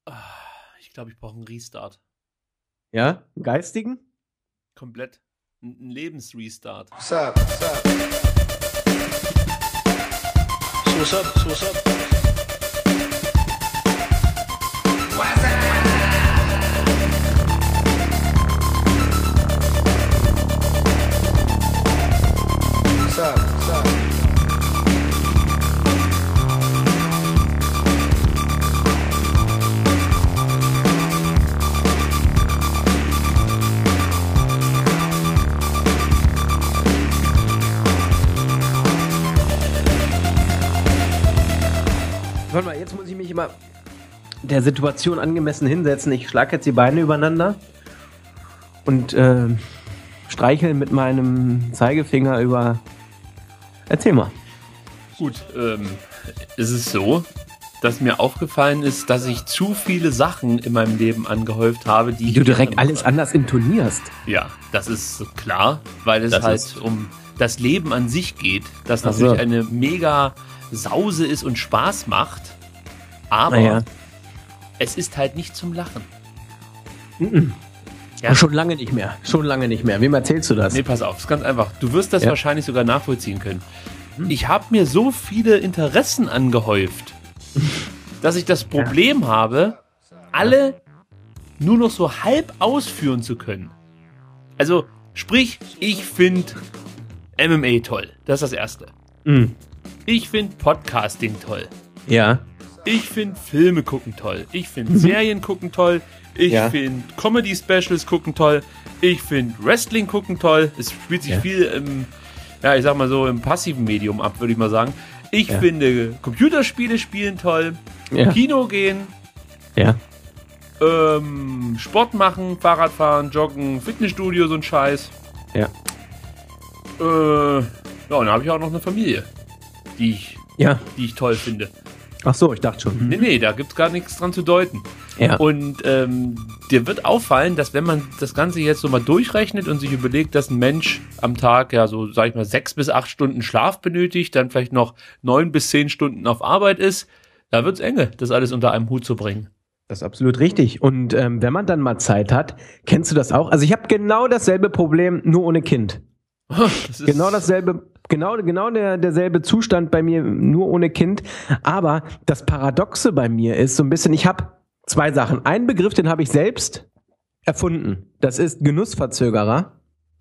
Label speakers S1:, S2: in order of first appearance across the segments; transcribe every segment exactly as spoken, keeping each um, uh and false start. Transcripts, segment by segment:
S1: Ich glaube, ich brauche einen Restart.
S2: Ja? Einen geistigen?
S1: Komplett. Ein Lebensrestart.
S3: What's up? What's up? So what's up? So what's up? What's up? What's up? What's up?
S2: Warte mal, jetzt muss ich mich immer der Situation angemessen hinsetzen. Ich schlage jetzt die Beine übereinander und äh, streicheln mit meinem Zeigefinger über... Erzähl mal.
S1: Gut, ähm, ist es so, dass mir aufgefallen ist, dass ich zu viele Sachen in meinem Leben angehäuft habe, die
S2: Wie
S1: ich
S2: du direkt
S1: gerne
S2: alles
S1: mache.
S2: anders intonierst.
S1: Ja, das ist klar, weil es
S2: Das
S1: halt
S2: ist-
S1: um das Leben an sich geht, das
S2: Ach so.
S1: natürlich eine mega Sause ist und Spaß macht, aber
S2: Naja.
S1: es ist halt nicht zum Lachen.
S2: Mhm.
S1: Ja.
S2: Schon lange nicht mehr. Schon lange nicht mehr. Wem erzählst du das?
S1: Nee, pass auf, ist ganz einfach. Du wirst das
S2: Ja.
S1: wahrscheinlich sogar nachvollziehen können. Ich habe mir so viele Interessen angehäuft, dass ich das Problem habe, alle nur noch so halb ausführen zu können. Also, sprich, ich finde M M A toll. Das ist das Erste.
S2: Mhm.
S1: Ich finde Podcasting toll.
S2: Ja.
S1: Ich finde Filme gucken toll. Ich finde Serien gucken toll. Ich
S2: Ja.
S1: finde Comedy-Specials gucken toll. Ich finde Wrestling gucken toll. Es spielt sich
S2: Ja.
S1: viel im, ja, ich sag mal so, im passiven Medium ab, würde ich mal sagen. Ich
S2: Ja.
S1: finde Computerspiele spielen toll.
S2: Ja.
S1: Kino gehen.
S2: Ja.
S1: Ähm, Sport machen, Fahrrad fahren, joggen, Fitnessstudio, so ein Scheiß.
S2: Ja.
S1: Äh, ja, und dann habe ich auch noch eine Familie, die ich,
S2: Ja.
S1: die ich toll finde.
S2: Ach so, ich dachte schon.
S1: Nee, nee, da gibt's gar nichts dran zu deuten.
S2: Ja.
S1: Und ähm, dir wird auffallen, dass wenn man das Ganze jetzt so mal durchrechnet und sich überlegt, dass ein Mensch am Tag ja so, sag ich mal, sechs bis acht Stunden Schlaf benötigt, dann vielleicht noch neun bis zehn Stunden auf Arbeit ist, da wird's enge, das alles unter einem Hut zu bringen.
S2: Das ist absolut richtig. Und ähm, wenn man dann mal Zeit hat, kennst du das auch? Also ich habe genau dasselbe Problem, nur ohne Kind.
S1: Das ist,
S2: Genau dasselbe, genau, genau der, derselbe Zustand bei mir, nur ohne Kind. Aber das Paradoxe bei mir ist so ein bisschen, ich habe zwei Sachen. Einen Begriff, den habe ich selbst erfunden. Das ist Genussverzögerer.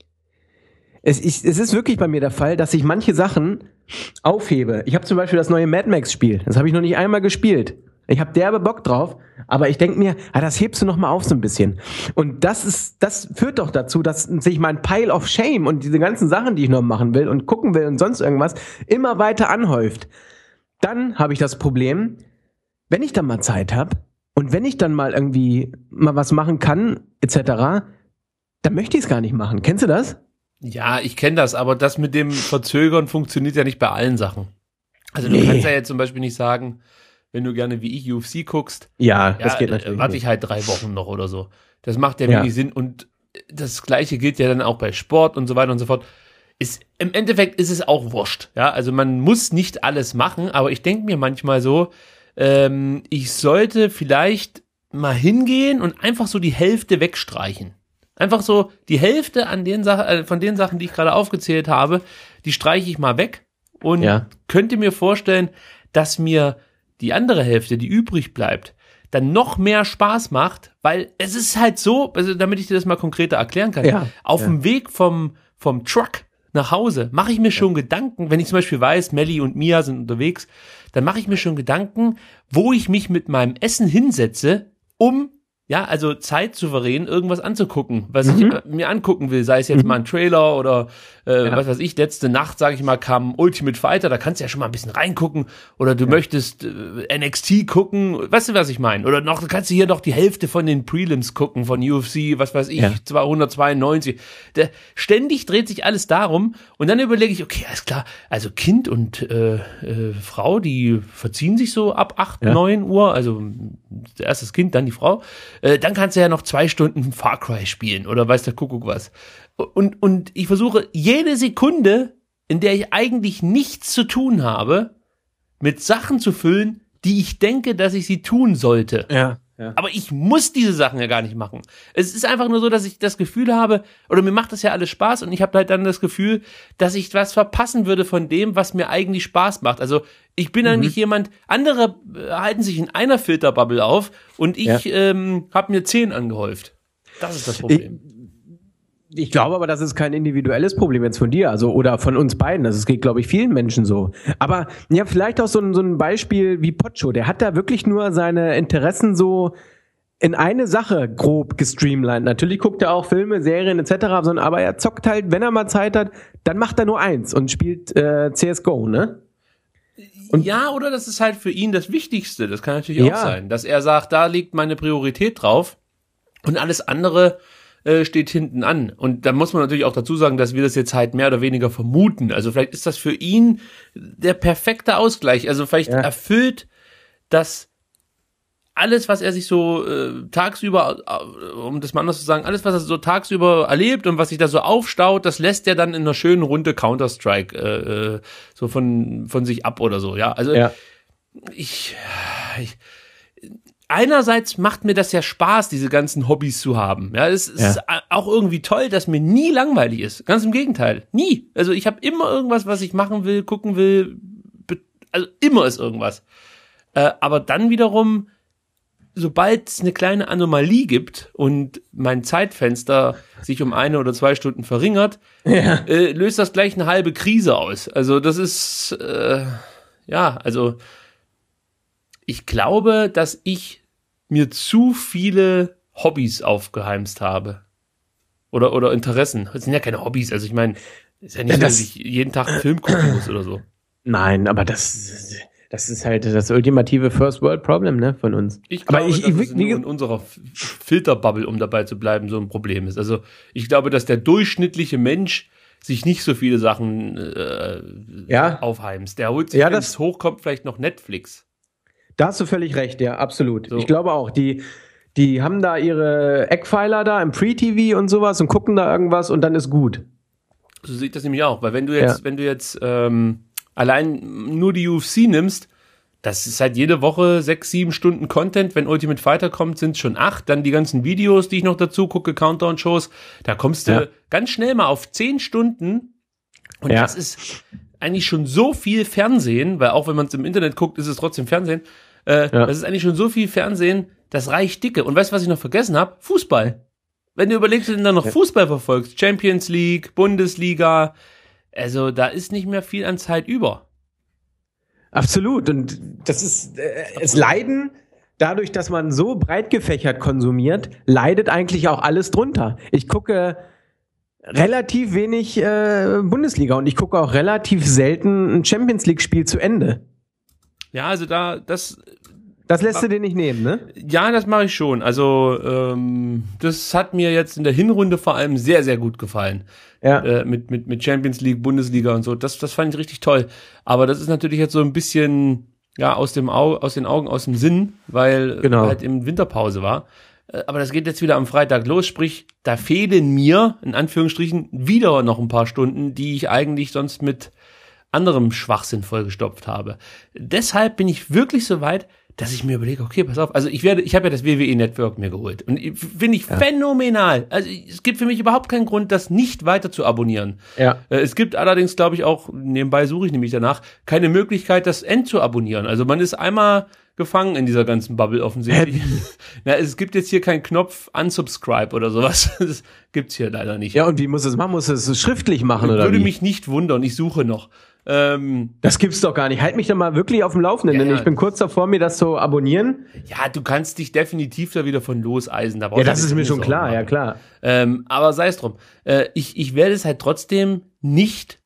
S2: Es, ich, es ist wirklich bei mir der Fall, dass ich manche Sachen aufhebe. Ich habe zum Beispiel das neue Mad Max Spiel. Das habe ich noch nicht einmal gespielt. Ich habe derbe Bock drauf, aber ich denk mir, ah, das hebst du noch mal auf so ein bisschen. Und das ist, das führt doch dazu, dass sich mein Pile of Shame und diese ganzen Sachen, die ich noch machen will und gucken will und sonst irgendwas, immer weiter anhäuft. Dann habe ich das Problem, wenn ich dann mal Zeit habe und wenn ich dann mal irgendwie mal was machen kann, et cetera, dann möchte ich es gar nicht machen. Kennst du das?
S1: ja, ich kenne das, aber das mit dem Verzögern funktioniert ja nicht bei allen Sachen. Also du
S2: Nee.
S1: kannst ja jetzt zum Beispiel nicht sagen, wenn du gerne wie ich U F C guckst,
S2: Ja,
S1: ja,
S2: das geht
S1: äh,
S2: natürlich
S1: warte
S2: nicht.
S1: ich halt drei Wochen noch oder so. Das macht ja
S2: Ja.
S1: wenig Sinn und das Gleiche gilt ja dann auch bei Sport und so weiter und so fort. Ist, im Endeffekt ist es auch wurscht, ja, also man muss nicht alles machen, aber ich denke mir manchmal so, ähm, ich sollte vielleicht mal hingehen und einfach so die Hälfte wegstreichen. Einfach so die Hälfte an den Sachen, äh, von den Sachen, die ich gerade aufgezählt habe, die streiche ich mal weg und
S2: Ja.
S1: könnte mir vorstellen, dass mir die andere Hälfte, die übrig bleibt, dann noch mehr Spaß macht, weil es ist halt so, also damit ich dir das mal konkreter erklären kann,
S2: Ja,
S1: auf
S2: ja.
S1: dem Weg vom, vom Truck nach Hause mache ich mir schon Gedanken, wenn ich zum Beispiel weiß, Melli und Mia sind unterwegs, dann mache ich mir schon Gedanken, wo ich mich mit meinem Essen hinsetze, um ja, also zeitsouverän irgendwas anzugucken, was
S2: Mhm.
S1: ich äh, mir angucken will, sei es jetzt mal ein Trailer oder äh,
S2: Ja.
S1: was weiß ich, letzte Nacht, sage ich mal, kam Ultimate Fighter, da kannst du ja schon mal ein bisschen reingucken oder du möchtest äh, N X T gucken, weißt du, was ich meine? Oder noch kannst du hier noch die Hälfte von den Prelims gucken, von U F C, was weiß ich,
S2: Ja.
S1: zweihundertzweiundneunzig. Der, ständig dreht sich alles darum und dann überlege ich, okay, alles klar, also Kind und äh, äh, Frau, die verziehen sich so ab acht,
S2: Ja.
S1: neun Uhr, also erst das Kind, dann die Frau. Äh, dann kannst du ja noch zwei Stunden Far Cry spielen oder weiß der Kuckuck was. Und, und ich versuche jede Sekunde, in der ich eigentlich nichts zu tun habe, mit Sachen zu füllen, die ich denke, dass ich sie tun sollte.
S2: Ja, Ja.
S1: Aber ich muss diese Sachen ja gar nicht machen. Es ist einfach nur so, dass ich das Gefühl habe, oder mir macht das ja alles Spaß und ich habe halt dann das Gefühl, dass ich was verpassen würde von dem, was mir eigentlich Spaß macht. Also ich bin mhm. eigentlich jemand, andere äh, halten sich in einer Filterbubble auf und ich ja. ähm, habe mir zehn angehäuft. Das ist das Problem.
S2: Ich, ich glaube aber, das ist kein individuelles Problem jetzt von dir, also oder von uns beiden. Das geht, glaube ich, vielen Menschen so. Aber ja, vielleicht auch so ein, so ein Beispiel wie Pocho. Der hat da wirklich nur seine Interessen so in eine Sache grob gestreamlined. Natürlich guckt er auch Filme, Serien et cetera, aber er zockt halt, wenn er mal Zeit hat, dann macht er nur eins und spielt äh, C S G O, ne?
S1: Und ja, oder das ist halt für ihn das Wichtigste. Das kann natürlich
S2: ja.
S1: auch sein, dass er sagt, da liegt meine Priorität drauf und alles andere äh, steht hinten an. Und da muss man natürlich auch dazu sagen, dass wir das jetzt halt mehr oder weniger vermuten. Also vielleicht ist das für ihn der perfekte Ausgleich. Also vielleicht ja. erfüllt das alles, was er sich so äh, tagsüber, äh, um das mal anders zu sagen, alles, was er so tagsüber erlebt und was sich da so aufstaut, das lässt er dann in einer schönen Runde Counter-Strike äh, so von von sich ab oder so. Ja, also
S2: ja.
S1: ich, ich einerseits macht mir das ja Spaß, diese ganzen Hobbys zu haben. Ja, es ist ja. auch irgendwie toll, dass mir nie langweilig ist. Ganz im Gegenteil, nie. Also ich habe immer irgendwas, was ich machen will, gucken will. Also immer ist irgendwas. Äh, aber dann wiederum, sobald es eine kleine Anomalie gibt und mein Zeitfenster sich um eine oder zwei Stunden verringert, ja. äh, löst das gleich eine halbe Krise aus. Also das ist, äh, ja, also ich glaube, dass ich mir zu viele Hobbys aufgeheimst habe. Oder, oder Interessen. Das sind ja keine Hobbys. Also ich meine, es ist ja nicht, ja, das, dass ich jeden Tag einen Film gucken muss oder so.
S2: Nein, aber das, das ist halt das ultimative First World Problem, ne, von uns.
S1: Ich glaube,
S2: aber ich,
S1: dass
S2: ich,
S1: es in, in unserer Filterbubble, um dabei zu bleiben, so ein Problem ist. Also ich glaube, dass der durchschnittliche Mensch sich nicht so viele Sachen äh,
S2: ja.
S1: aufheimst. Der holt sich,
S2: ja,
S1: wenn
S2: das
S1: es hochkommt, vielleicht noch Netflix.
S2: Da hast du völlig recht, ja, absolut.
S1: So.
S2: Ich glaube auch, die, die haben da ihre Eckpfeiler da im Free-T V und sowas und gucken da irgendwas und dann ist gut.
S1: So sehe ich das nämlich auch, weil wenn du jetzt,
S2: ja.
S1: wenn du jetzt ähm, allein nur die U F C nimmst, das ist halt jede Woche sechs, sieben Stunden Content. Wenn Ultimate Fighter kommt, sind es schon acht. Dann die ganzen Videos, die ich noch dazu gucke, Countdown-Shows, da kommst du ja. ganz schnell mal auf zehn Stunden. Und ja. das ist eigentlich schon so viel Fernsehen, weil auch wenn man es im Internet guckt, ist es trotzdem Fernsehen. Äh, ja. Das ist eigentlich schon so viel Fernsehen, das reicht dicke. Und weißt du, was ich noch vergessen habe? Fußball. Wenn du überlegst, wenn du dann noch ja. Fußball verfolgst, Champions League, Bundesliga, also da ist nicht mehr viel an Zeit über.
S2: Absolut. Und das ist, äh, es leiden, dadurch, dass man so breit gefächert konsumiert, leidet eigentlich auch alles drunter. Ich gucke relativ wenig äh, Bundesliga und ich gucke auch relativ selten ein Champions League Spiel zu Ende.
S1: Ja, also da, das...
S2: Das lässt du dir nicht nehmen, ne?
S1: Ja, das mache ich schon. Also ähm, das hat mir jetzt in der Hinrunde vor allem sehr, sehr gut gefallen.
S2: Ja.
S1: Äh, mit, mit, mit Champions League, Bundesliga und so. Das, das fand ich richtig toll. Aber das ist natürlich jetzt so ein bisschen ja aus dem Au- aus den Augen, aus dem Sinn, weil
S2: genau.
S1: halt im Winterpause war. Äh, aber das geht jetzt wieder am Freitag los. Sprich, da fehlen mir, in Anführungsstrichen, wieder noch ein paar Stunden, die ich eigentlich sonst mit anderem Schwachsinn vollgestopft habe. Deshalb bin ich wirklich so weit, dass ich mir überlege, okay, pass auf, also ich werde, ich habe ja das W W E-Network mir geholt und finde ich ja. phänomenal. Also es gibt für mich überhaupt keinen Grund, das nicht weiter zu abonnieren.
S2: Ja.
S1: Äh, es gibt allerdings, glaube ich, auch, nebenbei suche ich nämlich danach, keine Möglichkeit, das End zu abonnieren. Also man ist einmal gefangen in dieser ganzen Bubble offensichtlich. Na, es gibt jetzt hier keinen Knopf Unsubscribe oder sowas. Das gibt's hier leider nicht.
S2: Ja, und wie muss es machen? Muss es schriftlich machen oder
S1: Würde
S2: wie?
S1: mich nicht wundern, ich suche noch. Ähm,
S2: das gibt's doch gar nicht. Halt mich doch mal wirklich auf dem Laufenden,
S1: ja,
S2: denn
S1: ja.
S2: ich bin kurz davor, mir das zu abonnieren.
S1: Ja, du kannst dich definitiv da wieder von loseisen. Da
S2: ja, das ist mir schon klar, ja klar.
S1: Ähm, aber sei es drum. Äh, ich, ich werde es halt trotzdem nicht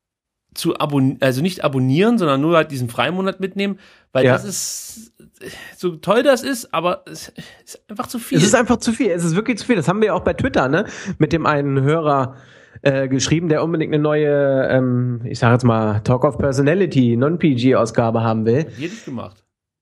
S1: zu abonnieren, also nicht abonnieren, sondern nur halt diesen Freimonat mitnehmen, weil
S2: ja.
S1: das ist, so toll das ist, aber es ist einfach zu viel.
S2: Es ist einfach zu viel. Es ist wirklich zu viel. Das haben wir ja auch bei Twitter, ne? Mit dem einen Hörer äh, geschrieben, der unbedingt eine neue, ähm, ich sag jetzt mal, Talk of Personality, Non-P G-Ausgabe haben will.
S1: Hat jedes gemacht.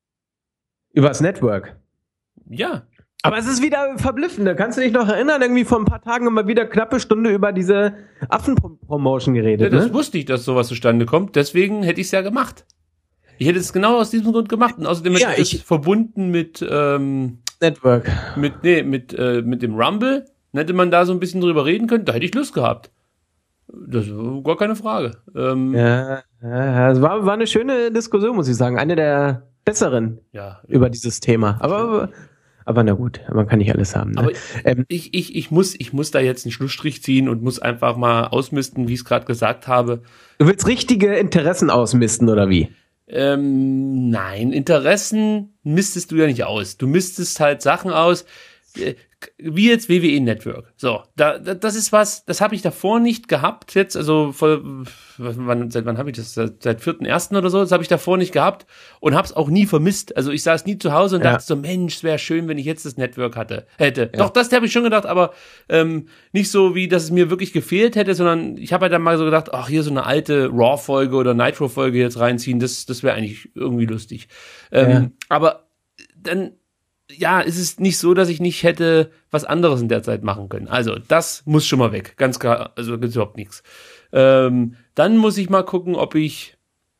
S2: Übers Network.
S1: Ja.
S2: Aber es ist wieder verblüffend. Kannst du dich noch erinnern, irgendwie vor ein paar Tagen haben wir wieder knappe Stunde über diese Affen-Promotion geredet,
S1: ja, das
S2: ne?
S1: wusste ich, dass sowas zustande kommt. Deswegen hätte ich es ja gemacht. Ich hätte es genau aus diesem Grund gemacht. Und außerdem
S2: ja,
S1: hätte ich es verbunden mit ähm,
S2: Network.
S1: mit, nee, mit, äh, mit dem Rumble, dann hätte man da so ein bisschen drüber reden können, da hätte ich Lust gehabt. Das war gar keine Frage. Ähm,
S2: Ja, ja, es war, war eine schöne Diskussion, muss ich sagen. Eine der besseren
S1: ja,
S2: über dieses Thema. Aber, aber na gut, man kann nicht alles haben. Ne?
S1: Aber
S2: ähm,
S1: ich, ich, ich, muss, ich muss da jetzt einen Schlussstrich ziehen und muss einfach mal ausmisten, wie ich es gerade gesagt habe.
S2: du willst richtige Interessen ausmisten, oder wie?
S1: Ähm, nein, Interessen mistest du ja nicht aus. Du mistest halt Sachen aus, äh, wie jetzt W W E Network. So, da, da das ist was, das habe ich davor nicht gehabt jetzt, also vor, wann, seit wann habe ich das? Seit, seit vierten ersten oder so, das habe ich davor nicht gehabt und habe es auch nie vermisst. Also ich saß nie zu Hause und
S2: Ja.
S1: dachte so, Mensch, es wäre schön, wenn ich jetzt das Network hatte, hätte. Doch, das habe ich schon gedacht, aber ähm, nicht so, wie dass es mir wirklich gefehlt hätte, sondern ich habe halt dann mal so gedacht, ach, hier so eine alte Raw-Folge oder Nitro-Folge jetzt reinziehen, das, das wäre eigentlich irgendwie lustig. Ähm,
S2: Ja.
S1: Aber dann ja, ist es nicht so, dass ich nicht hätte was anderes in der Zeit machen können. Also, das muss schon mal weg. Ganz klar, also gibt's überhaupt nichts. Ähm, dann muss ich mal gucken, ob ich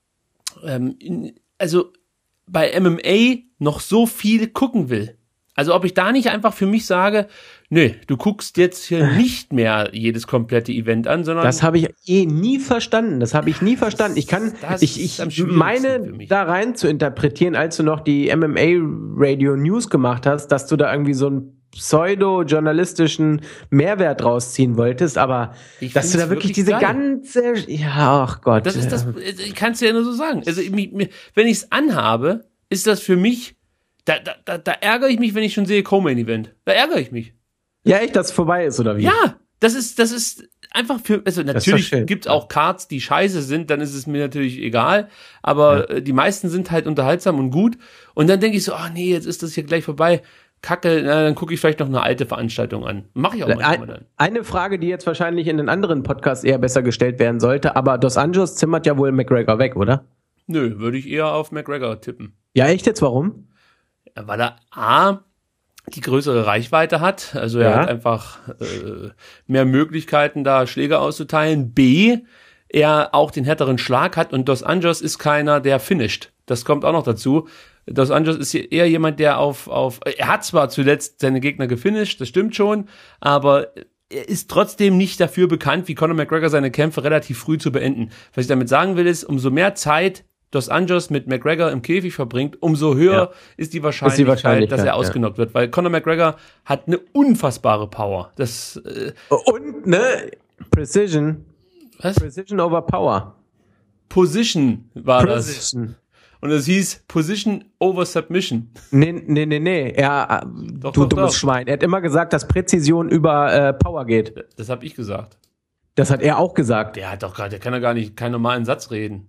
S1: ähm, in, also bei M M A noch so viel gucken will. Also ob ich da nicht einfach für mich sage, nö, du guckst jetzt hier nicht mehr jedes komplette Event an, sondern
S2: Das habe ich eh nie verstanden. Das habe ich nie verstanden. Ich kann,
S1: das
S2: ich,
S1: ist am
S2: ich
S1: schwierigsten
S2: meine,
S1: für mich.
S2: da rein zu interpretieren, als du noch die M M A Radio News gemacht hast, dass du da irgendwie so einen pseudo-journalistischen Mehrwert rausziehen wolltest, aber
S1: Ich
S2: dass du
S1: find's
S2: da wirklich
S1: wirklich
S2: diese
S1: geil.
S2: ganze, ja, ach Gott.
S1: Das ist das, ich kann es ja nur so sagen. Also mi- mi- wenn ich es anhabe, ist das für mich, da, da, da, da ärgere ich mich, wenn ich schon sehe Co-Main Event. Da ärgere ich mich.
S2: Ja, echt, dass es vorbei ist, oder wie?
S1: Ja, das ist, das ist einfach für, also
S2: ist doch
S1: natürlich
S2: schön.
S1: gibt's auch Cards, die scheiße sind, dann ist es mir natürlich egal, aber äh, die meisten sind halt unterhaltsam und gut und dann denke ich so, ach nee, jetzt ist das hier gleich vorbei, Kacke, na, dann gucke ich vielleicht noch eine alte Veranstaltung an. Mache ich auch manchmal
S2: Ein,
S1: dann.
S2: eine Frage, die jetzt wahrscheinlich in den anderen Podcasts eher besser gestellt werden sollte, aber Dos Anjos zimmert ja wohl McGregor weg, oder?
S1: Nö, würde ich eher auf McGregor tippen.
S2: Ja, echt jetzt, warum?
S1: Weil er A, die größere Reichweite hat, also er
S2: Ja.
S1: hat einfach äh, mehr Möglichkeiten, da Schläge auszuteilen. B, er auch den härteren Schlag hat und Dos Anjos ist keiner, der finisht. Das kommt auch noch dazu. Dos Anjos ist hier eher jemand, der auf, auf, er hat zwar zuletzt seine Gegner gefinisht, das stimmt schon, aber er ist trotzdem nicht dafür bekannt, wie Conor McGregor seine Kämpfe relativ früh zu beenden. Was ich damit sagen will, ist, umso mehr Zeit Dos Anjos mit McGregor im Käfig verbringt, umso höher
S2: Ja.
S1: ist die Wahrscheinlichkeit,
S2: Wahrscheinlichkeit,
S1: dass er
S2: ja.
S1: ausgenockt wird, weil Conor McGregor hat eine unfassbare Power. Das, äh,
S2: Und, ne, Precision.
S1: was?
S2: Precision over Power.
S1: Position war das.
S2: Precision.
S1: Und es hieß Position over Submission.
S2: Nee, nee, nee, nee. Er,
S1: Doch,
S2: du
S1: doch,
S2: dummes
S1: doch.
S2: Schwein. Er hat immer gesagt, dass Präzision über äh, Power geht.
S1: Das habe ich gesagt.
S2: Das hat er auch gesagt.
S1: Der hat doch gerade, der kann ja gar nicht keinen normalen Satz reden.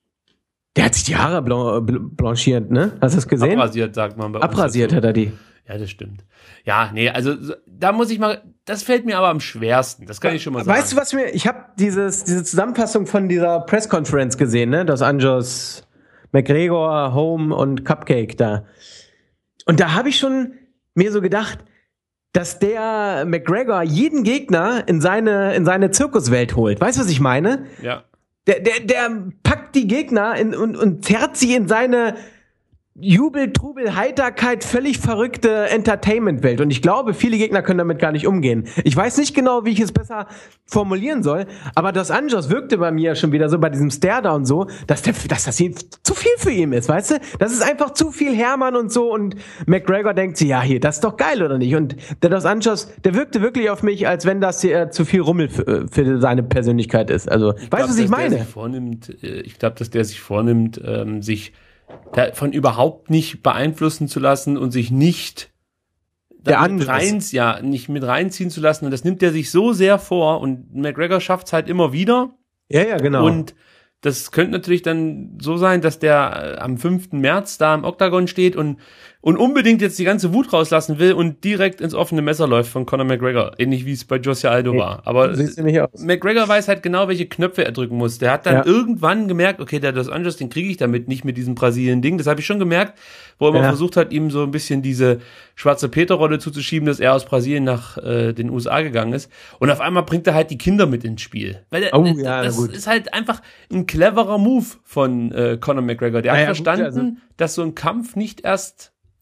S2: Der hat sich die Haare blan bl blanchiert, ne? Hast du das gesehen?
S1: Abrasiert, sagt man bei uns
S2: Abrasiert
S1: dazu.
S2: hat er die.
S1: Ja, das stimmt. Ja, nee, also so- da muss ich mal, das fällt mir aber am schwersten. Das kann ich schon mal sagen.
S2: Weißt du, was mir, ich habe dieses diese Zusammenfassung von dieser Pressconference gesehen, ne? Dos Anjos, McGregor, Home und Cupcake da. Und da habe ich schon mir so gedacht, dass der McGregor jeden Gegner in seine in seine Zirkuswelt holt. Weißt du, was ich meine?
S1: Ja.
S2: Der, der, der packt die Gegner in, und, und zerrt sie in seine Jubel, Trubel, Heiterkeit, völlig verrückte Entertainment-Welt. Und ich glaube, viele Gegner können damit gar nicht umgehen. Ich weiß nicht genau, wie ich es besser formulieren soll, aber Dos Anjos wirkte bei mir schon wieder so bei diesem Stare-Down so, dass, der, dass das hier zu viel für ihn ist, weißt du? Das ist einfach zu viel Hermann und so und McGregor denkt sich, ja hier, das ist doch geil, oder nicht? Und der Dos Anjos, der wirkte wirklich auf mich, als wenn das hier zu viel Rummel für, für seine Persönlichkeit ist. Also, weißt du, was ich
S1: dass
S2: meine?
S1: Der sich vornimmt, äh, ich glaube, dass der sich vornimmt, ähm, sich davon überhaupt nicht beeinflussen zu lassen und sich nicht
S2: Der
S1: da mit
S2: andere ist-
S1: rein, ja, nicht mit reinziehen zu lassen. Und das nimmt er sich so sehr vor. Und McGregor schafft es halt immer wieder.
S2: Ja, ja, genau.
S1: Und das könnte natürlich dann so sein, dass der äh, am fünften März da im Oktagon steht und, und unbedingt jetzt die ganze Wut rauslassen will und direkt ins offene Messer läuft von Conor McGregor. Ähnlich wie es bei Jose Aldo war. Aber
S2: Siehst du nicht aus.
S1: McGregor weiß halt genau, welche Knöpfe er drücken muss. Der hat dann
S2: Ja.
S1: irgendwann gemerkt, okay, der Dos Anjos, den kriege ich damit nicht mit diesem Brasilien-Ding. Das habe ich schon gemerkt, wo er mal
S2: Ja.
S1: versucht hat, ihm so ein bisschen diese schwarze Peter-Rolle zuzuschieben, dass er aus Brasilien nach äh, den U S A gegangen ist. Und auf einmal bringt er halt die Kinder mit ins Spiel. Weil der,
S2: Oh,
S1: äh,
S2: ja,
S1: das
S2: gut.
S1: ist halt einfach ein cleverer Move von äh, Conor McGregor. Der hat
S2: Ja, ja, gut,
S1: verstanden,
S2: also-
S1: dass so ein Kampf nicht erst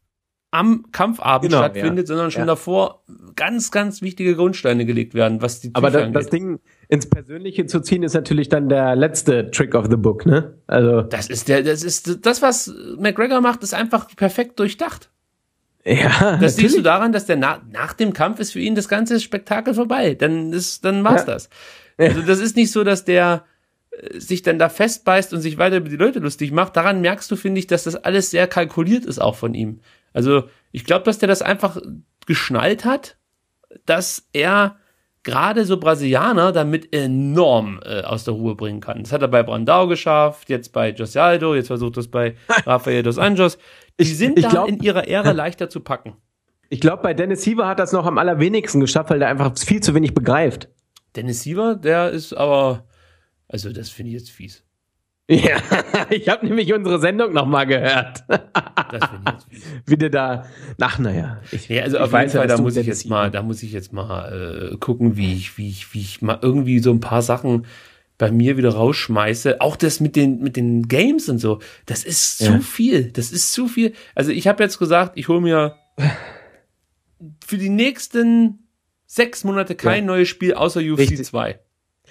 S1: am Kampfabend
S2: Genau,
S1: stattfindet,
S2: ja.
S1: sondern schon
S2: Ja.
S1: davor ganz, ganz wichtige Grundsteine gelegt werden, was die
S2: Aber
S1: Psyche
S2: das,
S1: angeht.
S2: das Ding ins Persönliche zu ziehen, ist natürlich dann der letzte Trick of the Book, ne? Also,
S1: Das ist der, das ist das, was McGregor macht, ist einfach perfekt durchdacht.
S2: ja,
S1: Das siehst du
S2: natürlich.
S1: daran, dass der na, nach dem Kampf ist für ihn das ganze Spektakel vorbei. Dann ist, dann war's
S2: Ja.
S1: das. Also das ist nicht so, dass der äh, sich dann da festbeißt und sich weiter über die Leute lustig macht. Daran merkst du, finde ich, dass das alles sehr kalkuliert ist auch von ihm. Also ich glaube, dass der das einfach geschnallt hat, dass er gerade so Brasilianer damit enorm äh, aus der Ruhe bringen kann. Das hat er bei Brandao geschafft, jetzt bei José Aldo, jetzt versucht er es bei Rafael dos Anjos. Die
S2: Ich-
S1: sind
S2: ich
S1: da
S2: glaub-
S1: in ihrer Ära leichter zu packen.
S2: Ich glaube, bei Dennis Siever hat das noch am allerwenigsten geschafft, weil der einfach viel zu wenig begreift.
S1: Dennis Siever, der ist aber, also das finde ich jetzt fies.
S2: Ja, ich habe nämlich unsere Sendung noch mal gehört.
S1: Das finde ich jetzt fies.
S2: Wie der da, ach naja. Ich,
S1: Ja, also
S2: ich
S1: auf
S2: weiß
S1: jeden Fall,
S2: ja,
S1: da
S2: dass du
S1: muss ich
S2: Dennis
S1: jetzt mal,
S2: Siever-
S1: da muss ich jetzt mal äh, gucken, wie ich, wie ich, wie ich mal irgendwie so ein paar Sachen bei mir wieder rausschmeiße. Auch das mit den, mit den Games und so, das ist zu
S2: Ja.
S1: viel. Das ist zu viel. Also ich habe jetzt gesagt, ich hole mir für die nächsten sechs Monate kein neues Spiel außer U F C
S2: Richtig.
S1: zwei.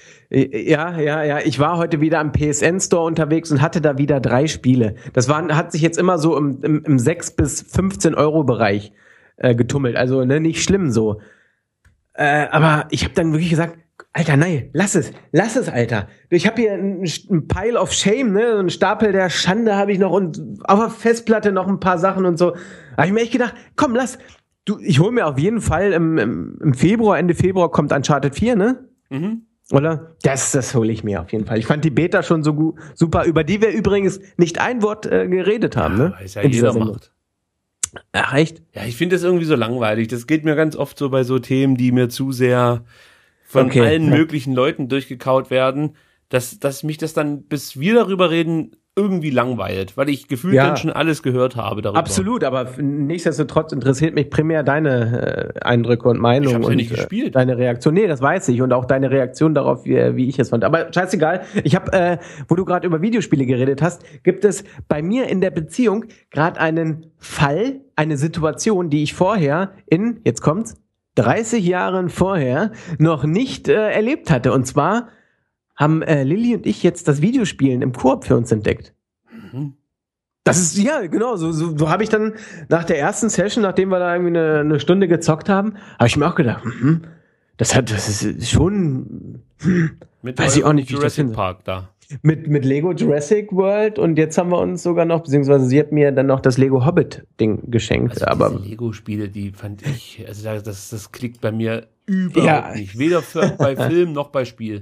S2: Ja, ja, ja. Ich war heute wieder am P S N Store unterwegs und hatte da wieder drei Spiele. Das waren, hat sich jetzt immer so im, im, im sechs bis fünfzehn Euro Bereich äh, getummelt. Also ne, nicht schlimm so. Äh, aber ich habe dann wirklich gesagt, Alter, nein, lass es, lass es, Alter. Ich habe hier einen, einen Pile of Shame, ne, einen Stapel der Schande habe ich noch und auf der Festplatte noch ein paar Sachen und so. Da habe ich mir echt gedacht, komm, lass. Du, ich hole mir auf jeden Fall im, im, im Februar, Ende Februar kommt Uncharted vier, ne?
S1: Mhm.
S2: Oder? Das, das hole ich mir auf jeden Fall. Ich fand die Beta schon so gut, super, über die wir übrigens nicht ein Wort äh, geredet haben, ne?
S1: Weil es ja
S2: In dieser
S1: jeder
S2: Sendung.
S1: macht.
S2: Ach, echt?
S1: Ja, ich finde das irgendwie so langweilig. Das geht mir ganz oft so bei so Themen, die mir zu sehr von
S2: Okay,
S1: allen
S2: ja.
S1: möglichen Leuten durchgekaut werden, dass, dass mich das dann, bis wir darüber reden, irgendwie langweilt, weil ich gefühlt
S2: Ja.
S1: dann schon alles gehört habe darüber.
S2: Absolut, aber f- nichtsdestotrotz interessiert mich primär deine äh, Eindrücke und Meinungen
S1: Ich hab's ja
S2: und
S1: nicht
S2: äh,
S1: gespielt.
S2: deine Reaktion. Nee, das weiß ich und auch deine Reaktion darauf, wie, wie ich es fand. Aber scheißegal. Ich habe, äh, wo du gerade über Videospiele geredet hast, gibt es bei mir in der Beziehung gerade einen Fall, eine Situation, die ich vorher in, jetzt kommt's, dreißig Jahren vorher noch nicht äh, erlebt hatte. Und zwar haben äh, Lilly und ich jetzt das Videospielen im Koop für uns entdeckt.
S1: Mhm.
S2: Das ist, ja, genau, so, so, so habe ich dann nach der ersten Session, nachdem wir da irgendwie eine, eine Stunde gezockt haben, habe ich mir auch gedacht, mhm, das hat, das ist schon, hm,
S1: Mit
S2: weiß ich auch nicht, wie ich das
S1: Jurassic
S2: finde.
S1: Park da.
S2: mit, mit Lego Jurassic World und jetzt haben wir uns sogar noch, beziehungsweise sie hat mir dann noch das Lego Hobbit-Ding geschenkt,
S1: Also
S2: aber
S1: diese Lego-Spiele, die fand ich, also da- das, das klickt bei mir überhaupt
S2: Ja.
S1: nicht. Weder für, bei Film noch bei Spiel.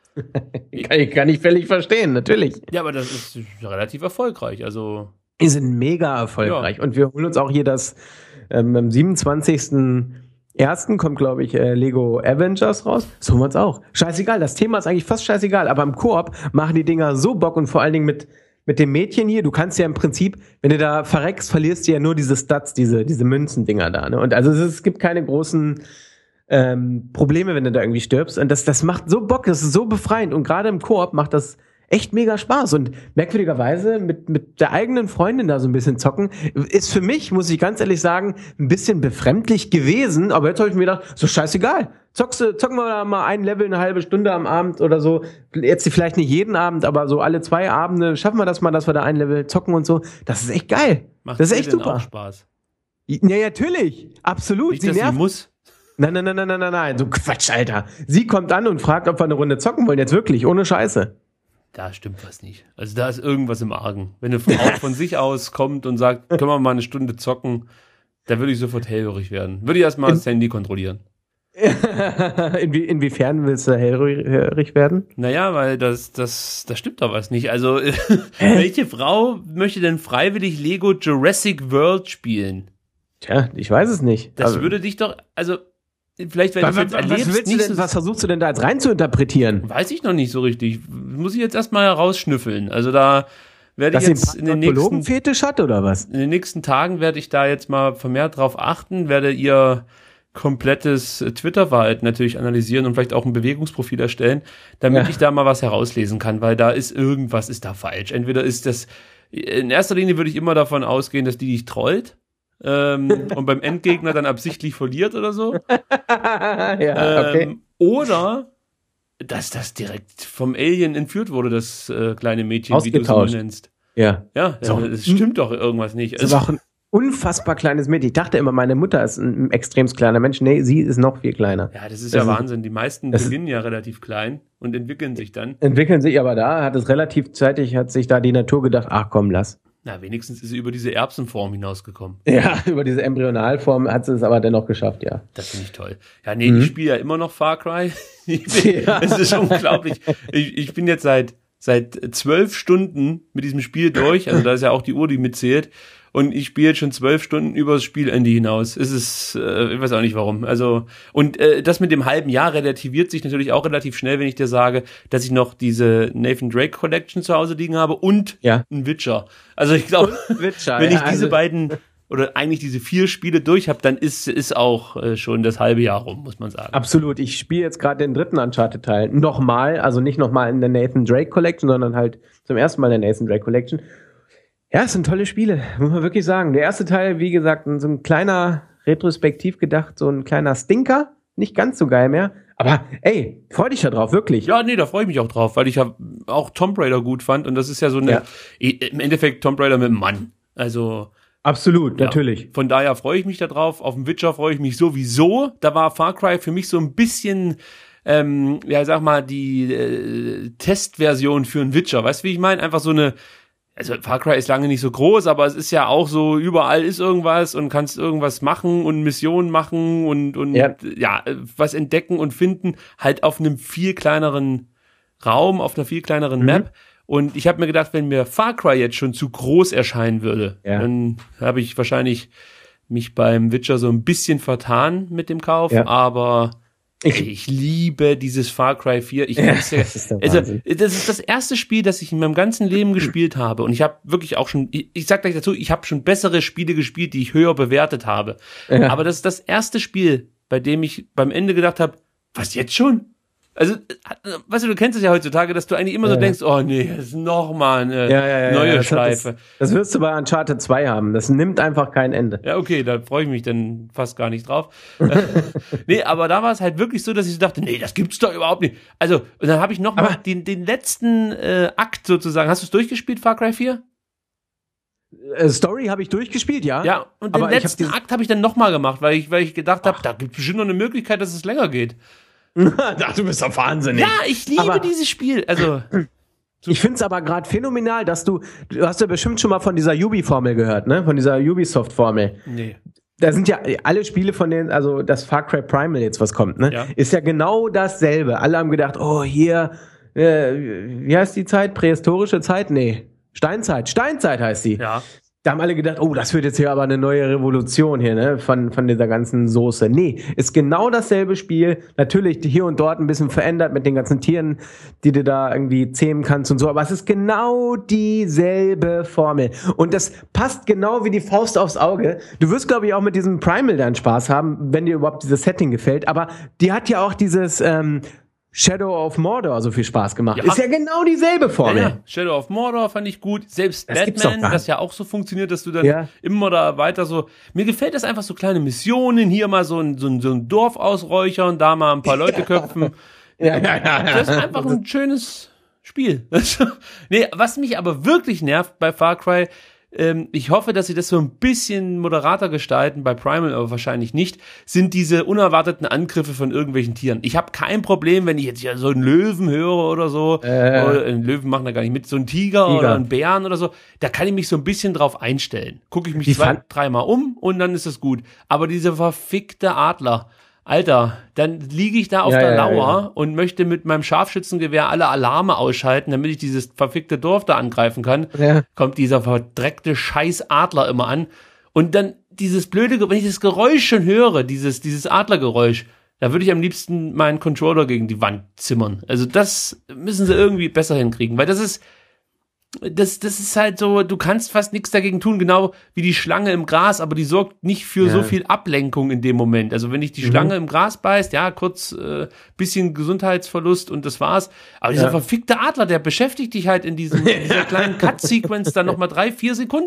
S2: kann ich, kann ich völlig verstehen, natürlich.
S1: Ja, aber das ist relativ erfolgreich. Also
S2: Die sind mega erfolgreich. Und wir holen uns auch hier das ähm, am siebenundzwanzigsten ersten kommt, glaube ich, äh, Lego Avengers raus. Das holen wir uns auch. Scheißegal, das Thema ist eigentlich fast scheißegal, aber im Koop machen die Dinger so Bock und vor allen Dingen mit mit dem Mädchen hier, du kannst ja im Prinzip, wenn du da verreckst, verlierst du ja nur diese Stats, diese diese Münzendinger da, ne? Und also es, ist, es gibt keine großen ähm, Probleme, wenn du da irgendwie stirbst. Und das, das macht so Bock, das ist so befreiend. Und gerade im Koop macht das echt mega Spaß. Und merkwürdigerweise mit, mit der eigenen Freundin da so ein bisschen zocken, ist für mich, muss ich ganz ehrlich sagen, ein bisschen befremdlich gewesen. Aber jetzt habe ich mir gedacht, so scheißegal. Zockst du, zocken wir da mal ein Level, eine halbe Stunde am Abend oder so. Jetzt vielleicht nicht jeden Abend, aber so alle zwei Abende schaffen wir das mal, dass wir da ein Level zocken und so. Das ist echt geil.
S1: macht
S2: das ist
S1: dir
S2: echt
S1: denn
S2: super.
S1: auch Spaß.
S2: Ja, natürlich. Absolut.
S1: Nicht,
S2: Sie
S1: dass sie
S2: nervt.
S1: muss.
S2: Nein, nein, nein, nein, nein, nein, nein, so Quatsch, Alter. Sie kommt an und fragt, ob wir eine Runde zocken wollen, jetzt wirklich, ohne Scheiße.
S1: Da stimmt was nicht. Also da ist irgendwas im Argen. Wenn eine Frau von sich aus kommt und sagt, können wir mal eine Stunde zocken, da würde ich sofort hellhörig werden. Würde ich erstmal das Handy kontrollieren.
S2: Inwie, inwiefern willst du hellhörig werden?
S1: Naja, weil das, das, da stimmt doch was nicht. Also, welche Frau möchte denn freiwillig Lego Jurassic World spielen?
S2: Tja, ich weiß es nicht.
S1: Das
S2: Also,
S1: würde dich doch, also, vielleicht, wenn du
S2: was,
S1: es jetzt
S2: was,
S1: erlebst,
S2: was, willst du
S1: nicht
S2: denn,
S1: so,
S2: was versuchst du denn da jetzt rein zu interpretieren?
S1: weiß ich noch nicht so richtig. Muss ich jetzt erstmal herausschnüffeln. Also da werde
S2: Dass
S1: ich
S2: sie
S1: jetzt in den
S2: einen
S1: nächsten
S2: Pathologen-Fetisch hat oder was?
S1: In den nächsten Tagen werde ich da jetzt mal vermehrt drauf achten, werde ihr komplettes äh, Twitter-Verhalten natürlich analysieren und vielleicht auch ein Bewegungsprofil erstellen, damit
S2: Ja.
S1: ich da mal was herauslesen kann, weil da ist irgendwas ist da falsch. Entweder ist das, in erster Linie würde ich immer davon ausgehen, dass die dich trollt, ähm, und beim Endgegner dann absichtlich verliert oder so.
S2: ja, okay.
S1: Ähm, oder dass das direkt vom Alien entführt wurde, das äh, kleine Mädchen, wie du es immer nennst.
S2: Ja.
S1: Ja,
S2: So.
S1: ja, es stimmt doch irgendwas nicht.
S2: Das war auch ein unfassbar kleines Mädchen. Ich dachte immer, meine Mutter ist ein extrem kleiner Mensch. Nee, sie ist noch viel kleiner.
S1: Ja, das ist
S2: Das
S1: ja
S2: ist-
S1: Wahnsinn. Die meisten
S2: das-
S1: beginnen ja relativ klein und entwickeln sich dann.
S2: Entwickeln sich aber da, hat es relativ zeitig, hat sich da die Natur gedacht, ach komm, lass.
S1: Na, wenigstens ist sie über diese Erbsenform hinausgekommen.
S2: Ja, über diese Embryonalform hat sie es aber dennoch geschafft, ja.
S1: Das finde ich toll. Ja, nee,
S2: Mhm.
S1: ich spiele ja immer noch Far Cry. Ich bin,
S2: Ja.
S1: Es ist unglaublich. Ich, ich bin jetzt seit seit zwölf Stunden mit diesem Spiel durch. Also da ist ja auch die Uhr, die mitzählt. Und ich spiele jetzt schon zwölf Stunden übers Spielende hinaus. Es ist, äh, ich weiß auch nicht warum. Also, und äh, das mit dem halben Jahr relativiert sich natürlich auch relativ schnell, wenn ich dir sage, dass ich noch diese Nathan Drake Collection zu Hause liegen habe und
S2: Ja.
S1: ein Witcher. Also ich glaube,
S2: Witcher,
S1: wenn ich
S2: ja,
S1: diese
S2: also-
S1: beiden oder eigentlich diese vier Spiele durch habe, dann ist ist auch äh, schon das halbe Jahr rum, muss man sagen.
S2: Absolut. Ich spiele jetzt gerade den dritten Uncharted-Teil nochmal, also nicht nochmal in der Nathan Drake Collection, sondern halt zum ersten Mal in der Nathan Drake Collection. Ja, es sind tolle Spiele, muss man wirklich sagen. Der erste Teil, wie gesagt, so ein kleiner, retrospektiv gedacht, so ein kleiner Stinker. Nicht ganz so geil mehr. Aber ey, freu dich da drauf, wirklich.
S1: Ja, nee, da freue ich mich auch drauf, weil ich ja auch Tomb Raider gut fand und das ist ja so eine,
S2: Ja.
S1: im Endeffekt Tomb Raider mit einem Mann. Also
S2: Absolut,
S1: ja,
S2: natürlich.
S1: Von daher freue ich mich da drauf. Auf den Witcher freue ich mich sowieso. Da war Far Cry für mich so ein bisschen, ähm, ja, sag mal, die äh, Testversion für einen Witcher. Weißt du, wie ich meine? Einfach so eine, also Far Cry ist lange nicht so groß, aber es ist ja auch so, überall ist irgendwas und kannst irgendwas machen und Missionen machen und, und
S2: Ja.
S1: ja, was entdecken und finden, halt auf einem viel kleineren Raum, auf einer viel kleineren
S2: Mhm.
S1: Map. Und ich habe mir gedacht, wenn mir Far Cry jetzt schon zu groß erscheinen würde,
S2: Ja.
S1: dann habe ich wahrscheinlich mich beim Witcher so ein bisschen vertan mit dem Kauf,
S2: Ja.
S1: aber
S2: Ich-
S1: ey, ich liebe dieses Far Cry vier. Ich
S2: Ja,
S1: kann's ja,
S2: das ist der
S1: also,
S2: Wahnsinn.
S1: das ist das erste Spiel, das ich in meinem ganzen Leben gespielt habe. Und ich habe wirklich auch schon, ich, ich sag gleich dazu, ich habe schon bessere Spiele gespielt, die ich höher bewertet habe.
S2: Ja.
S1: Aber das ist das erste Spiel, bei dem ich beim Ende gedacht habe, was jetzt schon? Also, äh, weißt du, du kennst es ja heutzutage, dass du eigentlich immer so
S2: Ja.
S1: denkst, oh nee, das ist noch mal eine
S2: Ja, ja, ja,
S1: neue
S2: ja, das,
S1: Schleife.
S2: Das, das wirst du bei Uncharted zwei haben. Das nimmt einfach kein Ende.
S1: Ja, okay, da freue ich mich dann fast gar nicht drauf. Nee, aber da war es halt wirklich so, dass ich so dachte, nee, das gibt's doch überhaupt nicht. Also, und dann habe ich noch mal
S2: Aber-
S1: den, den letzten äh, Akt sozusagen. Hast du es durchgespielt, Far Cry vier?
S2: Äh, Story habe ich durchgespielt, ja.
S1: Ja, und den
S2: aber ich hab
S1: letzten
S2: dieses-
S1: Akt habe ich dann noch mal gemacht, weil ich, weil ich gedacht habe, da gibt es bestimmt noch eine Möglichkeit, dass es länger geht.
S2: Ach, du bist doch wahnsinnig.
S1: Ja, ich liebe
S2: Aber-
S1: dieses Spiel. Also,
S2: Ich find's aber gerade phänomenal, dass du, du hast ja bestimmt schon mal von dieser Ubi-Formel gehört, ne? Von dieser Ubisoft-Formel.
S1: nee.
S2: Da sind ja alle Spiele von denen, also das Far Cry Primal jetzt, was kommt, ne?
S1: Ja.
S2: Ist ja genau dasselbe. Alle haben gedacht, oh, hier, äh, wie heißt die Zeit? Prähistorische Zeit? Nee. Steinzeit. Steinzeit heißt sie.
S1: Ja.
S2: Da haben alle gedacht, oh, das wird jetzt hier aber eine neue Revolution hier, ne, von, von dieser ganzen Soße. Nee, ist genau dasselbe Spiel. Natürlich hier und dort ein bisschen verändert mit den ganzen Tieren, die du da irgendwie zähmen kannst und so. Aber es ist genau dieselbe Formel. Und das passt genau wie die Faust aufs Auge. Du wirst, glaube ich, auch mit diesem Primal dann Spaß haben, wenn dir überhaupt dieses Setting gefällt. Aber die hat ja auch dieses, ähm, Shadow of Mordor so viel Spaß gemacht.
S1: Ja.
S2: Ist ja genau dieselbe Formel.
S1: Ja, ja. Shadow of Mordor fand ich gut. Selbst
S2: Das gibt's doch
S1: Batman,
S2: gar
S1: das
S2: nicht.
S1: ja auch so funktioniert, dass du dann
S2: Ja.
S1: immer da weiter so. Mir gefällt das einfach so kleine Missionen, hier mal so ein, so ein, so ein Dorf ausräuchern, da mal ein paar Leute köpfen.
S2: Ja, ja, ja, ja.
S1: Das ist einfach ein schönes Spiel. Nee, was mich aber wirklich nervt bei Far Cry, ähm, ich hoffe, dass sie das so ein bisschen moderater gestalten, bei Primal aber wahrscheinlich nicht, sind diese unerwarteten Angriffe von irgendwelchen Tieren. Ich habe kein Problem, wenn ich jetzt ja so einen Löwen höre oder so,
S2: Äh.
S1: oder einen Löwen machen da gar nicht mit, so einen Tiger,
S2: Tiger.
S1: oder einen Bären oder so, da kann ich mich so ein bisschen drauf einstellen. Gucke ich mich
S2: Die
S1: zwei,
S2: fand-
S1: dreimal um und dann ist das gut. Aber diese verfickte Adler, Alter, dann liege ich da auf
S2: Ja,
S1: der
S2: ja,
S1: Lauer
S2: ja.
S1: und möchte mit meinem Scharfschützengewehr alle Alarme ausschalten, damit ich dieses verfickte Dorf da angreifen kann.
S2: Ja.
S1: Kommt dieser verdreckte scheiß Adler immer an. Und dann dieses blöde, Ge- wenn ich das Geräusch schon höre, dieses, dieses Adlergeräusch, da würde ich am liebsten meinen Controller gegen die Wand zimmern. Also das müssen sie irgendwie besser hinkriegen, weil das ist, das, das ist halt so, du kannst fast nichts dagegen tun, genau wie die Schlange im Gras, aber die sorgt nicht für
S2: Ja.
S1: so viel Ablenkung in dem Moment. Also wenn dich die
S2: Mhm.
S1: Schlange im Gras beißt, ja, kurz äh, bisschen Gesundheitsverlust und das war's. Aber dieser
S2: Ja.
S1: verfickte Adler, der beschäftigt dich halt in, diesem, in dieser kleinen Cut-Sequence dann nochmal drei, vier Sekunden.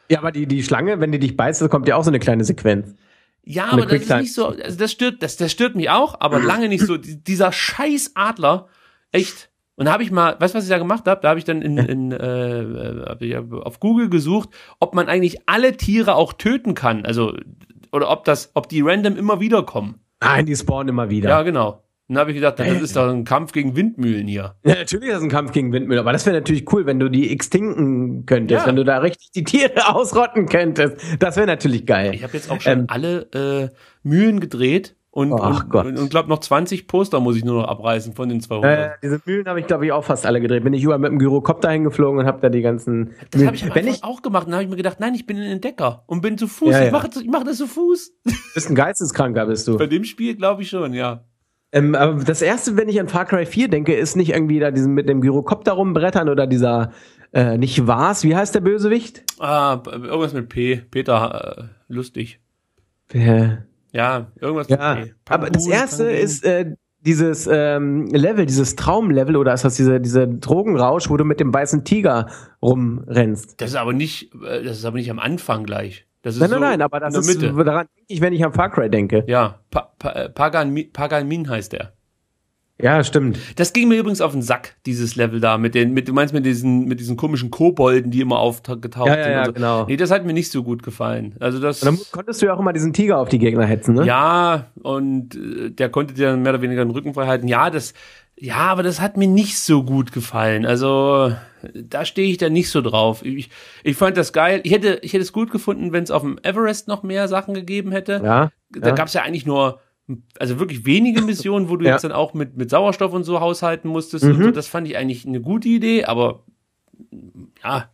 S2: Ja, aber die, die Schlange, wenn die dich beißt, da kommt ja auch so eine kleine Sequenz.
S1: Ja,
S2: Eine
S1: aber das ist
S2: Quicktime.
S1: nicht so, also das stört, das, das stört mich auch, aber lange nicht so. Die- Dieser scheiß Adler, echt. Und da habe ich mal, weißt du, was ich da gemacht habe? Da habe ich dann in, in äh, äh, hab ich auf Google gesucht, ob man eigentlich alle Tiere auch töten kann, also oder ob das, ob die random immer wieder kommen.
S2: Nein, die spawnen immer wieder.
S1: Ja, genau. Und dann habe ich gedacht, das
S2: Äh.
S1: ist doch ein Kampf gegen Windmühlen hier.
S2: Ja, natürlich ist das ein Kampf gegen Windmühlen, aber das wäre natürlich cool, wenn du die extinkten könntest,
S1: Ja.
S2: wenn du da richtig die Tiere ausrotten könntest. Das wäre natürlich geil.
S1: Ich habe jetzt auch schon
S2: Ähm.
S1: alle äh, Mühlen gedreht und
S2: Ach
S1: und,
S2: Gott.
S1: und, und glaube noch zwanzig Poster muss ich nur noch abreißen von den zweihundert.
S2: Äh, diese Mühlen habe ich, glaube ich, auch fast alle gedreht. Bin ich überall mit dem Gyrokopter hingeflogen und habe da die ganzen.
S1: Das
S2: Mühlen.
S1: habe ich am
S2: Wenn
S1: Anfang
S2: ich,
S1: auch gemacht. Dann habe ich mir gedacht, nein, ich bin ein Entdecker und bin zu Fuß.
S2: Ja,
S1: Ich
S2: ja.
S1: mache ich mach das zu Fuß.
S2: bist ein Geisteskranker, bist du.
S1: Bei dem Spiel glaube ich schon, ja.
S2: Ähm, aber das erste, wenn ich an Far Cry vier denke, ist nicht irgendwie da diesen mit dem Gyrokopter rumbrettern oder dieser, äh, nicht was, wie heißt der Bösewicht?
S1: Ah, irgendwas mit P. Peter, äh, lustig.
S2: Äh,
S1: Ja, irgendwas
S2: ja,
S1: mit P.
S2: aber das
S1: Pangun,
S2: erste
S1: Pangun.
S2: ist äh, dieses ähm, Level, dieses Traumlevel oder ist das diese, diese Drogenrausch, wo du mit dem weißen Tiger rumrennst?
S1: Das ist aber nicht, äh, das ist aber nicht am Anfang gleich. Das ist
S2: Nein,
S1: so
S2: nein, nein, aber das
S1: in der
S2: ist,
S1: Mitte.
S2: daran denke ich, wenn ich an Far Cry denke.
S1: Ja, pa pa äh, Pagan, Mi- Pagan Min heißt der.
S2: Ja, stimmt.
S1: Das ging mir übrigens auf den Sack, dieses Level da, mit den, mit, du meinst mit diesen, mit diesen komischen Kobolden, die immer aufgetaucht
S2: Ja, ja,
S1: sind
S2: ja,
S1: und so.
S2: genau.
S1: Nee, das hat mir nicht so gut gefallen. Also das,
S2: Und dann konntest du ja auch immer diesen Tiger auf die Gegner hetzen, ne?
S1: ja, und äh, der konnte dir dann mehr oder weniger den Rücken frei halten. Ja, das, ja, aber das hat mir nicht so gut gefallen. Also, da stehe ich dann nicht so drauf. Ich, ich fand das geil. Ich hätte, ich hätte es gut gefunden, wenn es auf dem Everest noch mehr Sachen gegeben hätte.
S2: Ja.
S1: Da
S2: ja.
S1: gab es ja eigentlich nur, also wirklich wenige Missionen, wo du
S2: Ja.
S1: jetzt dann auch mit, mit Sauerstoff und so haushalten musstest.
S2: Mhm.
S1: Und so. Das fand ich eigentlich eine gute Idee, aber ja,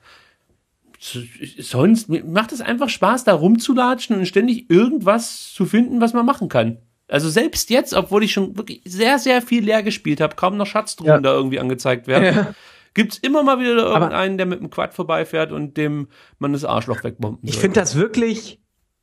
S1: sonst mir macht es einfach Spaß, da rumzulatschen und ständig irgendwas zu finden, was man machen kann. Also selbst jetzt, obwohl ich schon wirklich sehr, sehr viel leer gespielt habe, kaum noch Schatztruhen
S2: Ja.
S1: da irgendwie angezeigt werden,
S2: Ja.
S1: gibt's immer mal wieder
S2: Aber-
S1: irgendeinen, der mit dem Quad vorbeifährt und dem man das Arschloch wegbomben
S2: Ich
S1: soll.
S2: finde das wirklich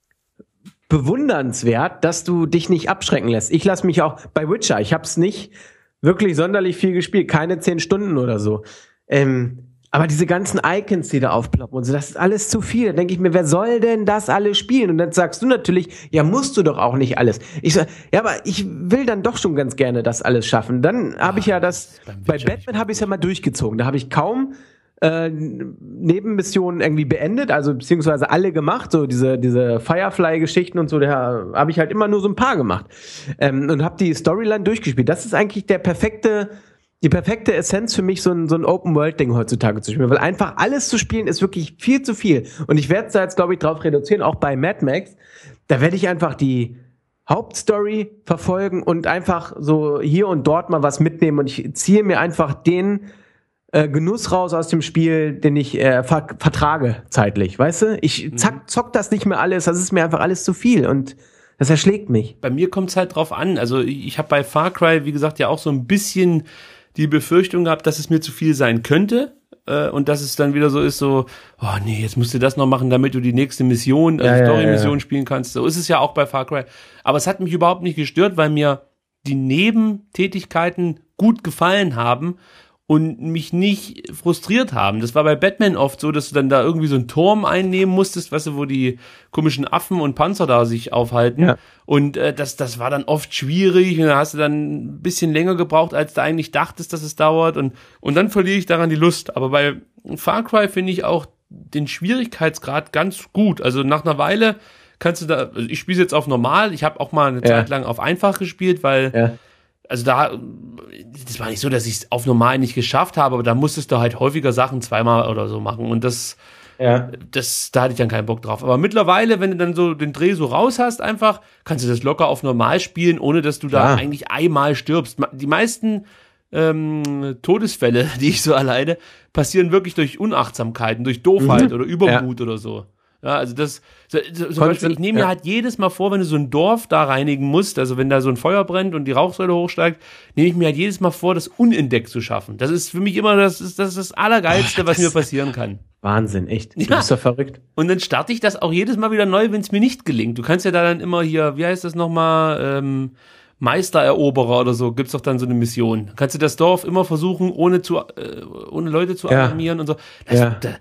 S2: bewundernswert, dass du dich nicht abschrecken lässt. Ich lasse mich auch bei Witcher, ich habe es nicht wirklich sonderlich viel gespielt, keine zehn Stunden oder so. Ähm, aber diese ganzen Icons, die da aufploppen und so, das ist alles zu viel. Da denke ich mir, wer soll denn das alles spielen? Und dann sagst du natürlich, ja, musst du doch auch nicht alles. Ich sag, ja, aber ich will dann doch schon ganz gerne das alles schaffen. Dann habe ich ja das,
S1: beim
S2: bei
S1: Witcher
S2: Batman habe ich es ja mal durchgezogen. Da habe ich kaum äh, Nebenmissionen irgendwie beendet, also beziehungsweise alle gemacht, so diese diese Firefly-Geschichten und so, da habe ich halt immer nur so ein paar gemacht ähm, und habe die Storyline durchgespielt. Das ist eigentlich der perfekte, die perfekte Essenz für mich, so ein so ein Open-World-Ding heutzutage zu spielen, weil einfach alles zu spielen ist wirklich viel zu viel. Und ich werde es da jetzt, glaube ich, drauf reduzieren, auch bei Mad Max. Da werde ich einfach die Hauptstory verfolgen und einfach so hier und dort mal was mitnehmen und ich ziehe mir einfach den äh, Genuss raus aus dem Spiel, den ich äh, ver vertrage zeitlich, weißt du? Ich zack, zock das nicht mehr alles, das ist mir einfach alles zu viel und das erschlägt mich.
S1: Bei mir kommt es halt drauf an. Also ich, ich habe bei Far Cry, wie gesagt, ja auch so ein bisschen die Befürchtung gehabt, dass es mir zu viel sein könnte. Äh, und dass es dann wieder so ist, so, oh nee, jetzt musst du das noch machen, damit du die nächste Mission, also
S2: Ja, ja,
S1: Story-Mission
S2: ja.
S1: spielen kannst. So ist es ja auch bei Far Cry. Aber es hat mich überhaupt nicht gestört, weil mir die Nebentätigkeiten gut gefallen haben und mich nicht frustriert haben. Das war bei Batman oft so, dass du dann da irgendwie so einen Turm einnehmen musstest, weißt du, wo die komischen Affen und Panzer da sich aufhalten.
S2: Ja.
S1: Und äh, das, das war dann oft schwierig und da hast du dann ein bisschen länger gebraucht, als du eigentlich dachtest, dass es dauert. Und, und dann verliere ich daran die Lust. Aber bei Far Cry finde ich auch den Schwierigkeitsgrad ganz gut. Also nach einer Weile kannst du da, also ich spiele jetzt auf normal, ich habe auch mal eine
S2: Ja.
S1: Zeit lang auf einfach gespielt, weil
S2: Ja.
S1: also da, das war nicht so, dass ich es auf normal nicht geschafft habe, aber da musstest du halt häufiger Sachen zweimal oder so machen und das,
S2: Ja.
S1: das, da hatte ich dann keinen Bock drauf. Aber mittlerweile, wenn du dann so den Dreh so raus hast einfach, kannst du das locker auf normal spielen, ohne dass du
S2: Klar.
S1: da eigentlich einmal stirbst. Ma- Die meisten ähm, Todesfälle, die ich so erleide, passieren wirklich durch Unachtsamkeiten, durch Doofheit
S2: Mhm.
S1: oder Übermut oder so. Ja, also das, so, so, zum
S2: Konntest
S1: Beispiel,
S2: du-
S1: ich nehme mir
S2: ja.
S1: halt jedes Mal vor, wenn du so ein Dorf da reinigen musst, also wenn da so ein Feuer brennt und die Rauchsäule hochsteigt, nehme ich mir halt jedes Mal vor, das unentdeckt zu schaffen. Das ist für mich immer das, ist, das, ist das Allergeilste, was mir passieren kann.
S2: Wahnsinn, echt. Du
S1: Ja.
S2: bist doch verrückt.
S1: Und dann starte ich das auch jedes Mal wieder neu, wenn es mir nicht gelingt. Du kannst ja da dann immer hier, wie heißt das nochmal, ähm, Meistereroberer oder so, gibt's doch dann so eine Mission. Kannst du das Dorf immer versuchen, ohne zu, äh, ohne Leute zu
S2: Ja.
S1: alarmieren und so. Das,
S2: Ja.
S1: da,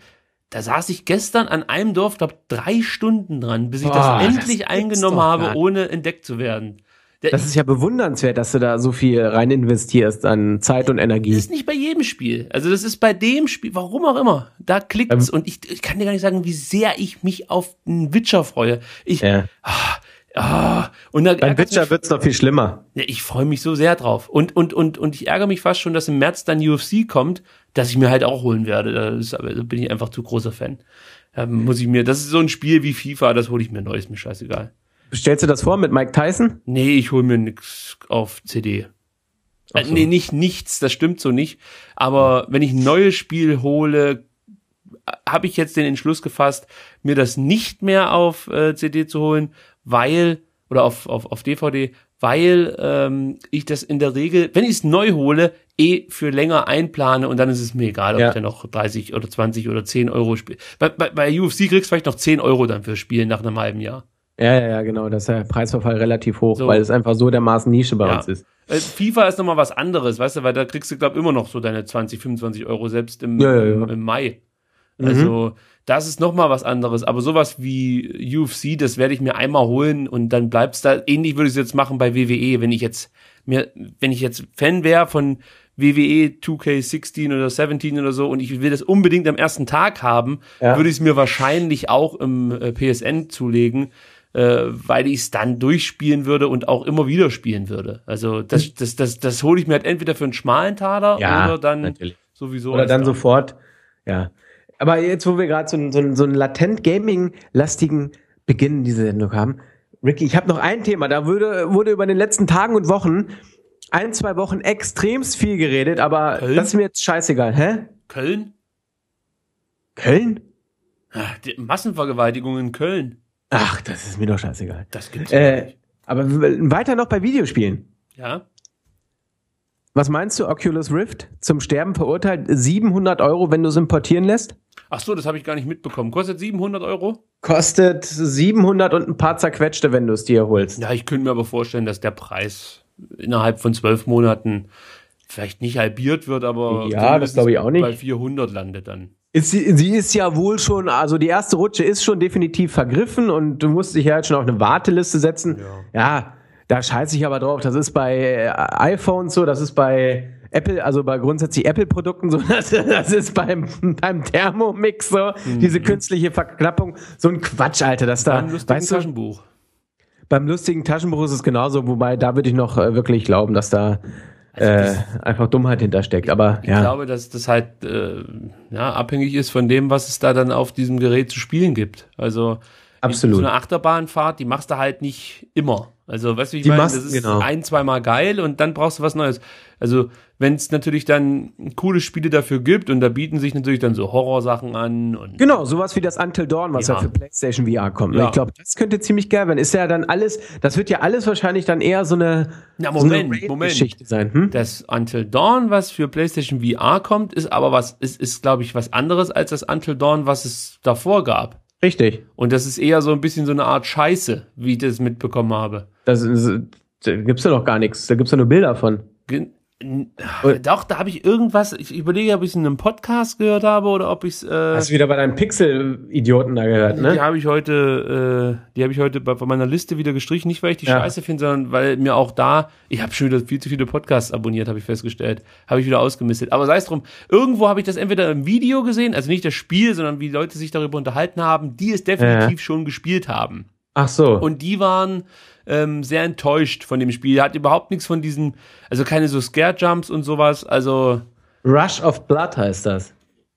S1: da saß ich gestern an einem Dorf, glaube drei Stunden dran, bis ich
S2: Boah,
S1: das
S2: das
S1: endlich
S2: gibt's
S1: eingenommen
S2: doch
S1: habe,
S2: gar nicht.
S1: ohne entdeckt zu werden. Der,
S2: Das ist ja bewundernswert, dass du da so viel rein investierst an Zeit und Energie.
S1: Das ist nicht bei jedem Spiel. Also das ist bei dem Spiel, warum auch immer. Da klickt's
S2: Ähm,
S1: und ich, ich kann dir gar nicht sagen, wie sehr ich mich auf einen Witcher freue. Ich,
S2: Ja.
S1: ah, ah, und da
S2: Beim
S1: ärgert's
S2: Witcher
S1: mich-
S2: wird's noch viel schlimmer.
S1: ja, ich freue mich so sehr drauf. Und, und, und, und ich ärgere mich fast schon, dass im März dann U F C kommt, dass ich mir halt auch holen werde. Da, ist, aber, da bin ich einfach zu großer Fan. Da muss ich mir, das ist so ein Spiel wie FIFA, das hole ich mir neu, ist mir scheißegal.
S2: Stellst du das vor mit Mike Tyson?
S1: Nee, ich hole mir nix auf C D.
S2: Ach
S1: Äh,
S2: so.
S1: nee, nicht nichts, das stimmt so nicht. Aber wenn ich ein neues Spiel hole, habe ich jetzt den Entschluss gefasst, mir das nicht mehr auf äh, C D zu holen, weil, oder auf, auf, auf D V D, weil ähm, ich das in der Regel, wenn ich es neu hole, eh für länger einplane und dann ist es mir egal, ob
S2: Ja.
S1: ich dann noch dreißig oder zwanzig oder zehn Euro spiele. Bei, bei, bei U F C kriegst du vielleicht noch zehn Euro dann für Spielen nach einem halben Jahr.
S2: Ja, ja, ja, genau. Das ist der Preisverfall relativ hoch,
S1: So.
S2: weil es einfach so dermaßen Nische bei
S1: Ja.
S2: uns ist.
S1: Äh, FIFA ist nochmal was anderes, weißt du, weil da kriegst du, glaub immer noch so deine zwanzig, fünfundzwanzig Euro, selbst im,
S2: Ja, ja, ja.
S1: im, im Mai. Also, das ist nochmal was anderes. Aber sowas wie U F C, das werde ich mir einmal holen und dann bleibt's da. Ähnlich würde ich es jetzt machen bei W W E, wenn ich jetzt mir, wenn ich jetzt Fan wäre von W W E zwei K sechzehn oder siebzehn oder so und ich will das unbedingt am ersten Tag haben,
S2: Ja.
S1: würde ich es mir wahrscheinlich auch im äh, P S N zulegen, äh, weil ich es dann durchspielen würde und auch immer wieder spielen würde. Also das, das, das, das hole ich mir halt entweder für einen schmalen Taler
S2: Ja,
S1: oder dann
S2: natürlich.
S1: sowieso.
S2: Oder
S1: als
S2: dann
S1: da.
S2: sofort, ja. Aber jetzt, wo wir gerade so, einen- so, einen- so einen latent Gaming-lastigen Beginn dieser Sendung haben, Ricky, ich habe noch ein Thema, da wurde, wurde über den letzten Tagen und Wochen, ein, zwei Wochen extremst viel geredet, aber
S1: Köln?
S2: das ist mir jetzt scheißegal. Hä?
S1: Köln?
S2: Köln?
S1: Ah, die Massenvergewaltigung in Köln.
S2: Ach, das ist mir doch scheißegal.
S1: Das gibt's ja
S2: Äh,
S1: nicht.
S2: aber w- weiter noch bei Videospielen.
S1: Ja?
S2: Was meinst du, Oculus Rift zum Sterben verurteilt? siebenhundert Euro, wenn du es importieren lässt?
S1: Ach so, das habe ich gar nicht mitbekommen. Kostet siebenhundert Euro?
S2: Kostet siebenhundert und ein paar zerquetschte, wenn du es dir holst.
S1: Ja, ich könnte mir aber vorstellen, dass der Preis innerhalb von zwölf Monaten vielleicht nicht halbiert wird, aber
S2: Ja, das glaube ich auch nicht.
S1: bei vierhundert landet dann.
S2: Ist sie, sie ist ja wohl schon, also die erste Rutsche ist schon definitiv vergriffen und du musst dich ja jetzt schon auf eine Warteliste setzen.
S1: Ja.
S2: Ja, da scheiße ich aber drauf. Das ist bei äh, iPhones so, das ist bei Apple, also bei grundsätzlich Apple-Produkten so, das, das ist beim, beim Thermomix so,
S1: Mhm.
S2: diese künstliche Verknappung. So ein Quatsch, Alter, dass da,
S1: Ein lustiges
S2: weißt du,
S1: Taschenbuch.
S2: beim lustigen Taschenbuch ist es genauso, wobei da würde ich noch äh, wirklich glauben, dass da äh, einfach Dummheit hintersteckt. Aber
S1: Ich
S2: ja,
S1: glaube, dass das halt äh, ja, abhängig ist von dem, was es da dann auf diesem Gerät zu spielen gibt. Also
S2: Absolut.
S1: so eine Achterbahnfahrt, die machst du halt nicht immer. Also, weißt du, wie ich
S2: Die
S1: meine,
S2: machst-
S1: das ist
S2: genau.
S1: ein, zweimal geil und dann brauchst du was Neues. Also, wenn es natürlich dann coole Spiele dafür gibt und da bieten sich natürlich dann so Horrorsachen an und
S2: genau, sowas wie das Until Dawn, was ja,
S1: Ja.
S2: für PlayStation V R kommt. ne?
S1: Ja.
S2: Ich glaube, das könnte ziemlich geil werden. Ist ja dann alles, das wird ja alles wahrscheinlich dann eher so eine,
S1: Na,
S2: so eine
S1: Moment, Moment.
S2: Geschichte sein. Hm?
S1: das Until Dawn, was für PlayStation V R kommt, ist aber was, ist, ist glaube ich, was anderes als das Until Dawn, was es davor gab.
S2: Richtig.
S1: Und das ist eher so ein bisschen so eine Art Scheiße, wie ich das mitbekommen habe.
S2: Das ist, da gibt's ja noch gar nichts. Da gibt's ja nur Bilder von.
S1: Gen- n- Doch, da habe ich irgendwas, ich überlege, ob ich es in einem Podcast gehört habe oder ob ich es, äh,
S2: Hast du wieder bei deinem Pixel-Idioten da gehört,
S1: die
S2: ne?
S1: habe ich heute, äh, die habe ich heute bei, von meiner Liste wieder gestrichen, nicht weil ich die
S2: Ja.
S1: scheiße finde, sondern weil mir auch da, ich habe schon wieder viel zu viele Podcasts abonniert, habe ich festgestellt, habe ich wieder ausgemistet. Aber sei es drum, irgendwo habe ich das entweder im Video gesehen, also nicht das Spiel, sondern wie Leute sich darüber unterhalten haben, die es definitiv schon gespielt haben.
S2: Ach so.
S1: Und die waren ähm, sehr enttäuscht von dem Spiel. Hat überhaupt nichts von diesen, also keine so Scare-Jumps und sowas. Also,
S2: Rush of Blood heißt das.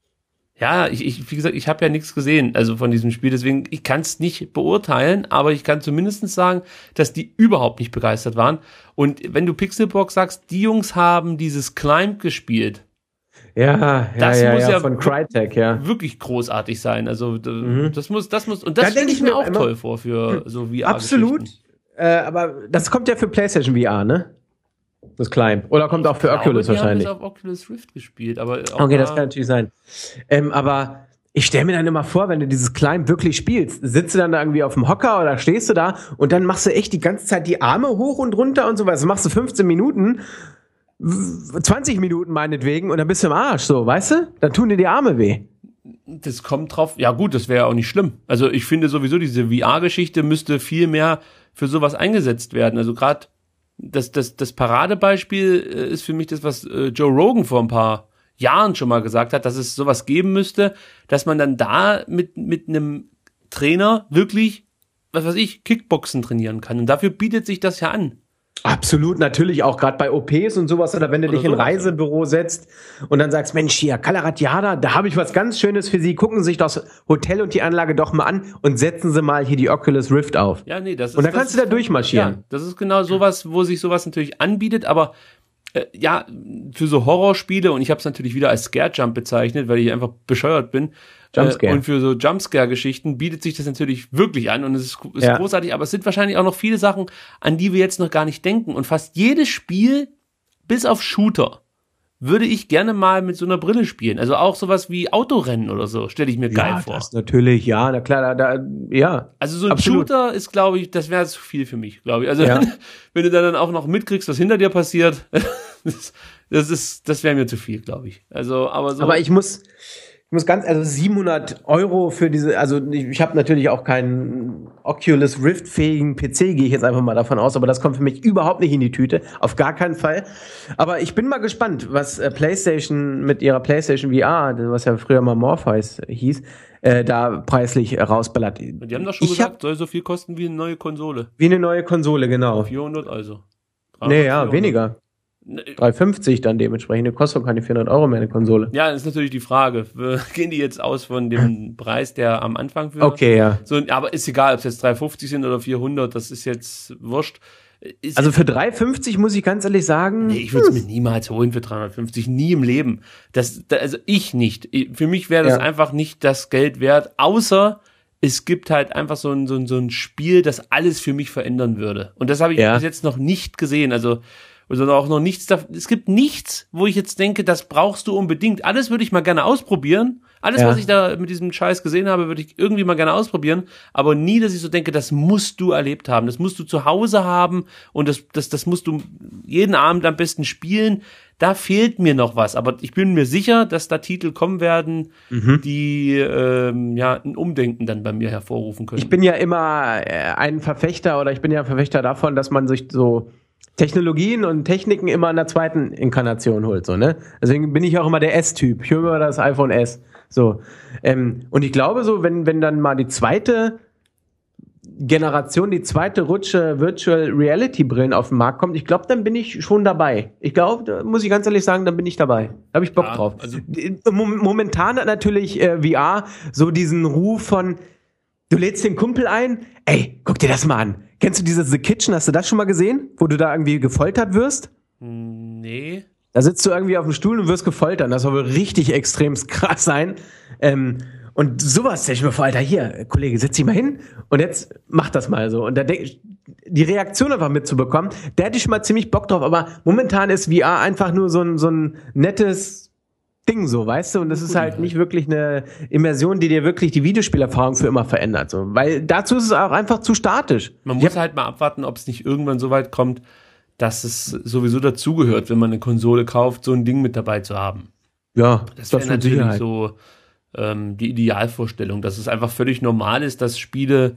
S1: ja, ich, ich wie gesagt, ich habe ja nichts gesehen, also von diesem Spiel. Deswegen, ich kann es nicht beurteilen, aber ich kann zumindest sagen, dass die überhaupt nicht begeistert waren. Und wenn du Pixelbox sagst, die Jungs haben dieses Climb gespielt,
S2: Ja, ja,
S1: Das
S2: ja,
S1: muss
S2: ja,
S1: ja
S2: von Crytek, ja.
S1: wirklich großartig sein. Also d- das muss, das muss, und das
S2: Da
S1: stelle
S2: denk
S1: ich
S2: ich
S1: mir
S2: mir
S1: auch
S2: immer-
S1: toll vor für so V R.
S2: Absolut. Äh, aber das kommt ja für PlayStation V R, ne? Das Climb. Oder kommt auch für
S1: Ich glaube,
S2: Oculus
S1: die
S2: wahrscheinlich.
S1: haben das auf Oculus Rift gespielt, aber auch
S2: Okay,
S1: da-
S2: das kann natürlich sein. Ähm, aber ich stelle mir dann immer vor, wenn du dieses Climb wirklich spielst, sitzt du dann da irgendwie auf dem Hocker oder stehst du da und dann machst du echt die ganze Zeit die Arme hoch und runter und so was. Das machst du fünfzehn Minuten, w- zwanzig Minuten meinetwegen und dann bist du im Arsch, so, weißt du? Dann tun dir die Arme weh.
S1: Das kommt drauf, ja gut, das wäre ja auch nicht schlimm. Also ich finde sowieso, diese V R-Geschichte müsste viel mehr für sowas eingesetzt werden. Also gerade das, das, das Paradebeispiel ist für mich das, was Joe Rogan vor ein paar Jahren schon mal gesagt hat, dass es sowas geben müsste, dass man dann da mit, mit einem Trainer wirklich, was weiß ich, Kickboxen trainieren kann. Und dafür bietet sich das ja an.
S2: Absolut, natürlich auch gerade bei O Ps und sowas, oder wenn du
S1: Oder
S2: dich in ein
S1: sowas,
S2: Reisebüro setzt und dann sagst, Mensch, hier, Kalaratiada, da habe ich was ganz Schönes für Sie, gucken Sie sich das Hotel und die Anlage doch mal an und setzen Sie mal hier die Oculus Rift auf.
S1: Ja, nee, das ist,
S2: und dann
S1: das
S2: kannst
S1: ist,
S2: du da durchmarschieren.
S1: Ja, das ist genau sowas, wo sich sowas natürlich anbietet, aber äh, ja, für so Horrorspiele, und ich habe es natürlich wieder als Scare Jump bezeichnet, weil ich einfach bescheuert bin,
S2: Jumpscare.
S1: Äh, und für so Jumpscare-Geschichten bietet sich das natürlich wirklich an und es ist, ist
S2: Ja.
S1: großartig, aber es sind wahrscheinlich auch noch viele Sachen, an die wir jetzt noch gar nicht denken, und fast jedes Spiel, bis auf Shooter, würde ich gerne mal mit so einer Brille spielen. Also auch sowas wie Autorennen oder so, stelle ich mir geil
S2: Ja,
S1: vor.
S2: das natürlich, ja, na klar, da, da ja.
S1: Also so ein
S2: Absolut.
S1: Shooter ist, glaube ich, das wäre zu viel für mich, glaube ich. Also
S2: Ja.
S1: wenn du dann auch noch mitkriegst, was hinter dir passiert, das, das ist, das wäre mir zu viel, glaube ich. Also, aber so.
S2: Aber ich muss, ich muss ganz, also siebenhundert Euro für diese, also ich, ich habe natürlich auch keinen Oculus Rift-fähigen P C, gehe ich jetzt einfach mal davon aus, aber das kommt für mich überhaupt nicht in die Tüte, auf gar keinen Fall. Aber ich bin mal gespannt, was äh, PlayStation mit ihrer PlayStation V R, was ja früher mal Morpheus hieß, äh, da preislich äh, rausballert.
S1: Die haben doch schon
S2: ich
S1: gesagt,
S2: hab,
S1: soll so viel kosten wie eine neue Konsole.
S2: wie eine neue Konsole, genau.
S1: vierhundert also.
S2: Nee, ja,
S1: vierhundert.
S2: weniger.
S1: Nee.
S2: dreihundertfünfzig dann dementsprechend. Die kostet doch keine vierhundert Euro mehr, eine Konsole.
S1: Ja, das ist natürlich die Frage. Gehen die jetzt aus von dem Preis, der am Anfang für
S2: Okay, ja.
S1: so, aber ist egal, ob es jetzt dreihundertfünfzig sind oder vierhundert, das ist jetzt wurscht. Ist
S2: Also für dreihundertfünfzig muss ich ganz ehrlich sagen,
S1: Nee, ich würde es mir niemals holen für dreihundertfünfzig, nie im Leben. Das, da, also ich nicht. Für mich wäre das
S2: Ja.
S1: einfach nicht das Geld wert, außer es gibt halt einfach so ein, so ein, so ein Spiel, das alles für mich verändern würde. Und das habe ich
S2: Ja.
S1: bis jetzt noch nicht gesehen. Also, also auch noch nichts da, es gibt nichts, wo ich jetzt denke, das brauchst du unbedingt. Alles würde ich mal gerne ausprobieren. Alles,
S2: Ja.
S1: was ich da mit diesem Scheiß gesehen habe, würde ich irgendwie mal gerne ausprobieren. Aber nie, dass ich so denke, das musst du erlebt haben. Das musst du zu Hause haben und das, das, das musst du jeden Abend am besten spielen. Da fehlt mir noch was. Aber ich bin mir sicher, dass da Titel kommen werden,
S2: Mhm.
S1: die ähm, ja ein Umdenken dann bei mir hervorrufen können.
S2: ich bin ja immer äh, ein Verfechter oder ich bin ja ein Verfechter davon, dass man sich so Technologien und Techniken immer in der zweiten Inkarnation holt, so, ne? Deswegen bin ich auch immer der S-Typ. Ich höre immer das iPhone S. So. Ähm, und ich glaube so, wenn, wenn dann mal die zweite Generation, die zweite Rutsche Virtual Reality Brillen auf den Markt kommt, ich glaube, dann bin ich schon dabei. Ich glaube, da muss ich ganz ehrlich sagen, dann bin ich dabei. Da habe ich Bock
S1: Ja,
S2: drauf.
S1: also-
S2: Mom- Momentan hat natürlich äh, V R so diesen Ruf von, du lädst den Kumpel ein, ey, guck dir das mal an. Kennst du dieses The Kitchen, hast du das schon mal gesehen? Wo du da irgendwie gefoltert wirst?
S1: Nee.
S2: Da sitzt du irgendwie auf dem Stuhl und wirst gefoltert. Das soll wohl richtig extrem krass sein. Ähm, und sowas stell ich mir vor, Alter, hier, Kollege, setz dich mal hin und jetzt mach das mal so. Und da denk ich, die Reaktion einfach mitzubekommen, da hätte ich schon mal ziemlich Bock drauf. Aber momentan ist V R einfach nur so ein, so ein nettes Ding so, weißt du? Und das ist halt nicht wirklich eine Immersion, die dir wirklich die Videospielerfahrung für immer verändert. So. Weil dazu ist es auch einfach zu statisch.
S1: Man muss halt mal abwarten, ob es nicht irgendwann so weit kommt, dass es sowieso dazugehört, wenn man eine Konsole kauft, so ein Ding mit dabei zu haben.
S2: Ja,
S1: Das wäre
S2: mit
S1: natürlich
S2: Sicherheit.
S1: so ähm, die Idealvorstellung, dass es einfach völlig normal ist, dass Spiele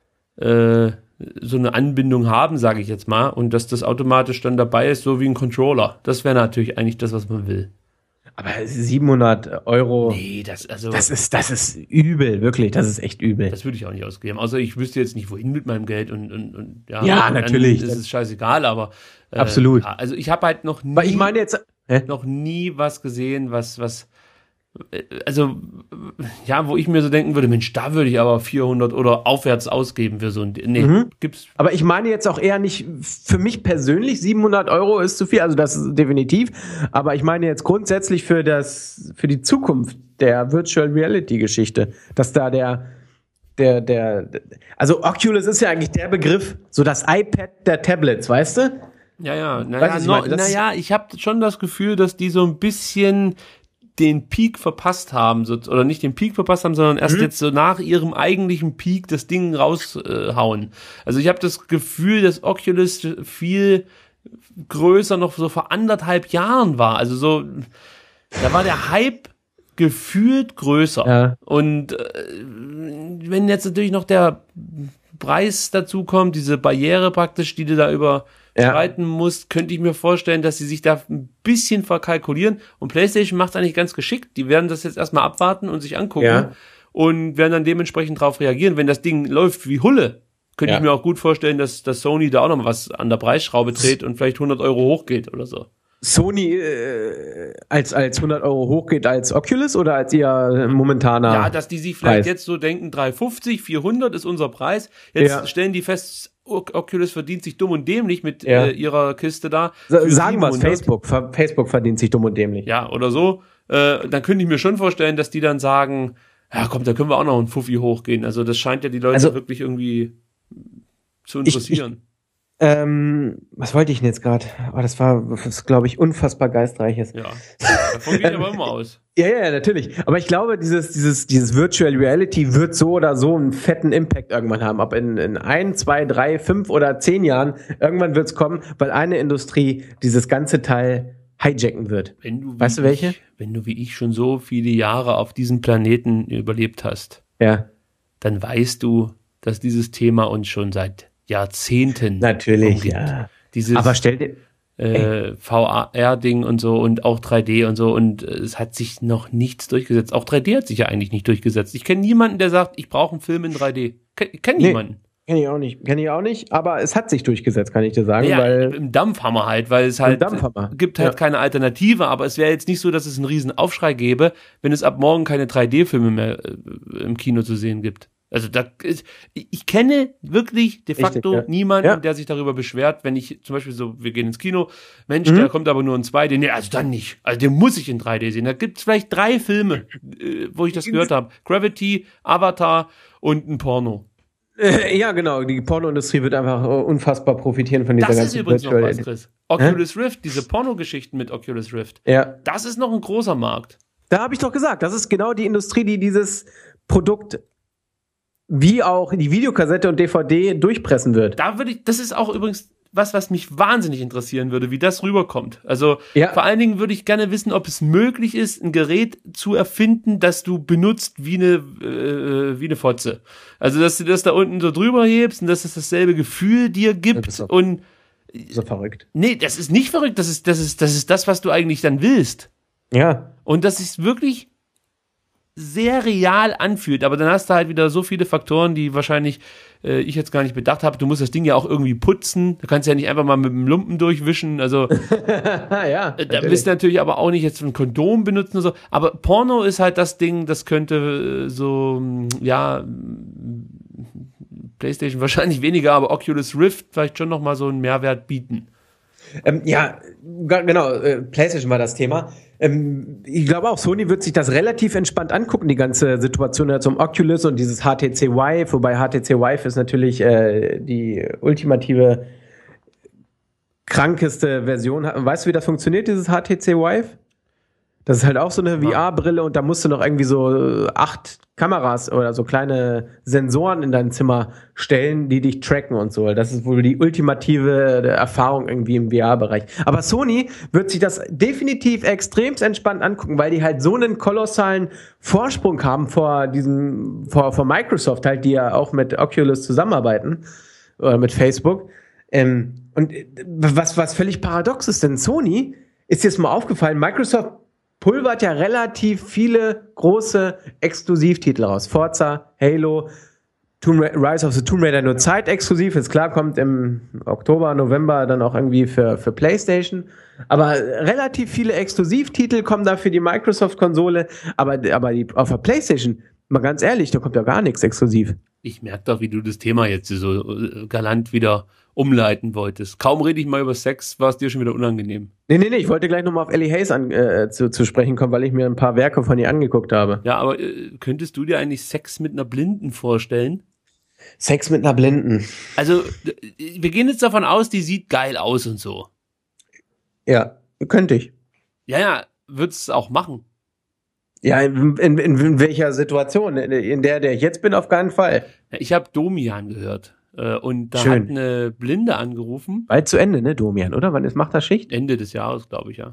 S1: äh, so eine Anbindung haben, sage ich jetzt mal, und dass das automatisch dann dabei ist, so wie ein Controller. Das wäre natürlich eigentlich das, was man will.
S2: Aber siebenhundert Euro,
S1: Nee, das, also,
S2: das ist, das ist übel, wirklich, das ist echt übel.
S1: das würde ich auch nicht ausgeben. Außer ich wüsste jetzt nicht, wohin mit meinem Geld und, und, und ja,
S2: Ja,
S1: dann
S2: natürlich.
S1: ist es scheißegal, aber äh,
S2: Absolut.
S1: Ja, also ich habe halt noch nie,
S2: Weil ich meine jetzt, hä?
S1: noch nie was gesehen, was, was, äh, also, ja, wo ich mir so denken würde, Mensch, da würde ich aber vierhundert oder aufwärts ausgeben für so ein, nee,
S2: Mhm.
S1: gibt's,
S2: Aber ich meine jetzt auch eher nicht, für mich persönlich, siebenhundert Euro ist zu viel, also das ist definitiv, aber ich meine jetzt grundsätzlich für das, für die Zukunft der Virtual Reality Geschichte, dass da der, der, der, also Oculus ist ja eigentlich der Begriff, so das iPad der Tablets, weißt du?
S1: ja, ja,
S2: Weißt
S1: naja,
S2: du, ich
S1: no,
S2: meine, das-
S1: naja, ich habe schon das Gefühl, dass die so ein bisschen den Peak verpasst haben, so, oder nicht den Peak verpasst haben, sondern erst
S2: Mhm.
S1: jetzt so nach ihrem eigentlichen Peak das Ding raushauen. Äh, also ich habe das Gefühl, dass Oculus viel größer noch so vor anderthalb Jahren war. Also so, da war der Hype gefühlt größer.
S2: Ja.
S1: Und äh, wenn jetzt natürlich noch der Preis dazu kommt, diese Barriere praktisch, die du da überschreiten ja. musst, könnte ich mir vorstellen, dass sie sich da ein bisschen verkalkulieren. Und PlayStation macht es eigentlich ganz geschickt. Die werden das jetzt erstmal abwarten und sich angucken
S2: Ja.
S1: und werden dann dementsprechend drauf reagieren. Wenn das Ding läuft wie Hulle, könnte
S2: Ja.
S1: ich mir auch gut vorstellen, dass, dass Sony da auch noch mal was an der Preisschraube dreht und vielleicht hundert Euro hochgeht oder so.
S2: Sony äh, als, als hundert Euro hochgeht als Oculus oder als ihr momentaner
S1: Ja, dass die sich vielleicht
S2: Preis?
S1: jetzt so denken, dreihundertfünfzig, vierhundert ist unser Preis. Jetzt
S2: Ja.
S1: stellen die fest, O- Oculus verdient sich dumm und dämlich mit
S2: Ja.
S1: äh, ihrer Kiste da.
S2: Sa-
S1: für
S2: Sagen wir es,
S1: siebenhundert.
S2: Facebook. Ver- Facebook verdient sich dumm und dämlich.
S1: Ja, oder so. Äh, dann könnte ich mir schon vorstellen, dass die dann sagen, ja komm, da können wir auch noch einen Fuffi hochgehen. Also das scheint ja die Leute
S2: Also-
S1: wirklich irgendwie zu
S2: Ich-
S1: interessieren.
S2: Ähm, was wollte ich denn jetzt gerade? Oh, das war, das glaube ich, unfassbar geistreiches.
S1: ja, davon geht aber immer aus.
S2: Ja, ja, ja, natürlich. Aber ich glaube, dieses, dieses, dieses Virtual Reality wird so oder so einen fetten Impact irgendwann haben. Ob in, in ein, zwei, drei, fünf oder zehn Jahren, irgendwann wird's kommen, weil eine Industrie dieses ganze Teil hijacken wird.
S1: Wenn du, wie
S2: Weißt du welche?
S1: Ich, wenn du wie ich schon so viele Jahre auf diesem Planeten überlebt hast,
S2: Ja,
S1: dann weißt du, dass dieses Thema uns schon seit Jahrzehnten
S2: natürlich,
S1: umgibt.
S2: ja.
S1: Dieses
S2: Aber stell dir,
S1: äh, V R-Ding und so und auch drei D und so und äh, es hat sich noch nichts durchgesetzt. Auch drei D hat sich ja eigentlich nicht durchgesetzt. Ich kenne niemanden, der sagt, ich brauche einen Film in drei D. Ken- Ich kenne
S2: Nee.
S1: niemanden.
S2: kenn ich auch nicht, kenn ich auch nicht, aber es hat sich durchgesetzt, kann ich dir sagen,
S1: Ja,
S2: weil,
S1: im Dampfhammer halt, weil es halt
S2: Dampfhammer.
S1: gibt halt
S2: Ja.
S1: keine Alternative, aber es wäre jetzt nicht so, dass es einen riesen Aufschrei gäbe, wenn es ab morgen keine drei D-Filme mehr äh, im Kino zu sehen gibt. Also da ist, ich ich kenne wirklich de facto
S2: Richtig, ja.
S1: niemanden,
S2: Ja.
S1: der sich darüber beschwert, wenn ich zum Beispiel so, wir gehen ins Kino, Mensch,
S2: Mhm.
S1: der kommt aber nur in zwei D, nee, also dann nicht, also den muss ich in drei D sehen. Da gibt es vielleicht drei Filme, äh, wo ich das gehört habe. Gravity, Avatar und ein Porno.
S2: Äh, ja, genau, die Pornoindustrie wird einfach äh, unfassbar profitieren von dieser
S1: Das ist
S2: ganzen
S1: übrigens noch
S2: Virtual
S1: was, Chris. Oculus Rift, diese Pornogeschichten mit Oculus Rift.
S2: Ja,
S1: Das ist noch ein großer Markt.
S2: da habe ich doch gesagt, das ist genau die Industrie, die dieses Produkt wie auch die Videokassette und D V D durchpressen wird.
S1: Da würde ich, das ist auch übrigens was, was mich wahnsinnig interessieren würde, wie das rüberkommt. Also
S2: Ja.
S1: vor allen Dingen würde ich gerne wissen, ob es möglich ist, ein Gerät zu erfinden, das du benutzt wie eine äh, wie eine Fotze. Also dass du das da unten so drüber hebst und dass es dasselbe Gefühl dir
S2: Das
S1: gibt
S2: ist so-
S1: und
S2: So verrückt.
S1: nee, das ist nicht verrückt, das ist das ist das ist das, was du eigentlich dann willst.
S2: Ja,
S1: Und das ist wirklich sehr real anfühlt, aber dann hast du halt wieder so viele Faktoren, die wahrscheinlich äh, ich jetzt gar nicht bedacht habe. Du musst das Ding ja auch irgendwie putzen. Du kannst ja nicht einfach mal mit dem Lumpen durchwischen. Also
S2: ja.
S1: äh, da bist du natürlich aber auch nicht jetzt ein Kondom benutzen und so. Aber Porno ist halt das Ding, das könnte äh, so, mh, ja, mh, PlayStation wahrscheinlich weniger, aber Oculus Rift vielleicht schon nochmal so einen Mehrwert bieten.
S2: Ähm, ja, ga- genau, äh, PlayStation war das Thema. Ähm, ich glaube auch, Sony wird sich das relativ entspannt angucken, die ganze Situation jetzt um Oculus und dieses H T C Vive, wobei H T C Vive ist natürlich äh, die ultimative krankeste Version. Weißt du, wie das funktioniert, dieses H T C Vive? Das ist halt auch so eine V R-Brille und da musst du noch irgendwie so acht Kameras oder so kleine Sensoren in dein Zimmer stellen, die dich tracken und so. Das ist wohl die ultimative Erfahrung irgendwie im V R-Bereich. Aber Sony wird sich das definitiv extremst entspannt angucken, weil die halt so einen kolossalen Vorsprung haben vor diesem, vor, vor Microsoft halt, die ja auch mit Oculus zusammenarbeiten oder mit Facebook. Ähm, und was, was völlig paradox ist, denn Sony ist jetzt mal aufgefallen, Microsoft pulvert ja relativ viele große Exklusivtitel raus. Forza, Halo, Tomb Ra- Rise of the Tomb Raider nur zeitexklusiv. Ist klar, kommt im Oktober, November dann auch irgendwie für, für PlayStation. Aber relativ viele Exklusivtitel kommen da für die Microsoft-Konsole. Aber, aber die, auf der PlayStation, mal ganz ehrlich, da kommt ja gar nichts exklusiv.
S1: Ich merke doch, wie du das Thema jetzt so äh, galant wieder umleiten wolltest. Kaum rede ich mal über Sex, war es dir schon wieder unangenehm.
S2: Nee, nee, nee, ich wollte gleich nochmal auf Ellie Hayes an, äh, zu, zu sprechen kommen, weil ich mir ein paar Werke von ihr angeguckt habe.
S1: Ja, aber äh, könntest du dir eigentlich Sex mit einer Blinden vorstellen?
S2: Sex mit einer Blinden.
S1: Also, äh, wir gehen jetzt davon aus, die sieht geil aus und so.
S2: Ja, könnte ich.
S1: Ja, ja, würdest es auch machen.
S2: Ja, in, in, in welcher Situation? In, in der, der ich jetzt bin, auf keinen Fall.
S1: Ja, ich habe Domian gehört. Äh, und da
S2: Schön.
S1: hat eine Blinde angerufen.
S2: Bald zu Ende, ne, Domian, oder? Wann ist, macht das Schicht?
S1: Ende des Jahres, glaube ich, ja.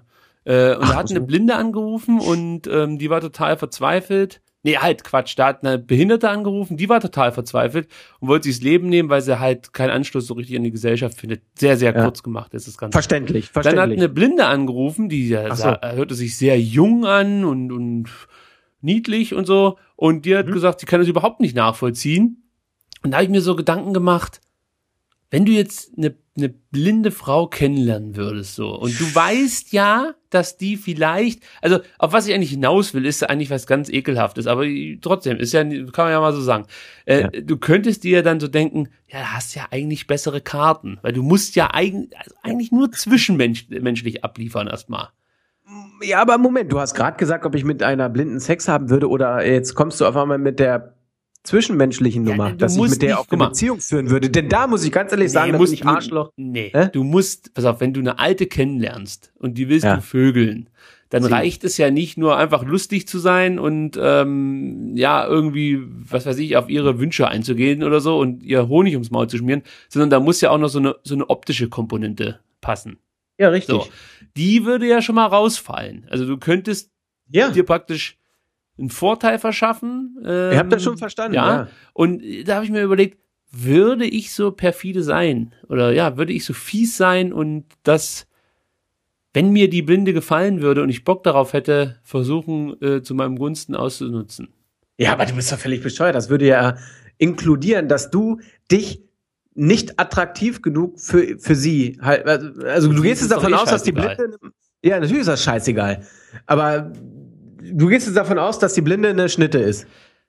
S1: Äh, und
S2: Ach,
S1: da hat eine Blinde angerufen und ähm, die war total verzweifelt. Nee, halt, Quatsch, da hat eine Behinderte angerufen, die war total verzweifelt und wollte sich das Leben nehmen, weil sie halt keinen Anschluss so richtig in die Gesellschaft findet. Sehr, sehr
S2: Ja.
S1: kurz gemacht ist das Ganze.
S2: Verständlich,
S1: Dann
S2: verständlich.
S1: hat eine Blinde angerufen, die ja,
S2: Ach so.
S1: sah, hörte sich sehr jung an und, und niedlich und so. Und die hat
S2: Mhm.
S1: gesagt, sie kann das überhaupt nicht nachvollziehen. Und da habe ich mir so Gedanken gemacht, wenn du jetzt eine, eine blinde Frau kennenlernen würdest, so, und du weißt ja, dass die vielleicht, also auf was ich eigentlich hinaus will, ist eigentlich was ganz Ekelhaftes, aber trotzdem, ist ja, kann man ja mal so sagen. Äh,
S2: Ja.
S1: Du könntest dir dann so denken, ja, du hast ja eigentlich bessere Karten, weil du musst ja eigentlich, also eigentlich nur zwischenmenschlich abliefern erstmal.
S2: Ja, aber Moment, du hast gerade gesagt, ob ich mit einer Blinden Sex haben würde oder jetzt kommst du auf einmal mit der zwischenmenschlichen
S1: Ja,
S2: Nummer,
S1: du
S2: dass ich
S1: musst
S2: mit der
S1: nicht-
S2: auch
S1: guck
S2: eine
S1: mal.
S2: Beziehung führen würde. Denn da muss ich ganz ehrlich sagen,
S1: Nee,
S2: da
S1: musst
S2: bin ich
S1: du-
S2: Arschloch.
S1: Nee,
S2: Hä?
S1: du musst, pass auf, wenn du eine Alte kennenlernst und die willst
S2: Ja.
S1: du vögeln, dann
S2: Sie.
S1: reicht es ja nicht nur einfach lustig zu sein und ähm, ja, irgendwie, was weiß ich, auf ihre Wünsche einzugehen oder so und ihr Honig ums Maul zu schmieren, sondern da muss ja auch noch so eine, so eine optische Komponente passen.
S2: Ja, richtig.
S1: So. Die würde ja schon mal rausfallen. Also du könntest
S2: Ja,
S1: dir praktisch einen Vorteil verschaffen. Ähm,
S2: ihr habt das schon verstanden.
S1: ja.
S2: Ja.
S1: Und da habe ich mir überlegt, würde ich so perfide sein? Oder ja, würde ich so fies sein und das, wenn mir die Blinde gefallen würde und ich Bock darauf hätte, versuchen, äh, zu meinem Gunsten auszunutzen?
S2: Ja, aber du bist doch völlig bescheuert. Das würde ja inkludieren, dass du dich nicht attraktiv genug für, für sie halt, also, also du
S1: Sie
S2: gehst
S1: ist
S2: jetzt davon
S1: doch eh
S2: aus, dass die
S1: scheißegal.
S2: Blinde, ja, natürlich ist das scheißegal. Aber du gehst jetzt davon aus, dass die Blinde eine Schnitte ist.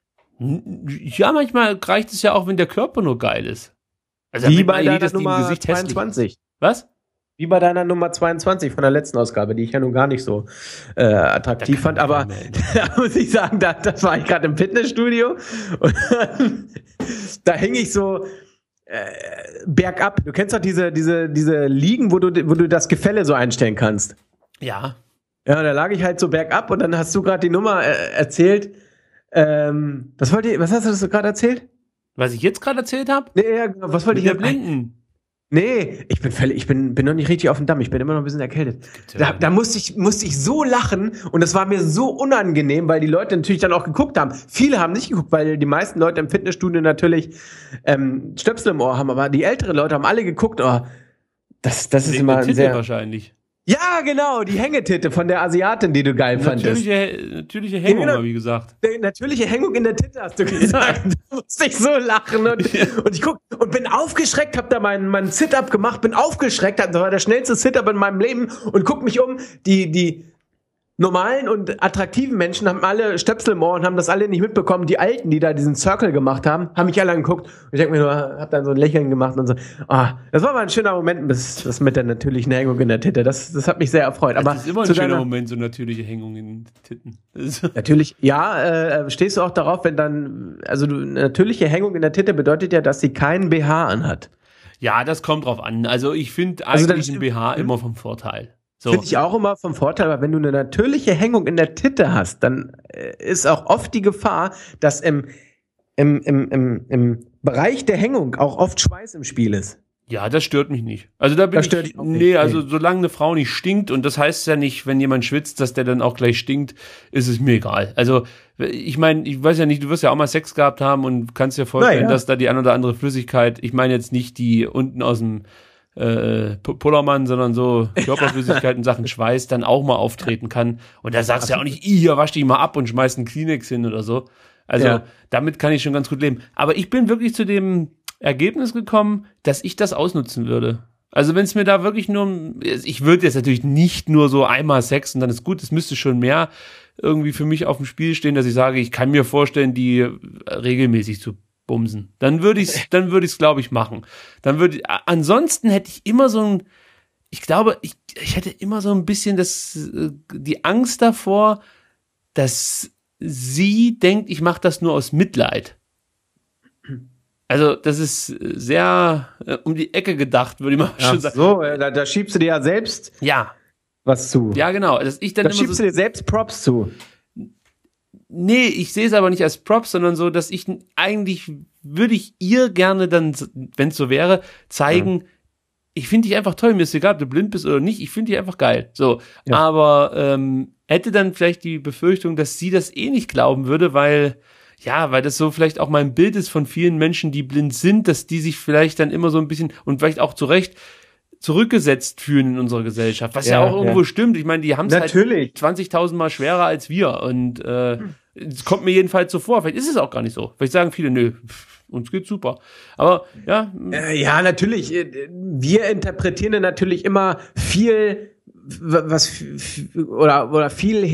S1: Ja, manchmal reicht es ja auch, wenn der Körper nur geil ist. Also
S2: Wie
S1: damit
S2: bei
S1: meine ich
S2: deiner
S1: nicht, dass die im
S2: Nummer
S1: Gesicht hässlich ist.
S2: zweiundzwanzig.
S1: Was?
S2: Wie bei deiner Nummer zweiundzwanzig von der letzten Ausgabe, die ich ja nun gar nicht so äh, attraktiv fand. Aber da muss ich sagen, da, da war ich gerade im Fitnessstudio und da hing ich so äh, bergab. Du kennst doch diese, diese, diese Liegen, wo du, wo du das Gefälle so einstellen kannst.
S1: Ja.
S2: Ja, da lag ich halt so bergab und dann hast du gerade die Nummer äh, erzählt. Ähm, was wollt ihr, was hast du das gerade erzählt?
S1: Was ich jetzt gerade erzählt habe?
S2: Nee, ja, genau, was wollte
S1: Mit
S2: ich
S1: der
S2: jetzt?
S1: Blinden.
S2: Nee, ich bin völlig, ich bin, bin noch nicht richtig auf dem Damm, ich bin immer noch ein bisschen erkältet. Da, da musste ich, musste ich so lachen und das war mir so unangenehm, weil die Leute natürlich dann auch geguckt haben. Viele haben nicht geguckt, weil die meisten Leute im Fitnessstudio natürlich ähm, Stöpsel im Ohr haben, aber die älteren Leute haben alle geguckt. Oh, das, das ist
S1: Wegen
S2: immer
S1: der
S2: ein
S1: Titel
S2: sehr.
S1: wahrscheinlich.
S2: Ja, genau, die Hängetitte von der Asiatin, die du geil fandest.
S1: Natürliche, natürliche Hängung,
S2: Ja, genau.
S1: wie gesagt.
S2: Die natürliche Hängung in der Titte, hast du gesagt. Da musste ich so lachen und, und ich guck und bin aufgeschreckt, hab da meinen meinen Sit-Up gemacht, bin aufgeschreckt, das war der schnellste Sit-Up in meinem Leben und guck mich um, die die normalen und attraktiven Menschen haben alle Stöpsel im Ohr und haben das alle nicht mitbekommen. Die Alten, die da diesen Circle gemacht haben, haben mich alle angeguckt. Und ich denke mir nur, hab dann so ein Lächeln gemacht und so. Ah, das war mal ein schöner Moment, das, das mit der natürlichen Hängung in der Titte. Das, das hat mich sehr erfreut. Aber
S1: Das ist immer ein
S2: zu
S1: schöner
S2: deiner-
S1: Moment, so natürliche Hängung in den Titten. Das ist-
S2: Natürlich, ja, äh, stehst du auch darauf, wenn dann, also du, natürliche Hängung in der Titte bedeutet ja, dass sie keinen B H anhat.
S1: Ja, das kommt drauf an. Also ich finde
S2: Also dann-
S1: eigentlich ein B H immer vom Vorteil. So.
S2: Finde ich auch immer vom Vorteil, aber wenn du eine natürliche Hängung in der Titte hast, dann äh, ist auch oft die Gefahr, dass im, im, im, im, im Bereich der Hängung auch oft Schweiß im Spiel ist.
S1: Ja, das stört mich nicht. Also da bin
S2: Das
S1: ich,
S2: stört dich auch nicht,
S1: nee, also
S2: nee.
S1: solange eine Frau nicht stinkt und das heißt ja nicht, wenn jemand schwitzt, dass der dann auch gleich stinkt, ist es mir egal. Also ich meine, ich weiß ja nicht, du wirst ja auch mal Sex gehabt haben und kannst dir vorstellen,
S2: Na ja.
S1: dass da die ein oder andere Flüssigkeit, ich meine jetzt nicht die unten aus dem äh, P- Pullermann, sondern so Körperflüssigkeit in Sachen Schweiß dann auch mal auftreten kann. Und da sagst du ja auch nicht, "Ih, hier wasch dich mal ab und schmeiß einen Kleenex hin oder so. Also
S2: Ja.
S1: damit kann ich schon ganz gut leben. Aber ich bin wirklich zu dem Ergebnis gekommen, dass ich das ausnutzen würde. Also wenn es mir da wirklich nur, um- ich würde jetzt natürlich nicht nur so einmal Sex und dann ist gut, es müsste schon mehr irgendwie für mich auf dem Spiel stehen, dass ich sage, ich kann mir vorstellen, die regelmäßig zu bumsen. Dann würde ich es, dann würde ich es, glaube ich, machen. Dann würde, ich- a- ansonsten hätte ich immer so ein, ich glaube, ich, ich hätte immer so ein bisschen das, äh, die Angst davor, dass sie denkt, ich mache das nur aus Mitleid. Also das ist sehr äh, um die Ecke gedacht, würde ich mal schon
S2: Ach
S1: sagen.
S2: so, äh, da, da schiebst du dir ja selbst
S1: Ja,
S2: was zu.
S1: ja genau. Dass ich dann
S2: da
S1: immer
S2: schiebst
S1: so,
S2: du dir selbst Props zu.
S1: nee, ich sehe es aber nicht als Props, sondern so, dass ich eigentlich würde ich ihr gerne dann, wenn es so wäre, zeigen, ich finde dich einfach toll, mir ist egal, ob du blind bist oder nicht, ich finde dich einfach geil. So,
S2: Ja.
S1: aber ähm, hätte dann vielleicht die Befürchtung, dass sie das eh nicht glauben würde, weil, ja, weil das so vielleicht auch mal ein Bild ist von vielen Menschen, die blind sind, dass die sich vielleicht dann immer so ein bisschen und vielleicht auch zu Recht zurückgesetzt fühlen in unserer Gesellschaft, was ja,
S2: Ja,
S1: auch irgendwo
S2: ja.
S1: stimmt. Ich meine, die haben es halt
S2: Natürlich.
S1: zwanzigtausend Mal schwerer als wir und äh, es kommt mir jedenfalls so vor. Vielleicht ist es auch gar nicht so. Vielleicht sagen viele, nö, pff, uns geht's super. Aber ja,
S2: Äh, ja, natürlich. äh, Wir interpretieren natürlich immer viel, w- was f- f- oder oder viel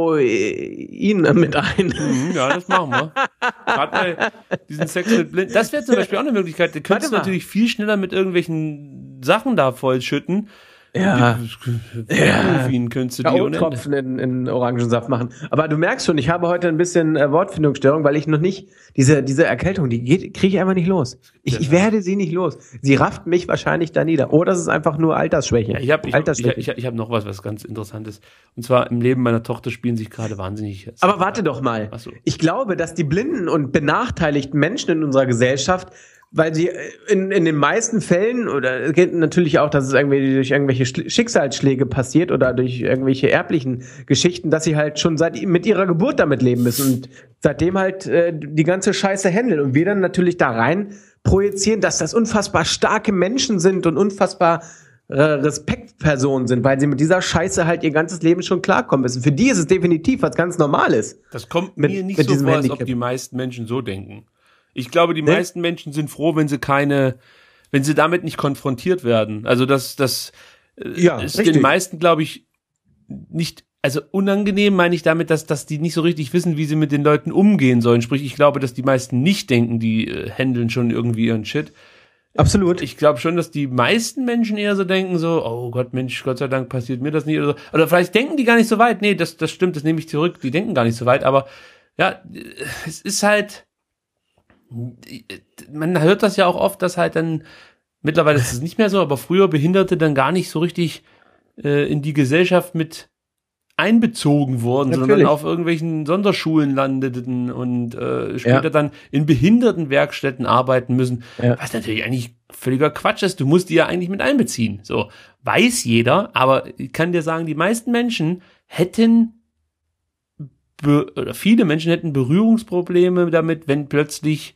S2: Heroin mit ein.
S1: Mhm, ja, das machen wir. Gerade bei diesen Sex mit Blind. Das wäre zum Beispiel auch eine Möglichkeit. Du könntest
S2: Warte mal.
S1: natürlich viel schneller mit irgendwelchen Sachen da vollschütten.
S2: Ja.
S1: Morphin könntest du die ohne Ende.
S2: K O-Tropfen in, in Orangensaft machen. Aber du merkst schon, ich habe heute ein bisschen äh, Wortfindungsstörung, weil ich noch nicht, diese, diese Erkältung, die geht, kriege ich einfach nicht los. Ich, ich werde sie nicht los. Sie rafft mich wahrscheinlich da nieder. Oder es ist einfach nur Altersschwäche.
S1: Ja, ich habe ich hab, ich,
S2: Altersschwäche.
S1: ich, ich hab noch was, was ganz Interessantes. Und zwar im Leben meiner Tochter spielen sich gerade wahnsinnig.
S2: Aber warte doch mal.
S1: Ach so.
S2: Ich glaube, dass die blinden und benachteiligten Menschen in unserer Gesellschaft, weil sie in, in den meisten Fällen, oder es geht natürlich auch, dass es irgendwie durch irgendwelche Schl- Schicksalsschläge passiert oder durch irgendwelche erblichen Geschichten, dass sie halt schon seit mit ihrer Geburt damit leben müssen und seitdem halt äh, die ganze Scheiße handeln und wir dann natürlich da rein projizieren, dass das unfassbar starke Menschen sind und unfassbar äh, Respektpersonen sind, weil sie mit dieser Scheiße halt ihr ganzes Leben schon klarkommen müssen. Für die ist es definitiv was ganz Normales.
S1: Das kommt
S2: Mit-
S1: mir nicht
S2: mit
S1: so
S2: diesem
S1: vor, als ob
S2: Handicap.
S1: die meisten Menschen so denken. Ich glaube, die
S2: Ne?
S1: meisten Menschen sind froh, wenn sie keine, wenn sie damit nicht konfrontiert werden. Also das, das äh,
S2: Ja,
S1: ist
S2: richtig.
S1: den meisten, glaube ich, nicht, also unangenehm meine ich damit, dass, dass die nicht so richtig wissen, wie sie mit den Leuten umgehen sollen. Sprich, ich glaube, dass die meisten nicht denken, die äh, handeln schon irgendwie ihren Shit.
S2: Absolut.
S1: Ich glaube schon, dass die meisten Menschen eher so denken, so, oh Gott, Mensch, Gott sei Dank passiert mir das nicht oder so. Oder vielleicht denken die gar nicht so weit. Nee, das, das stimmt, das nehme ich zurück. Die denken gar nicht so weit. Aber ja, es ist halt, man hört das ja auch oft, dass halt dann, mittlerweile ist es nicht mehr so, aber früher Behinderte dann gar nicht so richtig äh, in die Gesellschaft mit einbezogen wurden, sondern
S2: Natürlich.
S1: auf irgendwelchen Sonderschulen landeten und äh, später
S2: Ja.
S1: dann in Behindertenwerkstätten arbeiten müssen,
S2: Ja.
S1: was natürlich eigentlich völliger Quatsch ist. Du musst die ja eigentlich mit einbeziehen. So, weiß jeder, aber ich kann dir sagen, die meisten Menschen hätten be- oder viele Menschen hätten Berührungsprobleme damit, wenn plötzlich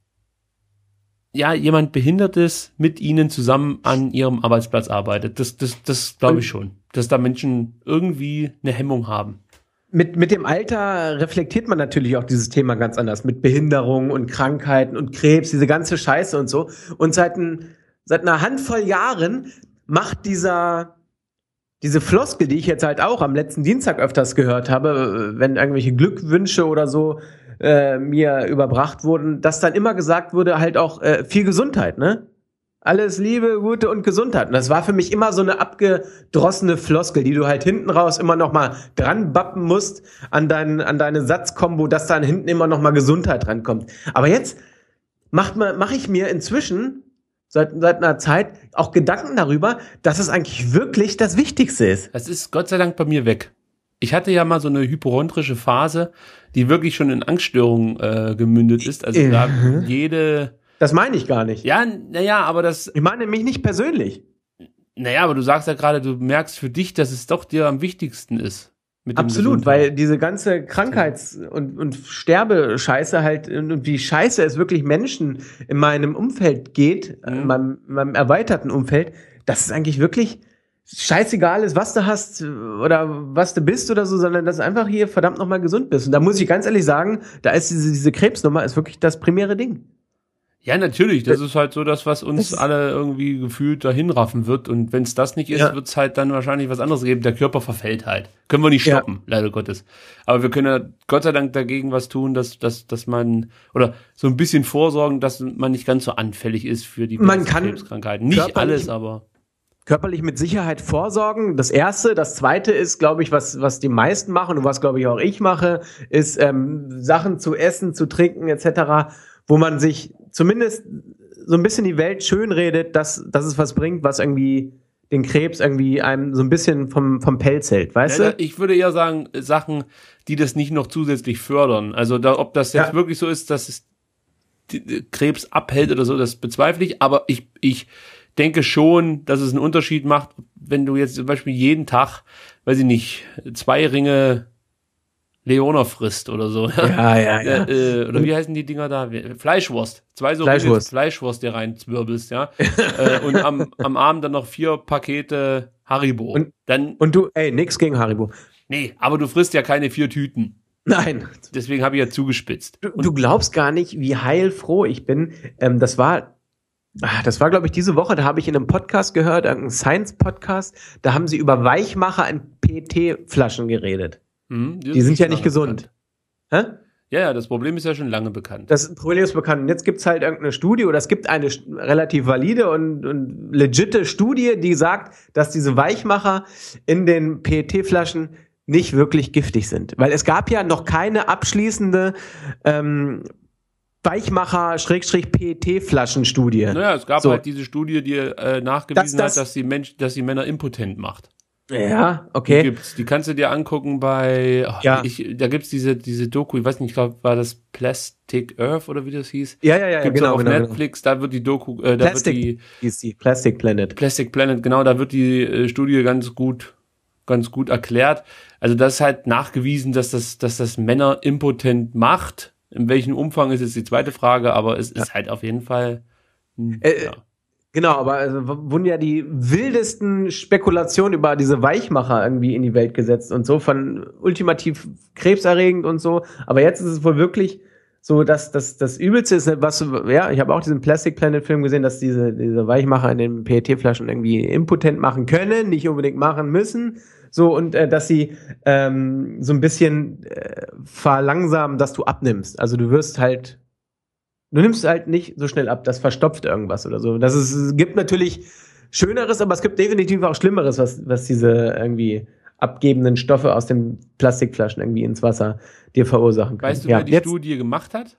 S1: ja jemand Behindertes mit ihnen zusammen an ihrem Arbeitsplatz arbeitet. Das, das, das glaube ich schon, dass da Menschen irgendwie eine Hemmung haben.
S2: Mit, mit dem Alter reflektiert man natürlich auch dieses Thema ganz anders. Mit Behinderungen und Krankheiten und Krebs, diese ganze Scheiße und so. Und seit, ein, seit einer Handvoll Jahren macht dieser, diese Floskel, die ich jetzt halt auch am letzten Dienstag öfters gehört habe, wenn irgendwelche Glückwünsche oder so äh, mir überbracht wurden, dass dann immer gesagt wurde, halt auch äh, viel Gesundheit, ne? Alles Liebe, Gute und Gesundheit. Und das war für mich immer so eine abgedrossene Floskel, die du halt hinten raus immer noch mal dran bappen musst an, dein, an deine Satzkombo, dass dann hinten immer noch mal Gesundheit rankommt. Aber jetzt macht man, mache ich mir inzwischen seit, seit einer Zeit auch Gedanken darüber, dass es eigentlich wirklich das Wichtigste ist.
S1: Das ist Gott sei Dank bei mir weg. Ich hatte ja mal so eine hypochondrische Phase, die wirklich schon in Angststörungen äh, gemündet ist. Also da
S2: Mhm.
S1: jede,
S2: Das meine ich gar nicht.
S1: ja, naja, aber das,
S2: Ich meine mich nicht persönlich.
S1: naja, aber du sagst ja gerade, du merkst für dich, dass es doch dir am wichtigsten ist. Mit dem
S2: Absolut,
S1: Gesundheit.
S2: weil diese ganze Krankheits- und, und Sterbescheiße halt und und wie scheiße es wirklich Menschen in meinem Umfeld geht,
S1: Mhm.
S2: in, meinem, in meinem erweiterten Umfeld, dass es eigentlich wirklich scheißegal ist, was du hast oder was du bist oder so, sondern dass du einfach hier verdammt nochmal gesund bist. Und da muss ich ganz ehrlich sagen, da ist diese, diese Krebsnummer ist wirklich das primäre Ding.
S1: Ja, natürlich. Das ist halt so das, was uns
S2: Das-
S1: alle irgendwie gefühlt dahin raffen wird. Und wenn es das nicht ist,
S2: Ja.
S1: wird es halt dann wahrscheinlich was anderes geben. Der Körper verfällt halt. Können wir nicht
S2: Ja.
S1: stoppen, leider Gottes. Aber wir können ja Gott sei Dank dagegen was tun, dass, dass, dass man, oder so ein bisschen vorsorgen, dass man nicht ganz so anfällig ist für die
S2: Man
S1: ganzen
S2: kann
S1: Krebskrankheiten. Nicht
S2: körperlich-
S1: alles, aber.
S2: Körperlich mit Sicherheit vorsorgen. Das erste. Das zweite ist, glaube ich, was, was die meisten machen und was, glaube ich, auch ich mache, ist ähm, Sachen zu essen, zu trinken et cetera, wo man sich zumindest so ein bisschen die Welt schönredet, dass, dass es was bringt, was irgendwie den Krebs irgendwie einem so ein bisschen vom, vom Pelz hält, weißt
S1: Ja,
S2: du?
S1: ich würde eher sagen, Sachen, die das nicht noch zusätzlich fördern. Also da, ob das jetzt
S2: Ja.
S1: wirklich so ist, dass es die, die Krebs abhält oder so, das bezweifle ich. Aber ich, ich denke schon, dass es einen Unterschied macht, wenn du jetzt zum Beispiel jeden Tag, weiß ich nicht, zwei Ringe Leona frisst oder so.
S2: Ja, ja, ja.
S1: Äh, äh, oder wie heißen die Dinger da? Fleischwurst. Zwei so
S2: Fleischwurst.
S1: Fleischwurst, dir reinzwirbelst, ja. äh, und am, am Abend dann noch vier Pakete Haribo.
S2: Und-
S1: dann,
S2: Und du, ey, nix gegen Haribo.
S1: nee, aber du frisst ja keine vier Tüten.
S2: Nein.
S1: Deswegen habe ich ja zugespitzt.
S2: Du, du glaubst gar nicht, wie heilfroh ich bin. Ähm, das war, ah, das war, glaube ich, diese Woche, da habe ich in einem Podcast gehört, einen Science-Podcast, da haben sie über Weichmacher in P E T-Flaschen geredet.
S1: Hm,
S2: Die sind ja nicht
S1: lange
S2: gesund.
S1: bekannt.
S2: Hä?
S1: Ja, ja, das Problem ist ja schon lange bekannt.
S2: Das Problem ist bekannt. Und jetzt gibt's halt irgendeine Studie oder es gibt eine st- relativ valide und, und legitte Studie, die sagt, dass diese Weichmacher in den P E T-Flaschen nicht wirklich giftig sind. Weil es gab ja noch keine abschließende ähm, Weichmacher-P E T-Flaschenstudie.
S1: Naja, es gab
S2: So.
S1: halt diese Studie, die äh, nachgewiesen
S2: Das- das-
S1: hat, dass die Mensch, dass die Männer impotent macht.
S2: Ja,
S1: Die
S2: okay.
S1: gibt's, die kannst du dir angucken bei, ach,
S2: Ja.
S1: ich, da gibt's diese, diese Doku, ich weiß nicht, ich glaube, war das Plastic Earth oder wie das hieß?
S2: Ja, ja, ja,
S1: Gibt's
S2: genau,
S1: auch auf
S2: genau, genau.
S1: Netflix, da wird die Doku, äh, da
S2: Plastic,
S1: wird die
S2: hieß die Plastic Planet.
S1: Plastic Planet, genau, da wird die äh, Studie ganz gut, ganz gut erklärt. Also das ist halt nachgewiesen, dass das, dass das Männer impotent macht. In welchem Umfang ist jetzt die zweite Frage, aber es ist halt auf jeden Fall, hm,
S2: Äh,
S1: ja.
S2: Genau, aber also wurden ja die wildesten Spekulationen über diese Weichmacher irgendwie in die Welt gesetzt und so, von ultimativ krebserregend und so. Aber jetzt ist es wohl wirklich so, dass das das Übelste ist, was, ja, ich habe auch diesen Plastic Planet Film gesehen, dass diese, diese Weichmacher in den P E T-Flaschen irgendwie impotent machen können, nicht unbedingt machen müssen. So, und äh, dass sie ähm, so ein bisschen äh, verlangsamen, dass du abnimmst. Also du wirst halt Du nimmst halt nicht so schnell ab, das verstopft irgendwas oder so. Das ist, es gibt natürlich Schöneres, aber es gibt definitiv auch Schlimmeres, was, was diese irgendwie abgebenden Stoffe aus den Plastikflaschen irgendwie ins Wasser dir verursachen können.
S1: Weißt du,
S2: ja,
S1: wer die
S2: jetzt,
S1: Studie gemacht hat?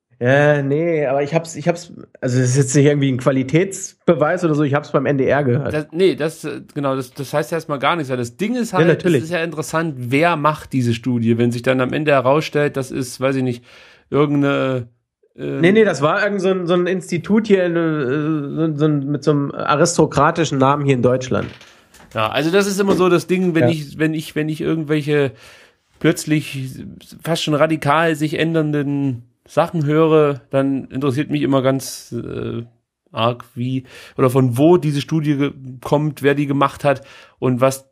S2: äh, nee, aber ich hab's, ich hab's, also es ist jetzt nicht irgendwie ein Qualitätsbeweis oder so, ich hab's beim N D R gehört.
S1: Das, nee, das, äh, genau, das, das heißt ja erstmal gar nichts, weil das Ding ist
S2: Ja,
S1: halt,
S2: natürlich.
S1: es ist ja interessant, wer macht diese Studie, wenn sich dann am Ende herausstellt, das ist, weiß ich nicht, irgendeine, ähm,
S2: Nee, nee, das war irgend so ein, so ein Institut hier in, äh, so, so ein, mit so einem aristokratischen Namen hier in Deutschland.
S1: ja, also das ist immer so das Ding, wenn
S2: Ja.
S1: ich, wenn ich, wenn ich irgendwelche plötzlich fast schon radikal sich ändernden Sachen höre, dann interessiert mich immer ganz äh, arg, wie oder von wo diese Studie ge- kommt, wer die gemacht hat und was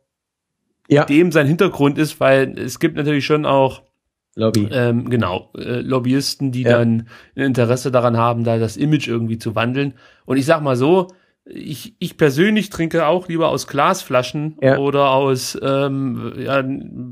S2: Ja,
S1: dem sein Hintergrund ist, weil es gibt natürlich schon auch
S2: Lobby.
S1: ähm, genau äh, Lobbyisten, die
S2: Ja.
S1: dann ein Interesse daran haben, da das Image irgendwie zu wandeln. Und ich sag mal so, ich, ich persönlich trinke auch lieber aus Glasflaschen
S2: Ja.
S1: oder aus ähm, ja,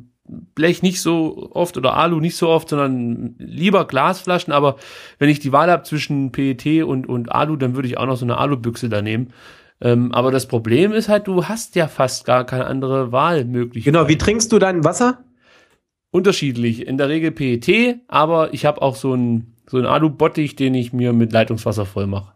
S1: Blech nicht so oft oder Alu nicht so oft, sondern lieber Glasflaschen. Aber wenn ich die Wahl habe zwischen P E T und, und Alu, dann würde ich auch noch so eine Alubüchse da nehmen. Ähm, aber das Problem ist halt, du hast ja fast gar keine andere Wahlmöglichkeit.
S2: Genau, wie trinkst du dein Wasser?
S1: Unterschiedlich. In der Regel P E T, aber ich habe auch so einen so einen Alu-Bottich, den ich mir mit Leitungswasser voll mache.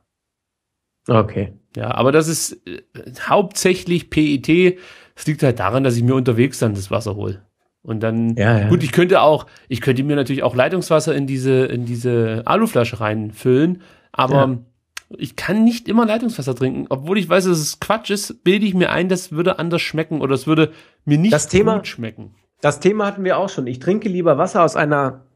S2: Okay.
S1: Ja, aber das ist äh, hauptsächlich P E T. Das liegt halt daran, dass ich mir unterwegs dann das Wasser hole. Und dann,
S2: Ja, ja.
S1: gut, ich könnte auch, ich könnte mir natürlich auch Leitungswasser in diese, in diese Aluflasche reinfüllen, aber
S2: Ja.
S1: ich kann nicht immer Leitungswasser trinken, obwohl ich weiß, dass es Quatsch ist, bilde ich mir ein, das würde anders schmecken oder es würde mir nicht
S2: Das Thema-
S1: gut schmecken.
S2: Das Thema hatten wir auch schon. Ich trinke lieber Wasser aus einer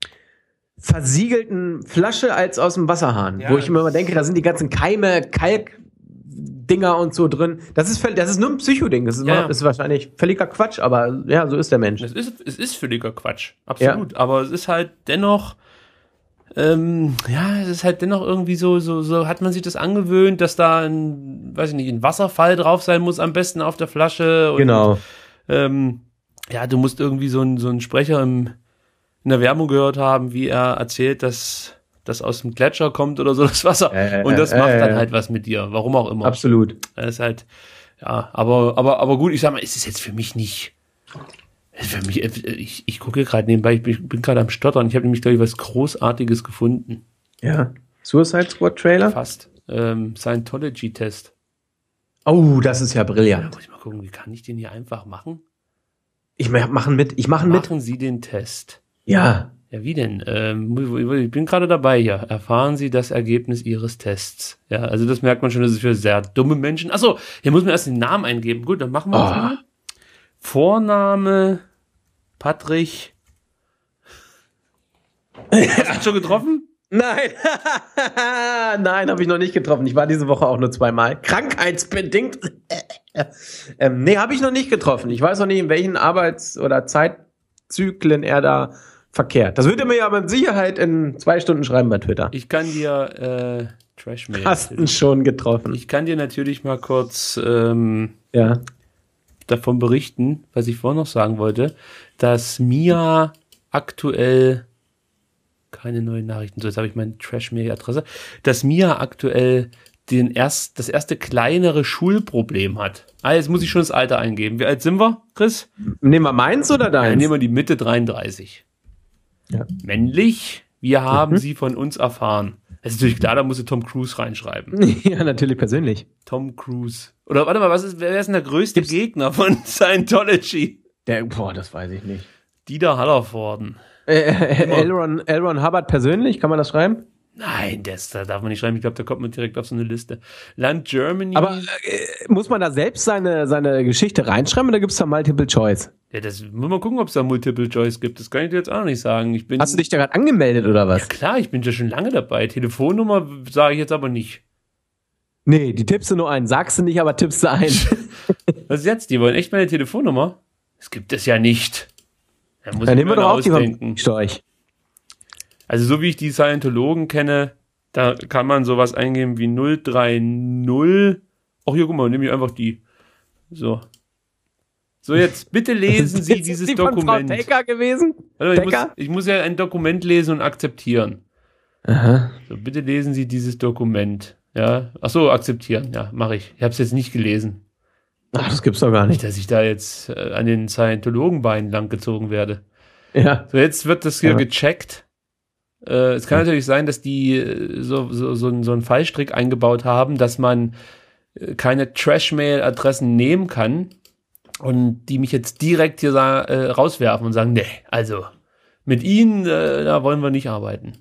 S2: versiegelten Flasche als aus dem Wasserhahn.
S1: Ja,
S2: wo ich mir immer
S1: das-
S2: denke, da sind die ganzen Keime, Kalkdinger und so drin. Das ist, völ- das ist nur ein Psychoding. Das ist,
S1: Ja.
S2: mal, ist wahrscheinlich völliger Quatsch, aber ja, so ist der Mensch.
S1: Es ist, es ist völliger Quatsch, absolut. Aber es ist halt dennoch, ähm, ja, es ist halt dennoch irgendwie so, so, so hat man sich das angewöhnt, dass da ein, weiß ich nicht, ein Wasserfall drauf sein muss, am besten auf der Flasche. Und,
S2: Genau.
S1: Ähm, ja, du musst irgendwie so einen so einen Sprecher im, in der Werbung gehört haben, wie er erzählt, dass das aus dem Gletscher kommt oder so, das Wasser.
S2: Äh,
S1: und das
S2: äh,
S1: macht
S2: äh,
S1: dann
S2: äh.
S1: halt was mit dir, warum auch immer.
S2: Absolut.
S1: Das ist halt, ja, aber, aber, aber gut, ich sag mal, es ist jetzt für mich nicht, für mich, ich, ich gucke gerade nebenbei, ich bin, bin gerade am Stottern, ich habe nämlich, glaube ich, was Großartiges gefunden.
S2: Ja. Suicide Squad Trailer?
S1: Fast. Ähm, Scientology-Test.
S2: Oh, das ist ja
S1: Da
S2: brillant.
S1: muss ich mal gucken, wie kann ich den hier einfach machen?
S2: Ich ma- machen mit. Ich machen mit.
S1: Machen Sie den Test.
S2: Ja.
S1: Ja, wie denn? Ähm, ich bin gerade dabei hier. Erfahren Sie das Ergebnis Ihres Tests. Ja, also das merkt man schon, das ist für sehr dumme Menschen. Achso, hier muss man erst den Namen eingeben. Gut, dann machen wir das
S2: Oh.
S1: mal. Vorname Patrick. Hast du ihn schon getroffen?
S2: Nein, nein, habe ich noch nicht getroffen. Ich war diese Woche auch nur zweimal. Krankheitsbedingt. ähm, nee, habe ich noch nicht getroffen. Ich weiß noch nicht, in welchen Arbeits- oder Zeitzyklen er da verkehrt. Das wird er mir ja mit Sicherheit in zwei Stunden schreiben bei Twitter.
S1: Ich kann dir äh, Trash-Mail.
S2: Hast ihn schon getroffen.
S1: Ich kann dir natürlich mal kurz ähm,
S2: Ja.
S1: davon berichten, was ich vorhin noch sagen wollte, dass Mia aktuell keine neuen Nachrichten, so jetzt habe ich meine Trash-Mail-Adresse, dass Mia aktuell den erst, das erste kleinere Schulproblem hat. Ah, jetzt muss ich schon das Alter eingeben. Wie alt sind wir, Chris?
S2: Nehmen wir meins oder
S1: Dann
S2: deins?
S1: nehmen wir die Mitte dreiunddreißig.
S2: Ja.
S1: Männlich, wir haben
S2: Mhm.
S1: sie von uns erfahren. Das ist natürlich klar, da musst du Tom Cruise reinschreiben.
S2: Ja, natürlich persönlich.
S1: Tom Cruise. Oder warte mal, was ist, wer ist denn der größte
S2: Gibt's-
S1: Gegner von Scientology?
S2: Der, boah, das weiß ich nicht.
S1: Dieter Hallervorden.
S2: Äh, äh, L. Ron, L. Ron Hubbard persönlich, kann man das schreiben?
S1: Nein, das da darf man nicht schreiben. Ich glaube, da kommt man direkt auf so eine Liste. Land Germany.
S2: Aber äh, muss man da selbst seine, seine Geschichte reinschreiben oder gibt's da Multiple Choice?
S1: ja, das muss man gucken, ob es da Multiple Choice gibt. Das kann ich dir jetzt auch noch nicht sagen. Ich bin,
S2: Hast du dich da gerade angemeldet oder
S1: ja
S2: was?
S1: klar, ich bin ja schon lange dabei. Telefonnummer sage ich jetzt aber nicht.
S2: Nee, die tippst du nur ein. Sagst du nicht, aber tippst du ein.
S1: Was ist jetzt? Die wollen echt meine Telefonnummer? Das gibt es ja nicht. Da muss
S2: Dann
S1: ich
S2: nehmen
S1: mir
S2: wir doch
S1: eine
S2: auf die
S1: ausdenken.
S2: vom Storch.
S1: Also so wie ich die Scientologen kenne, da kann man sowas eingeben wie null drei null. Ach hier, guck mal, nehme ich einfach die. So. So, jetzt bitte lesen Sie
S2: Ist
S1: dieses
S2: die von
S1: Dokument.
S2: Frau Taker gewesen?
S1: Warte mal, ich, muss,
S2: Taker?
S1: ich muss ja ein Dokument lesen und akzeptieren.
S2: Aha.
S1: So, bitte lesen Sie dieses Dokument. Ja. Ach so, akzeptieren. Ja, mache ich. Ich habe es jetzt nicht gelesen.
S2: Ach, das gibt's doch gar
S1: Nicht,
S2: nicht.
S1: dass ich da jetzt äh, an den Scientologenbeinen langgezogen werde.
S2: Ja.
S1: So, jetzt wird das hier
S2: Ja.
S1: gecheckt. Äh, es kann natürlich sein, dass die äh, so, so, so, einen- so einen Fallstrick eingebaut haben, dass man äh, keine Trash-Mail-Adressen nehmen kann und die mich jetzt direkt hier sa- äh, rauswerfen und sagen, nee, also mit ihnen, äh, da wollen wir nicht arbeiten.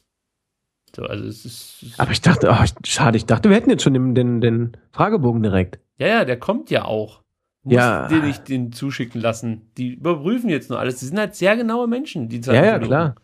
S1: So, also es ist, es ist
S2: Aber ich dachte, oh, schade, ich dachte, wir hätten jetzt schon den, den, den Fragebogen direkt.
S1: ja, ja, der kommt ja auch. Muss
S2: Ja.
S1: dir nicht den zuschicken lassen. Die überprüfen jetzt nur alles. Die sind halt sehr genaue Menschen, die
S2: Ja, ja,
S1: Scientologen.
S2: klar.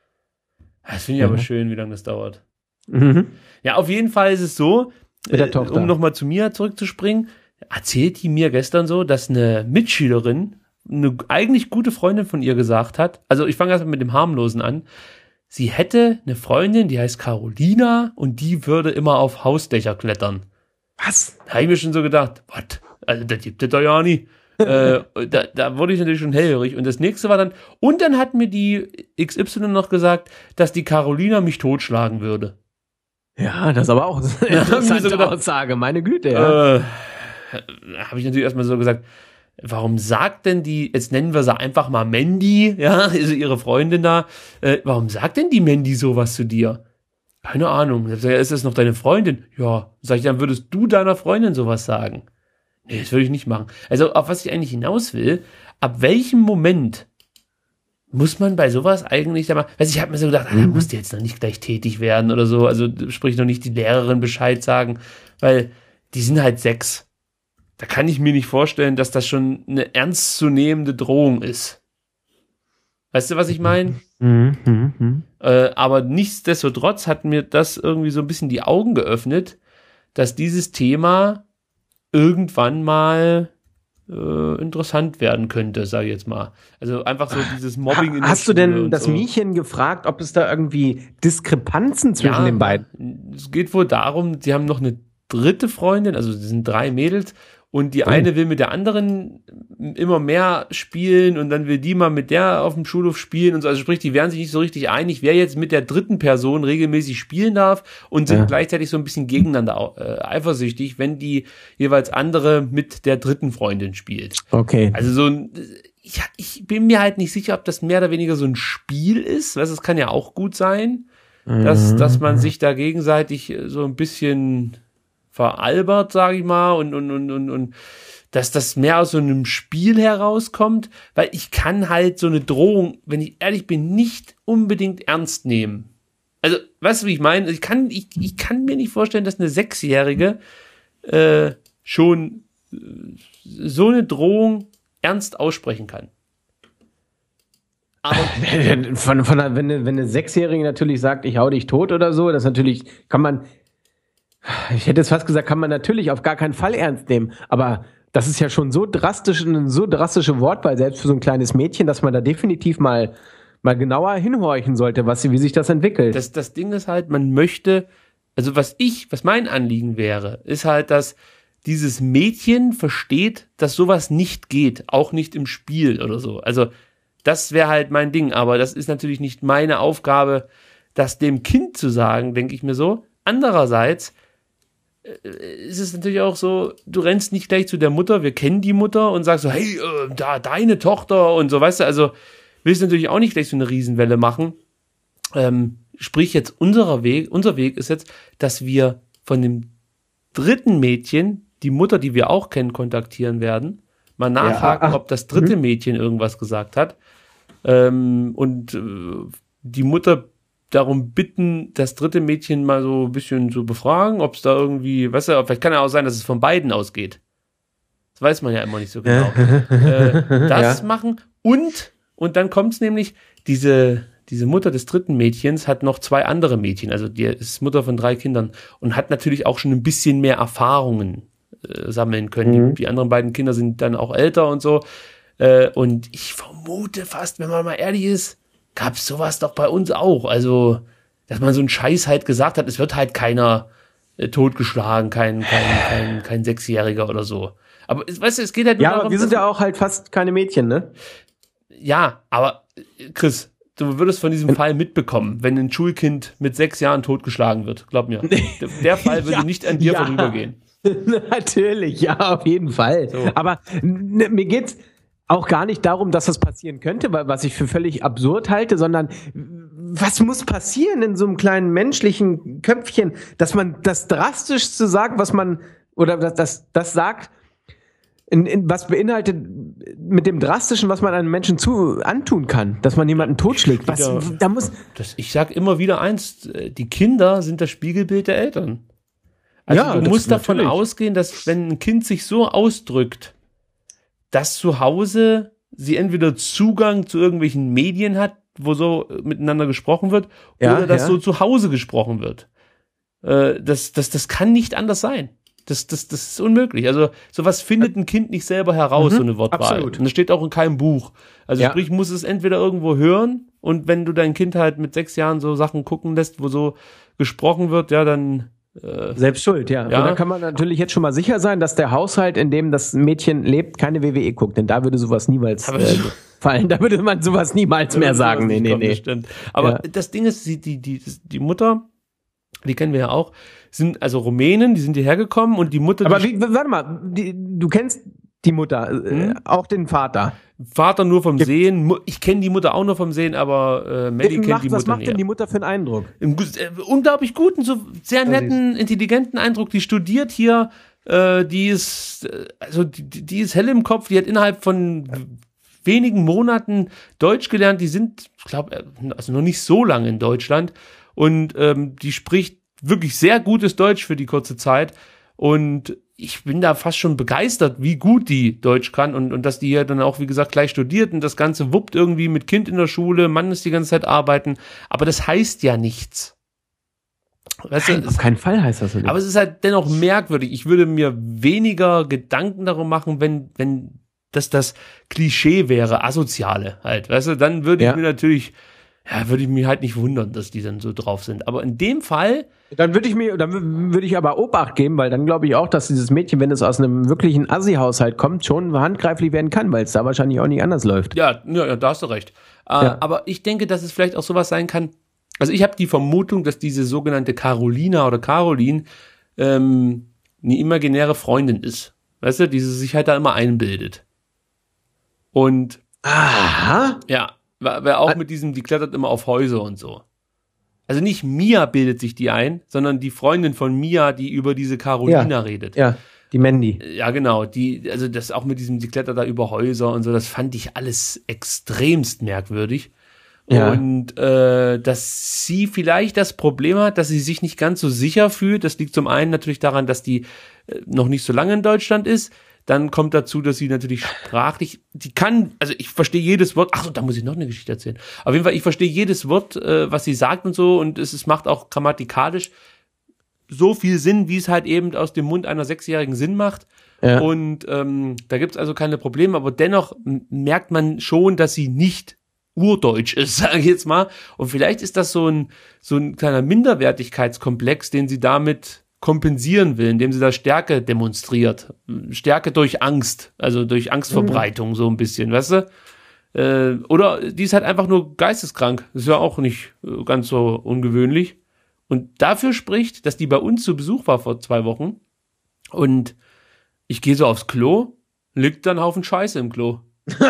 S1: Das finde ich
S2: Ja.
S1: aber schön, wie lange das dauert.
S2: Mhm.
S1: Ja, auf jeden Fall ist es so,
S2: Mit der
S1: äh,
S2: Tochter.
S1: um nochmal zu Mia zurückzuspringen, erzählt die mir gestern so, dass eine Mitschülerin, eine eigentlich gute Freundin von ihr gesagt hat, also ich fange erst mal mit dem Harmlosen an, sie hätte eine Freundin, die heißt Carolina und die würde immer auf Hausdächer klettern.
S2: Was?
S1: Da habe ich mir schon so gedacht, was? Also das gibt es doch ja nicht. äh, da, da wurde ich natürlich schon hellhörig. Und das nächste war dann, und dann hat mir die X Y noch gesagt, dass die Carolina mich totschlagen würde.
S2: Ja, das ist aber auch eine
S1: hab ich mir so
S2: interessante
S1: gedacht.
S2: Aussage. Meine Güte, ja.
S1: Äh, habe ich natürlich erstmal so gesagt, warum sagt denn die, jetzt nennen wir sie einfach mal Mandy, ja, also ihre Freundin da, äh, warum sagt denn die Mandy sowas zu dir? Keine Ahnung. Ich hab gesagt, ja, ist das noch deine Freundin? Ja. Sag ich, dann würdest du deiner Freundin sowas sagen? Nee, das würde ich nicht machen. Also, auf was ich eigentlich hinaus will, ab welchem Moment muss man bei sowas eigentlich, sag mal, weiß ich, ich habe mir so gedacht, ah, da musst du jetzt noch nicht gleich tätig werden oder so, also sprich noch nicht die Lehrerin Bescheid sagen, weil die sind halt sechs. Da kann ich mir nicht vorstellen, dass das schon eine ernstzunehmende Drohung ist. Weißt du, was ich meine?
S2: Mhm, mhm, mhm.
S1: Äh, aber nichtsdestotrotz hat mir das irgendwie so ein bisschen die Augen geöffnet, dass dieses Thema irgendwann mal äh, interessant werden könnte, sage ich jetzt mal. Also einfach so dieses Mobbing in der
S2: Hast du
S1: Schule
S2: denn
S1: und
S2: das
S1: so.
S2: Mädchen gefragt, ob es da irgendwie Diskrepanzen zwischen den beiden?
S1: Es geht wohl darum, sie haben noch eine dritte Freundin, also es sind drei Mädels und die eine will mit der anderen immer mehr spielen und dann will die mal mit der auf dem Schulhof spielen und so. Also sprich, die werden sich nicht so richtig einig, wer jetzt mit der dritten Person regelmäßig spielen darf und sind
S2: Ja.
S1: gleichzeitig so ein bisschen gegeneinander au- äh, eifersüchtig, wenn die jeweils andere mit der dritten Freundin spielt.
S2: Okay.
S1: Also so ein, ich, ich bin mir halt nicht sicher, ob das mehr oder weniger so ein Spiel ist, weißt, es kann ja auch gut sein, dass,
S2: Mhm.
S1: dass man sich da gegenseitig so ein bisschen veralbert, sage ich mal, und, und, und, und, und dass das mehr aus so einem Spiel herauskommt, weil ich kann halt so eine Drohung, wenn ich ehrlich bin, nicht unbedingt ernst nehmen. Also, weißt du, wie ich meine? Ich kann, ich, ich kann mir nicht vorstellen, dass eine Sechsjährige äh, schon äh, so eine Drohung ernst aussprechen kann.
S2: Aber von, von, wenn, eine, wenn eine Sechsjährige natürlich sagt, ich hau dich tot oder so, das natürlich, kann man, ich hätte jetzt fast gesagt, kann man natürlich auf gar keinen Fall ernst nehmen, aber das ist ja schon so drastisch, eine so drastische Wortwahl, selbst für so ein kleines Mädchen, dass man da definitiv mal, mal genauer hinhorchen sollte, was, wie sich das entwickelt.
S1: Das, das Ding ist halt, man möchte, also was ich, was mein Anliegen wäre, ist halt, dass dieses Mädchen versteht, dass sowas nicht geht, auch nicht im Spiel oder so. Also das wäre halt mein Ding, aber das ist natürlich nicht meine Aufgabe, das dem Kind zu sagen, denke ich mir so. Andererseits ist es natürlich auch so, du rennst nicht gleich zu der Mutter, wir kennen die Mutter und sagst so, hey, äh, da, deine Tochter und so, weißt du, also willst du natürlich auch nicht gleich so eine Riesenwelle machen. Ähm, sprich jetzt, unser Weg, unser Weg ist jetzt, dass wir von dem dritten Mädchen, die Mutter, die wir auch kennen, kontaktieren werden, mal nachhaken,
S2: Ja,
S1: ob das dritte Mädchen irgendwas gesagt hat ähm, und äh, die Mutter darum bitten, das dritte Mädchen mal so ein bisschen zu befragen, ob es da irgendwie, weißt du, vielleicht kann ja auch sein, dass es von beiden ausgeht. Das weiß man ja immer nicht so genau. äh, das
S2: Ja.
S1: machen und, und dann kommt es nämlich, diese, diese Mutter des dritten Mädchens hat noch zwei andere Mädchen, also die ist Mutter von drei Kindern und hat natürlich auch schon ein bisschen mehr Erfahrungen äh, sammeln können.
S2: Mhm.
S1: Die, die anderen beiden Kinder sind dann auch älter und so. Äh, und ich vermute fast, wenn man mal ehrlich ist, gab's sowas doch bei uns auch. Also, dass man so einen Scheiß halt gesagt hat, es wird halt keiner äh, totgeschlagen, kein, kein, kein, kein Sechsjähriger oder so. Aber es- weißt du, es geht halt nur
S2: Ja,
S1: darum,
S2: aber wir sind
S1: dass-
S2: ja auch halt fast keine Mädchen, ne?
S1: ja, aber äh, Chris, du würdest von diesem Fall mitbekommen, wenn ein Schulkind mit sechs Jahren totgeschlagen wird. Glaub mir. Der, der Fall würde
S2: Ja,
S1: nicht an dir
S2: ja.
S1: vorübergehen.
S2: Natürlich, ja, auf jeden Fall.
S1: So.
S2: Aber ne, mir geht's auch gar nicht darum, dass das passieren könnte, weil, was ich für völlig absurd halte, sondern was muss passieren in so einem kleinen menschlichen Köpfchen, dass man das Drastischste sagt, was man, oder das, das, das sagt, in, in, was beinhaltet mit dem Drastischen, was man einem Menschen zu antun kann, dass man jemanden totschlägt. Was,
S1: Ja.
S2: da muss,
S1: Das, ich sag immer wieder eins, äh, die Kinder sind das Spiegelbild der Eltern. Also
S2: Ja,
S1: du
S2: das
S1: musst davon
S2: natürlich.
S1: ausgehen, dass wenn ein Kind sich so ausdrückt, dass zu Hause sie entweder Zugang zu irgendwelchen Medien hat, wo so miteinander gesprochen wird,
S2: Ja,
S1: oder dass
S2: ja.
S1: so zu Hause gesprochen wird. Äh, das, das, das kann nicht anders sein. Das, das, das ist unmöglich. Also sowas findet ein Kind nicht selber heraus, so eine Wortwahl.
S2: absolut.
S1: Und das steht auch in keinem Buch. Also
S2: Ja.
S1: sprich, muss es entweder irgendwo hören und wenn du dein Kind halt mit sechs Jahren so Sachen gucken lässt, wo so gesprochen wird, ja, dann
S2: Selbst schuld, ja.
S1: Ja.
S2: Und da kann man natürlich jetzt schon mal sicher sein, dass der Haushalt, in dem das Mädchen lebt, keine W W E guckt, denn da würde sowas niemals
S1: Aber-
S2: äh, fallen. Da würde man sowas niemals mehr sagen. Nee, nee,
S1: Kommt, das
S2: nee.
S1: stimmt. Aber
S2: Ja.
S1: das Ding ist, die, die, die, die Mutter, die kennen wir ja auch, sind also Rumänen, die sind hierher gekommen und die Mutter,
S2: Aber
S1: die
S2: wie, warte mal, die, du kennst die Mutter, äh,
S1: Hm?
S2: auch den Vater.
S1: Vater nur vom Sehen, Mu- ich kenne die Mutter auch nur vom Sehen, aber äh, Melly kennt
S2: Macht-
S1: die
S2: was
S1: Mutter
S2: macht denn die
S1: näher.
S2: Mutter für einen Eindruck?
S1: Einen gu- äh, unglaublich guten, so sehr netten, intelligenten Eindruck. Die studiert hier, äh, die ist, äh, also die, die die ist hell im Kopf, die hat innerhalb von w- wenigen Monaten Deutsch gelernt. Die sind, ich glaube, also noch nicht so lange in Deutschland und ähm, die spricht wirklich sehr gutes Deutsch für die kurze Zeit und ich bin da fast schon begeistert, wie gut die Deutsch kann und, und dass die hier dann auch, wie gesagt, gleich studiert und das Ganze wuppt irgendwie mit Kind in der Schule, Mann ist die ganze Zeit arbeiten, aber das heißt ja nichts. Weißt du,
S2: Nein,
S1: es,
S2: auf keinen Fall heißt das so.
S1: aber es ist halt dennoch merkwürdig. Ich würde mir weniger Gedanken darum machen, wenn, wenn das das Klischee wäre, Asoziale halt. Weißt du, dann würde ich
S2: Ja.
S1: mir natürlich, ja, würde ich mich halt nicht wundern, dass die dann so drauf sind. Aber in dem Fall,
S2: Dann würde ich mir, dann wü- würde ich aber Obacht geben, weil dann glaube ich auch, dass dieses Mädchen, wenn es aus einem wirklichen Assi-Haushalt kommt, schon handgreiflich werden kann, weil es da wahrscheinlich auch nicht anders läuft.
S1: ja, ja, ja da hast du recht. Äh,
S2: Ja.
S1: Aber ich denke, dass es vielleicht auch sowas sein kann. Also ich habe die Vermutung, dass diese sogenannte Carolina oder Caroline ähm, eine imaginäre Freundin ist. Weißt du, die sie sich halt da immer einbildet. Und
S2: Aha.
S1: ja, weil weil auch
S2: Ah.
S1: mit diesem, die klettert immer auf Häuser und so. Also nicht Mia bildet sich die ein, sondern die Freundin von Mia, die über diese Carolina
S2: Ja.
S1: redet.
S2: Ja, die Mandy.
S1: Ja, genau. Die, also das auch mit diesem, die klettert da über Häuser und so, das fand ich alles extremst merkwürdig.
S2: Ja.
S1: Und äh, dass sie vielleicht das Problem hat, dass sie sich nicht ganz so sicher fühlt. Das liegt zum einen natürlich daran, dass die äh, noch nicht so lange in Deutschland ist. Dann kommt dazu, dass sie natürlich sprachlich, die kann, also ich verstehe jedes Wort, ach so, da muss ich noch eine Geschichte erzählen. Auf jeden Fall, ich verstehe jedes Wort, äh, was sie sagt und so, und es, es macht auch grammatikalisch so viel Sinn, wie es halt eben aus dem Mund einer Sechsjährigen Sinn macht.
S2: Ja.
S1: Und ähm, da gibt's also keine Probleme, aber dennoch m- merkt man schon, dass sie nicht urdeutsch ist, sage ich jetzt mal. Und vielleicht ist das so ein, so ein kleiner Minderwertigkeitskomplex, den sie damit kompensieren will, indem sie da Stärke demonstriert. Stärke durch Angst, also durch Angstverbreitung so ein bisschen, weißt du? Äh, oder die ist halt einfach nur geisteskrank. Das ist ja auch nicht äh, ganz so ungewöhnlich. Und dafür spricht, dass die bei uns zu Besuch war vor zwei Wochen und ich gehe so aufs Klo, liegt dann ein Haufen Scheiße im Klo.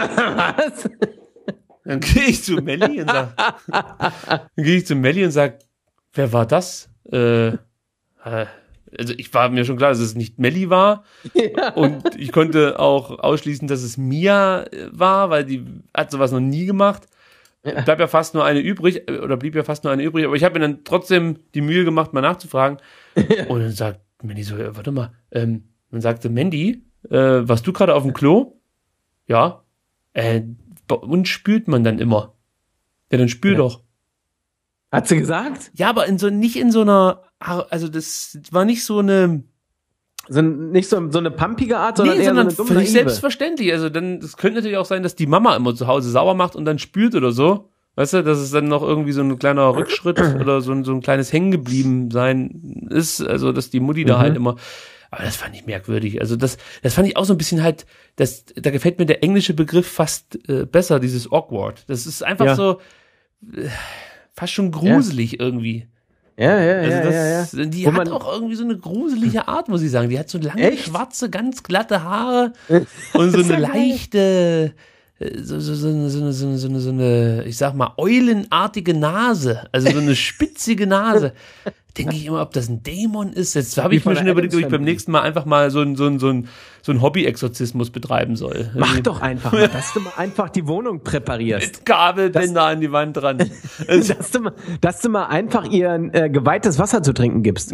S2: Was?
S1: Dann gehe ich zu Melli und sag, dann gehe ich zu Melli und sag, wer war das? Äh, äh, also ich war mir schon klar, dass es nicht Melli war.
S2: Ja.
S1: Und ich konnte auch ausschließen, dass es Mia war, weil die hat sowas noch nie gemacht.
S2: Ja.
S1: Bleibt ja fast nur eine übrig, oder blieb ja fast nur eine übrig. Aber ich habe mir dann trotzdem die Mühe gemacht, mal nachzufragen.
S2: Ja.
S1: Und dann sagt Mandy so, ja, warte mal. Ähm, dann sagte Mandy, äh, warst du gerade auf dem Klo? Ja. Äh, bei uns spült man dann immer. Ja, dann spül
S2: Ja.
S1: doch.
S2: Hat sie gesagt?
S1: Ja, aber in so, nicht in so einer, also das war nicht so eine,
S2: So, nicht so, so eine pumpige Art, sondern
S1: nee,
S2: eher
S1: sondern
S2: so eine dumme
S1: völlig
S2: Naive.
S1: selbstverständlich. Also dann, es könnte natürlich auch sein, dass die Mama immer zu Hause sauber macht und dann spült oder so. Weißt du, dass es dann noch irgendwie so ein kleiner Rückschritt oder so ein, so ein kleines Hängengeblieben sein ist. Also, dass die Mutti da
S2: Mhm.
S1: halt immer, aber das fand ich merkwürdig. Also das, das fand ich auch so ein bisschen halt, das, da gefällt mir der englische Begriff fast äh, besser, dieses awkward. Das ist einfach
S2: Ja.
S1: so, äh, fast schon gruselig irgendwie.
S2: Ja, ja,
S1: Also
S2: ja,
S1: das,
S2: ja, ja.
S1: die
S2: Wo
S1: hat
S2: man-
S1: auch irgendwie so eine gruselige Art, muss ich sagen. Die hat so lange,
S2: Echt?
S1: schwarze, ganz glatte Haare und so
S2: ist
S1: eine
S2: ja geil.
S1: leichte, äh, so, so, so, eine- so, eine- so, eine- so, eine- so eine, ich sag mal, eulenartige Nase. Also so eine spitzige Nase. Denke ich immer, ob das ein Dämon ist. Jetzt habe
S2: Wie
S1: ich mir
S2: von
S1: schon
S2: der
S1: überlegt, ob ich
S2: Addams
S1: beim
S2: Family.
S1: nächsten Mal einfach mal so ein, so ein, so ein, so ein Hobby-Exorzismus betreiben soll.
S2: Mach
S1: Irgendwie
S2: doch einfach mal, dass du mal einfach die Wohnung präparierst.
S1: mit Kabelbänder an die Wand dran.
S2: Dass du mal, dass du mal einfach ihr äh, geweihtes Wasser zu trinken gibst.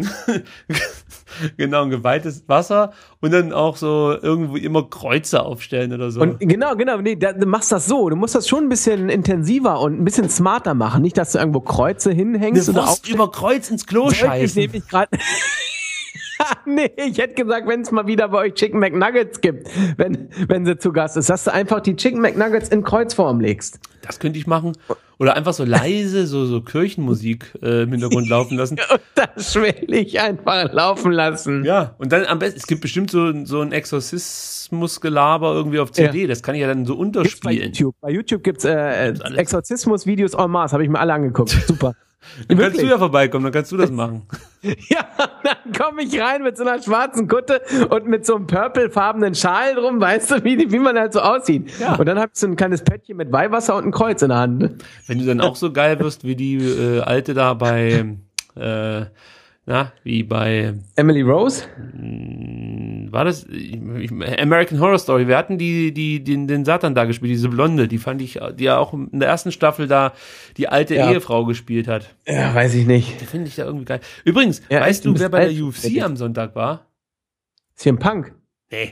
S1: Genau, ein geweihtes Wasser und dann auch so irgendwo immer Kreuze aufstellen oder so.
S2: Und genau, genau, nee, da, du machst das so. Du musst das schon ein bisschen intensiver und ein bisschen smarter machen. Nicht, dass du irgendwo Kreuze hinhängst
S1: eine
S2: oder
S1: Wurst über Kreuz ins Klo
S2: Ich
S1: scheißen.
S2: nämlich gerade. Nee, ich hätte gesagt, wenn es mal wieder bei euch Chicken McNuggets gibt, wenn, wenn sie zu Gast ist, dass du einfach die Chicken McNuggets in Kreuzform legst.
S1: Das könnte ich machen. Oder einfach so leise, so, so Kirchenmusik äh, im Hintergrund laufen lassen.
S2: Und das schwellig einfach laufen lassen.
S1: Ja, und dann am besten, es gibt bestimmt so, so ein Exorzismusgelaber irgendwie auf C D,
S2: Ja.
S1: das kann ich ja dann so
S2: Gibt's bei
S1: unterspielen.
S2: YouTube. Bei YouTube gibt's äh,
S1: alles.
S2: Exorzismus-Videos en masse, habe ich mir alle angeguckt. Super.
S1: Dann kannst du
S2: Wirklich.
S1: ja vorbeikommen, dann kannst du das machen.
S2: Ja, dann komme ich rein mit so einer schwarzen Kutte und mit so einem purplefarbenen Schal drum, weißt du, wie, wie man halt so aussieht.
S1: Ja.
S2: Und dann hab ich so ein kleines Pöttchen mit Weihwasser und ein Kreuz in der Hand.
S1: Wenn du dann auch so geil wirst wie die äh, Alte da bei, äh, na, wie bei,
S2: Emily Rose?
S1: war das ich, ich, American Horror Story? Wir hatten die, die, den, den Satan da gespielt, diese Blonde, die fand ich, die ja auch in der ersten Staffel da die alte
S2: Ja.
S1: Ehefrau gespielt hat.
S2: Ja, weiß ich nicht.
S1: Die finde ich da irgendwie geil. Übrigens,
S2: Ja,
S1: weißt
S2: du
S1: du,
S2: bist
S1: wer bei
S2: alt,
S1: der U F C
S2: Eddie.
S1: am Sonntag war?
S2: Ist hier ein Punk.
S1: Nee.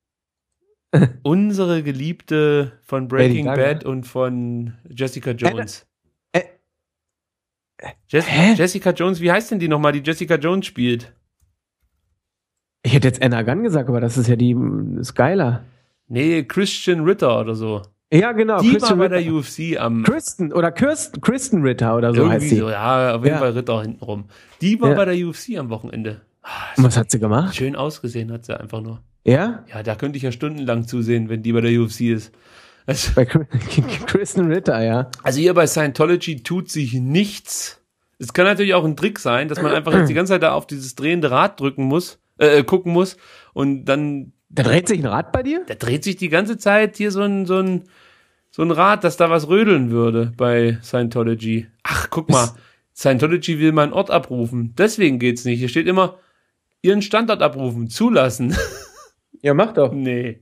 S1: Unsere Geliebte von Breaking
S2: Lady Gaga.
S1: Bad und von Jessica Jones.
S2: Äh,
S1: Jess
S2: hä?
S1: Jessica Jones, wie heißt denn die nochmal, die Jessica Jones spielt?
S2: Ich hätte jetzt Anna Gunn gesagt, aber das ist ja die Skylar.
S1: Nee, Christian Ritter oder so.
S2: Ja, genau.
S1: Die
S2: Christian
S1: war bei
S2: Ritter.
S1: der U F C am
S2: Kristen oder Kirsten, Kristen Ritter oder so heißt
S1: irgendwie
S2: sie.
S1: so, ja, auf jeden
S2: Ja.
S1: Fall Ritter hintenrum. Die war
S2: Ja.
S1: bei der U F C am Wochenende. Ah,
S2: Und was hat sie gemacht?
S1: schön ausgesehen hat sie einfach nur.
S2: Ja?
S1: Ja, da könnte ich ja stundenlang zusehen, wenn die bei der U F C ist. Also,
S2: Bei Kr- Kristen Ritter, ja.
S1: also hier bei Scientology tut sich nichts. Es kann natürlich auch ein Trick sein, dass man einfach jetzt die ganze Zeit da auf dieses drehende Rad drücken muss, äh, gucken muss und dann,
S2: Da dreht sich ein Rad bei dir?
S1: da dreht sich die ganze Zeit hier so ein, so ein, so ein Rad, dass da was rödeln würde bei Scientology. Ach, guck mal. Scientology will meinen Ort abrufen. Deswegen geht's nicht. Hier steht immer, Ihren Standort abrufen, zulassen.
S2: Ja, mach doch.
S1: Nee.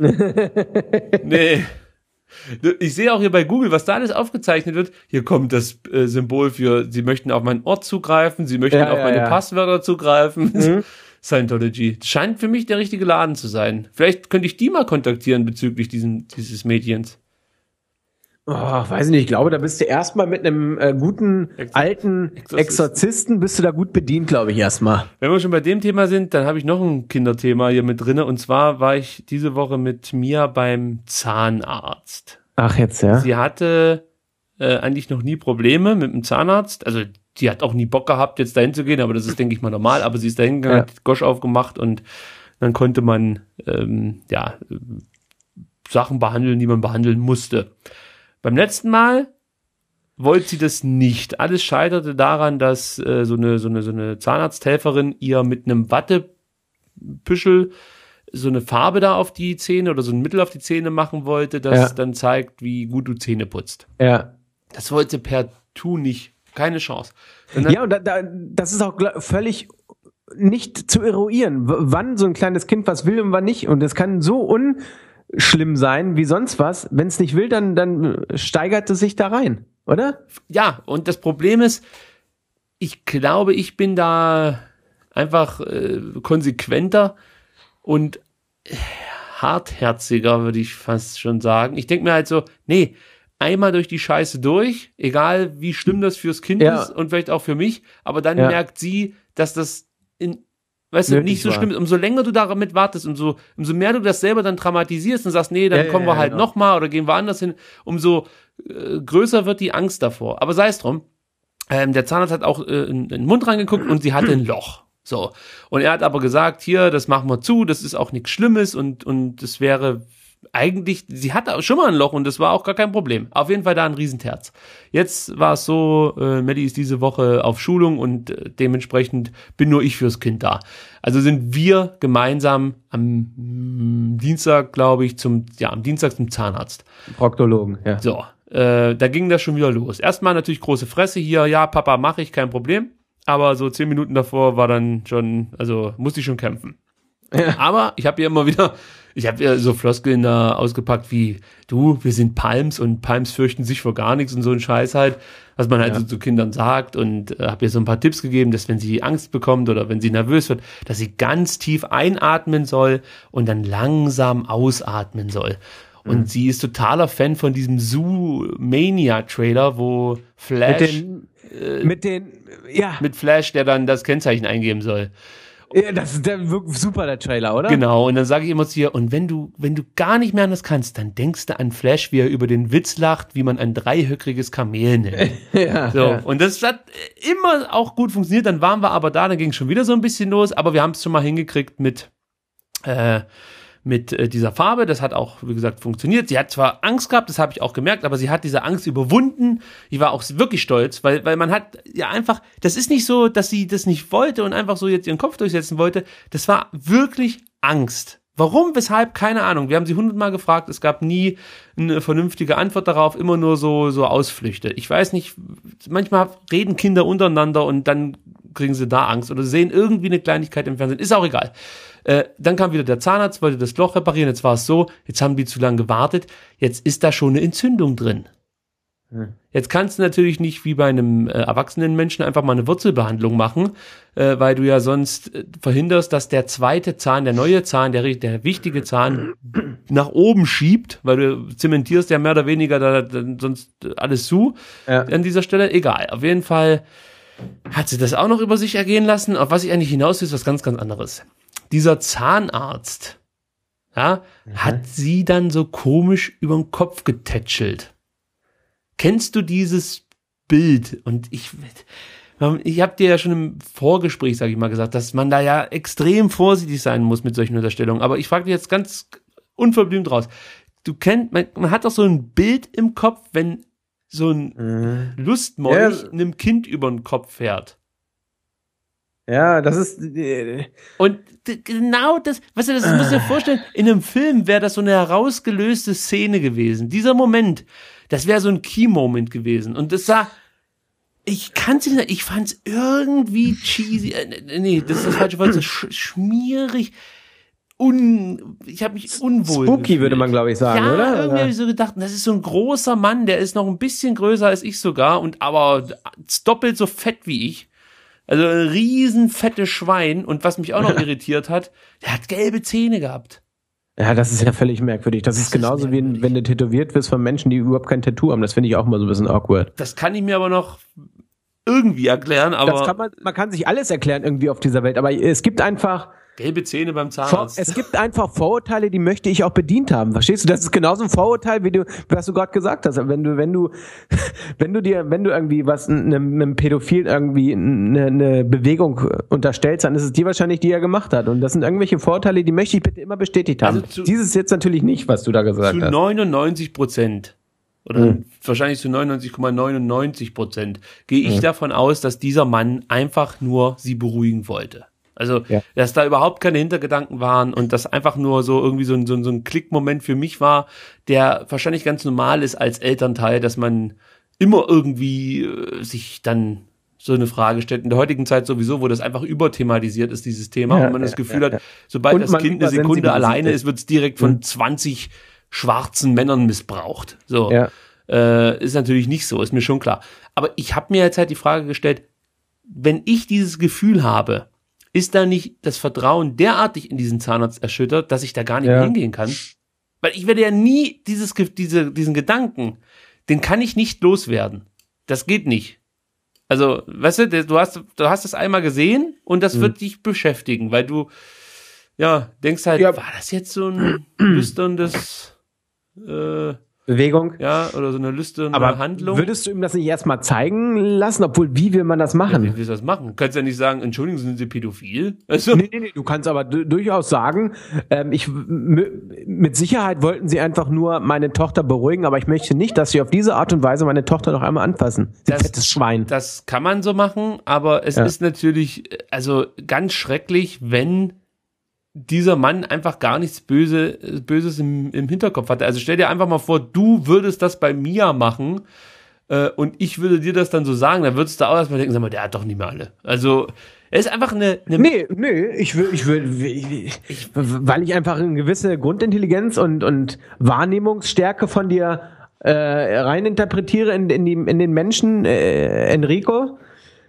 S1: Nee. Ich sehe auch hier bei Google, was da alles aufgezeichnet wird. Hier kommt das äh, Symbol für, Sie möchten auf meinen Ort zugreifen, Sie möchten
S2: Ja,
S1: auf
S2: ja,
S1: meine
S2: ja.
S1: Passwörter zugreifen.
S2: Mhm.
S1: Scientology. Scheint für mich der richtige Laden zu sein. Vielleicht könnte ich die mal kontaktieren bezüglich diesen, dieses Mediens.
S2: Oh, weiß ich nicht, ich glaube, da bist du erstmal mit einem äh, guten,
S1: Exor-
S2: alten
S1: Exorzisten.
S2: Exorzisten, bist du da gut bedient, glaube ich, erstmal.
S1: Wenn wir schon bei dem Thema sind, dann habe ich noch ein Kinderthema hier mit drinne. Und zwar war ich diese Woche mit Mia beim Zahnarzt.
S2: Ach, jetzt, ja?
S1: Sie hatte äh, eigentlich noch nie Probleme mit dem Zahnarzt. Also die hat auch nie Bock gehabt, jetzt dahin zu gehen, aber das ist, denke ich mal, normal. Aber sie ist dahin gegangen,
S2: Ja.
S1: hat Gosch aufgemacht und dann konnte man ähm, ja äh, Sachen behandeln, die man behandeln musste. Beim letzten Mal wollte sie das nicht. Alles scheiterte daran, dass äh, so eine so eine so eine Zahnarzthelferin ihr mit einem Wattepüschel so eine Farbe da auf die Zähne oder so ein Mittel auf die Zähne machen wollte, das
S2: Ja.
S1: dann zeigt, wie gut du Zähne putzt.
S2: Ja.
S1: Das wollte partout nicht. Keine Chance. Und dann,
S2: Ja, und da, da, das ist auch gl- völlig nicht zu eruieren, w- wann so ein kleines Kind was will und wann nicht. Und das kann so unschlimm sein wie sonst was. Wenn es nicht will, dann, dann steigert es sich da rein, oder?
S1: ja, und das Problem ist, ich glaube, ich bin da einfach äh, konsequenter und äh, hartherziger, würde ich fast schon sagen. Ich denke mir halt so, nee, einmal durch die Scheiße durch, egal wie schlimm das fürs Kind
S2: Ja.
S1: ist und vielleicht auch für mich, aber dann
S2: Ja.
S1: merkt sie, dass das in, weißt du,
S2: Nötig
S1: nicht so
S2: war.
S1: schlimm ist. Umso länger du damit wartest, umso, umso mehr du das selber dann dramatisierst und sagst, nee, dann
S2: Ja, ja,
S1: kommen wir
S2: ja,
S1: halt
S2: genau.
S1: nochmal oder gehen wir anders hin, umso äh, größer wird die Angst davor. Aber sei es drum, ähm, der Zahnarzt hat auch äh, in, in den Mund reingeguckt und sie hatte ein Loch. So. Und er hat aber gesagt, hier, das machen wir zu, das ist auch nichts Schlimmes und, und das wäre eigentlich, sie hatte auch schon mal ein Loch und das war auch gar kein Problem. Auf jeden Fall da ein Riesenterz. Jetzt war es so, äh, Melli ist diese Woche auf Schulung und äh, dementsprechend bin nur ich fürs Kind da. Also sind wir gemeinsam am mm, Dienstag, glaube ich, zum, ja, am Dienstag zum Zahnarzt.
S2: Proktologen, ja.
S1: So, äh, da ging das schon wieder los. Erstmal natürlich große Fresse hier, ja, Papa, mache ich, kein Problem. Aber so zehn Minuten davor war dann schon, also musste ich schon kämpfen.
S2: Ja.
S1: Aber ich habe ja immer wieder, ich habe ja so Floskeln da ausgepackt wie, du, wir sind Palms und Palms fürchten sich vor gar nichts und so ein Scheiß halt, was man halt
S2: Ja.
S1: so zu Kindern sagt und äh, habe ihr so ein paar Tipps gegeben, dass wenn sie Angst bekommt oder wenn sie nervös wird, dass sie ganz tief einatmen soll und dann langsam ausatmen soll. Und
S2: Mhm.
S1: sie ist totaler Fan von diesem Zoo-Mania-Trailer, wo Flash
S2: Mit den, mit den, ja,
S1: mit Flash, der dann das Kennzeichen eingeben soll.
S2: ja, das ist der wirklich super, der Trailer, oder?
S1: Genau, und dann sage ich immer zu ihr, und wenn du, wenn du gar nicht mehr anders kannst, dann denkst du an Flash, wie er über den Witz lacht, wie man ein dreihöckriges Kamel nennt.
S2: Ja,
S1: So,
S2: ja.
S1: und das hat immer auch gut funktioniert, dann waren wir aber da, dann ging es schon wieder so ein bisschen los, aber wir haben es schon mal hingekriegt mit, äh, mit äh, dieser Farbe, das hat auch, wie gesagt, funktioniert. Sie hat zwar Angst gehabt, das habe ich auch gemerkt, aber sie hat diese Angst überwunden. Ich war auch wirklich stolz, weil, weil man hat ja einfach, das ist nicht so, dass sie das nicht wollte und einfach so jetzt ihren Kopf durchsetzen wollte. Das war wirklich Angst. Warum, weshalb, keine Ahnung. Wir haben sie hundertmal gefragt, es gab nie eine vernünftige Antwort darauf, immer nur so, so Ausflüchte. Ich weiß nicht, manchmal reden Kinder untereinander und dann kriegen sie da Angst oder sehen irgendwie eine Kleinigkeit im Fernsehen, ist auch egal. Äh, dann kam wieder der Zahnarzt, wollte das Loch reparieren, jetzt war es so, jetzt haben die zu lange gewartet, jetzt ist da schon eine Entzündung drin.
S2: Hm.
S1: Jetzt kannst du natürlich nicht wie bei einem äh, erwachsenen Menschen einfach mal eine Wurzelbehandlung machen, äh, weil du ja sonst äh, verhinderst, dass der zweite Zahn, der neue Zahn, der, der wichtige Zahn nach oben schiebt, weil du zementierst ja mehr oder weniger da, da, sonst alles zu
S2: Ja.
S1: an dieser Stelle. Egal, auf jeden Fall hat sie das auch noch über sich ergehen lassen. Auf was ich eigentlich hinaus will, ist was ganz, ganz anderes. Dieser Zahnarzt, ja, hat sie dann so komisch über den Kopf getätschelt. Kennst du dieses Bild? Und ich, ich habe dir ja schon im Vorgespräch, sage ich mal, gesagt, dass man da ja extrem vorsichtig sein muss mit solchen Unterstellungen. Aber ich frage dich jetzt ganz unverblümt raus. Du kennst, man, man hat doch so ein Bild im Kopf, wenn so ein
S2: Mhm.
S1: Lustmolch
S2: Ja.
S1: einem Kind über den Kopf fährt.
S2: Ja, das ist, äh,
S1: Und d- genau das, weißt du, das musst du dir vorstellen, in einem Film wäre das so eine herausgelöste Szene gewesen. Dieser Moment, das wäre so ein Key-Moment gewesen. Und das sah, Ich kann es nicht, ich fand es irgendwie cheesy, äh, nee, das ist das falsche Wort, so sch schmierig, un, ich habe mich unwohl
S2: Spooky
S1: gefühlt.
S2: würde man, glaube ich, sagen,
S1: ja,
S2: oder?
S1: irgendwie habe ich so gedacht, das ist so ein großer Mann, der ist noch ein bisschen größer als ich sogar und aber doppelt so fett wie ich. Also ein riesen fettes Schwein und was mich auch noch irritiert hat, der hat gelbe Zähne gehabt.
S2: Ja, das ist ja völlig merkwürdig. Das, das ist genauso ist wie wenn du tätowiert wirst von Menschen, die überhaupt kein Tattoo haben. Das finde ich auch mal so ein bisschen awkward.
S1: Das kann ich mir aber noch irgendwie erklären, aber
S2: das kann man, man kann sich alles erklären irgendwie auf dieser Welt, aber es gibt einfach
S1: gelbe Zähne beim Zahnarzt.
S2: Es gibt einfach Vorurteile, die möchte ich auch bedient haben. Verstehst du? Das ist genauso ein Vorurteil, wie du, was du gerade gesagt hast. Wenn du, wenn du, wenn du dir, wenn du irgendwie was einem, einem Pädophil irgendwie eine, eine Bewegung unterstellst, dann ist es die wahrscheinlich, die er gemacht hat. Und das sind irgendwelche Vorurteile, die möchte ich bitte immer bestätigt haben. Also zu, Dieses jetzt natürlich nicht, was du da gesagt
S1: zu
S2: hast. Zu
S1: neunundneunzig Prozent oder hm. wahrscheinlich zu neunundneunzig Komma neunundneunzig Prozent gehe ich hm. davon aus, dass dieser Mann einfach nur sie beruhigen wollte. Also, ja. dass da überhaupt keine Hintergedanken waren und das einfach nur so irgendwie so ein, so ein, so ein Klickmoment für mich war, der wahrscheinlich ganz normal ist als Elternteil, dass man immer irgendwie äh, sich dann so eine Frage stellt. In der heutigen Zeit sowieso, wo das einfach überthematisiert ist, dieses Thema, ja, und man ja, das Gefühl ja, hat, sobald das Kind eine Sekunde alleine ist, wird es direkt von mhm. zwanzig schwarzen Männern missbraucht. So, ja. äh, ist natürlich nicht so, ist mir schon klar. Aber ich habe mir jetzt halt die Frage gestellt, wenn ich dieses Gefühl habe, ist da nicht das Vertrauen derartig in diesen Zahnarzt erschüttert, dass ich da gar nicht ja. mehr hingehen kann? Weil ich werde ja nie dieses, diese, diesen Gedanken, den kann ich nicht loswerden. Das geht nicht. Also, weißt du, du hast, du hast das einmal gesehen und das mhm. wird dich beschäftigen, weil du, ja, denkst halt, ja. war das jetzt so ein lüsternes, äh,
S2: Bewegung.
S1: Ja, oder so eine lüsterne
S2: Aber
S1: Handlung.
S2: Würdest du ihm das nicht erstmal zeigen lassen? Obwohl, wie will man das machen?
S1: Ja, wie willst du das machen? Du kannst ja nicht sagen, Entschuldigung, sind Sie pädophil? Also,
S2: nee, nee, nee, du kannst aber d- durchaus sagen, ähm, ich m- mit Sicherheit wollten Sie einfach nur meine Tochter beruhigen, aber ich möchte nicht, dass Sie auf diese Art und Weise meine Tochter noch einmal anfassen. Sie
S1: das,
S2: fettes Schwein.
S1: Das kann man so machen, aber es ja. ist natürlich, also ganz schrecklich, wenn dieser Mann einfach gar nichts Böse, Böses im, im Hinterkopf hatte. Also stell dir einfach mal vor, du würdest das bei Mia machen äh, und ich würde dir das dann so sagen, dann würdest du auch erstmal denken, sag mal, der hat doch nicht mehr alle. Also er ist einfach eine... eine
S2: nee, nee, ich will, ich will, ich, ich, weil ich einfach eine gewisse Grundintelligenz und, und Wahrnehmungsstärke von dir äh, reininterpretiere in, in, die, in den Menschen, äh, Enrico,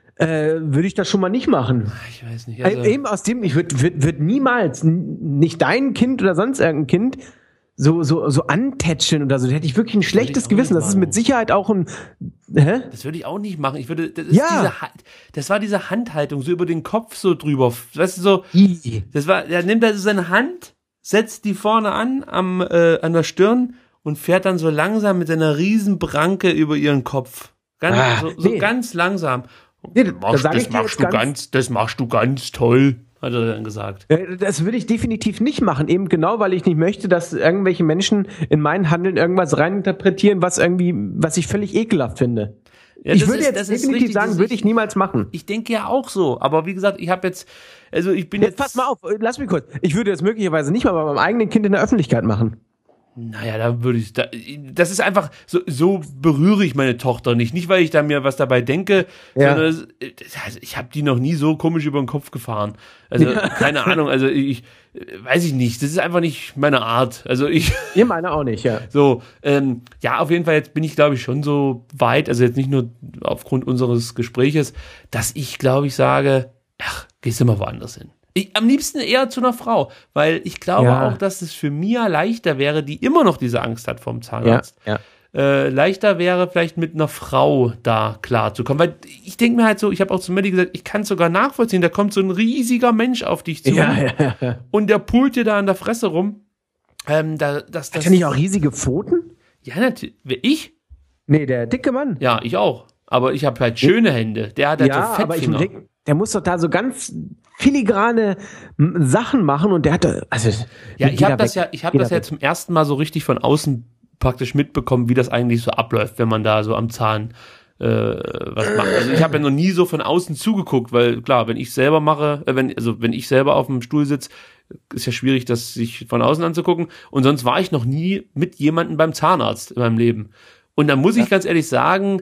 S2: Äh, würde ich das schon mal nicht machen.
S1: Ich weiß nicht. Also
S2: Eben aus dem, ich würde würd, würd niemals, n- nicht dein Kind oder sonst irgendein Kind, so, so, so antätscheln oder so. Da hätte ich wirklich ein
S1: das
S2: schlechtes Gewissen. Das ist mit Sicherheit auch ein, hä?
S1: Das würde ich auch nicht machen. Ich würde, das ist
S2: Ja.
S1: diese, Ha- das war diese Handhaltung, so über den Kopf so drüber. Weißt du, so,
S2: I.
S1: das war, er nimmt also seine Hand, setzt die vorne an, am, äh, an der Stirn und fährt dann so langsam mit seiner riesen Pranke über ihren Kopf. Ganz,
S2: Ah,
S1: so, so
S2: nee.
S1: ganz langsam.
S2: Nee,
S1: das
S2: da
S1: machst,
S2: sag ich
S1: das
S2: dir
S1: machst
S2: jetzt
S1: du
S2: ganz-
S1: ganz, das machst du ganz toll, hat er dann gesagt.
S2: Äh, Das würde ich definitiv nicht machen, eben genau, weil ich nicht möchte, dass irgendwelche Menschen in mein Handeln irgendwas reininterpretieren, was irgendwie, was ich völlig ekelhaft finde.
S1: Ja,
S2: ich
S1: das
S2: würde
S1: ist-
S2: jetzt
S1: das ist
S2: definitiv
S1: richtig,
S2: sagen,
S1: das
S2: würde
S1: ist-
S2: ich niemals machen.
S1: Ich denke ja auch so, aber wie gesagt, ich habe jetzt, also ich bin
S2: Jetzt
S1: jetzt,
S2: pass mal auf, äh, lass mich kurz. Ich würde das möglicherweise nicht mal bei meinem eigenen Kind in der Öffentlichkeit machen.
S1: naja, da würde ich, da, das ist einfach, so, so berühre ich meine Tochter nicht. Nicht, weil ich da mir was dabei denke,
S2: Ja.
S1: sondern es, also ich habe die noch nie so komisch über den Kopf gefahren. Also, keine Ahnung, also ich, weiß ich nicht, das ist einfach nicht meine Art. Also ich,
S2: Ihr meine auch nicht, ja.
S1: so, ähm, ja, auf jeden Fall, jetzt bin ich, glaube ich, schon so weit, also jetzt nicht nur aufgrund unseres Gespräches, dass ich, glaube ich, sage, ach, gehst du mal woanders hin. Ich, am liebsten eher zu einer Frau, weil ich glaube
S2: Ja.
S1: auch, dass es für Mia leichter wäre, die immer noch diese Angst hat vom Zahnarzt.
S2: Ja,
S1: Äh, leichter wäre vielleicht mit einer Frau da klarzukommen, weil ich denke mir halt so, ich habe auch zu Melly gesagt, ich kann es sogar nachvollziehen, da kommt so ein riesiger Mensch auf dich zu
S2: ja, ja, ja.
S1: und der pult dir da an der Fresse rum. Ähm, da, das, das,
S2: Hat er nicht auch riesige Pfoten?
S1: ja, natürlich. Ich?
S2: Nee, der dicke Mann.
S1: Ja, ich auch. Aber ich habe halt schöne Hände. Der hat halt
S2: Ja,
S1: so
S2: aber ich
S1: Fettfinger.
S2: denke, der muss doch da so ganz filigrane m, Sachen machen und der hatte, also
S1: Ja,
S2: geht
S1: ich habe
S2: er
S1: das
S2: weg.
S1: ja, ich habe
S2: Geht
S1: das
S2: er
S1: ja
S2: weg.
S1: zum ersten Mal so richtig von außen praktisch mitbekommen, wie das eigentlich so abläuft, wenn man da so am Zahn äh, was macht. Also ich habe ja noch nie so von außen zugeguckt, weil klar, wenn ich selber mache, äh, wenn also wenn ich selber auf dem Stuhl sitze, ist ja schwierig, das sich von außen anzugucken. Und sonst war ich noch nie mit jemandem beim Zahnarzt in meinem Leben. Und da muss ich ganz ehrlich sagen,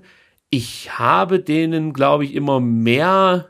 S1: ich habe denen, glaube ich, immer mehr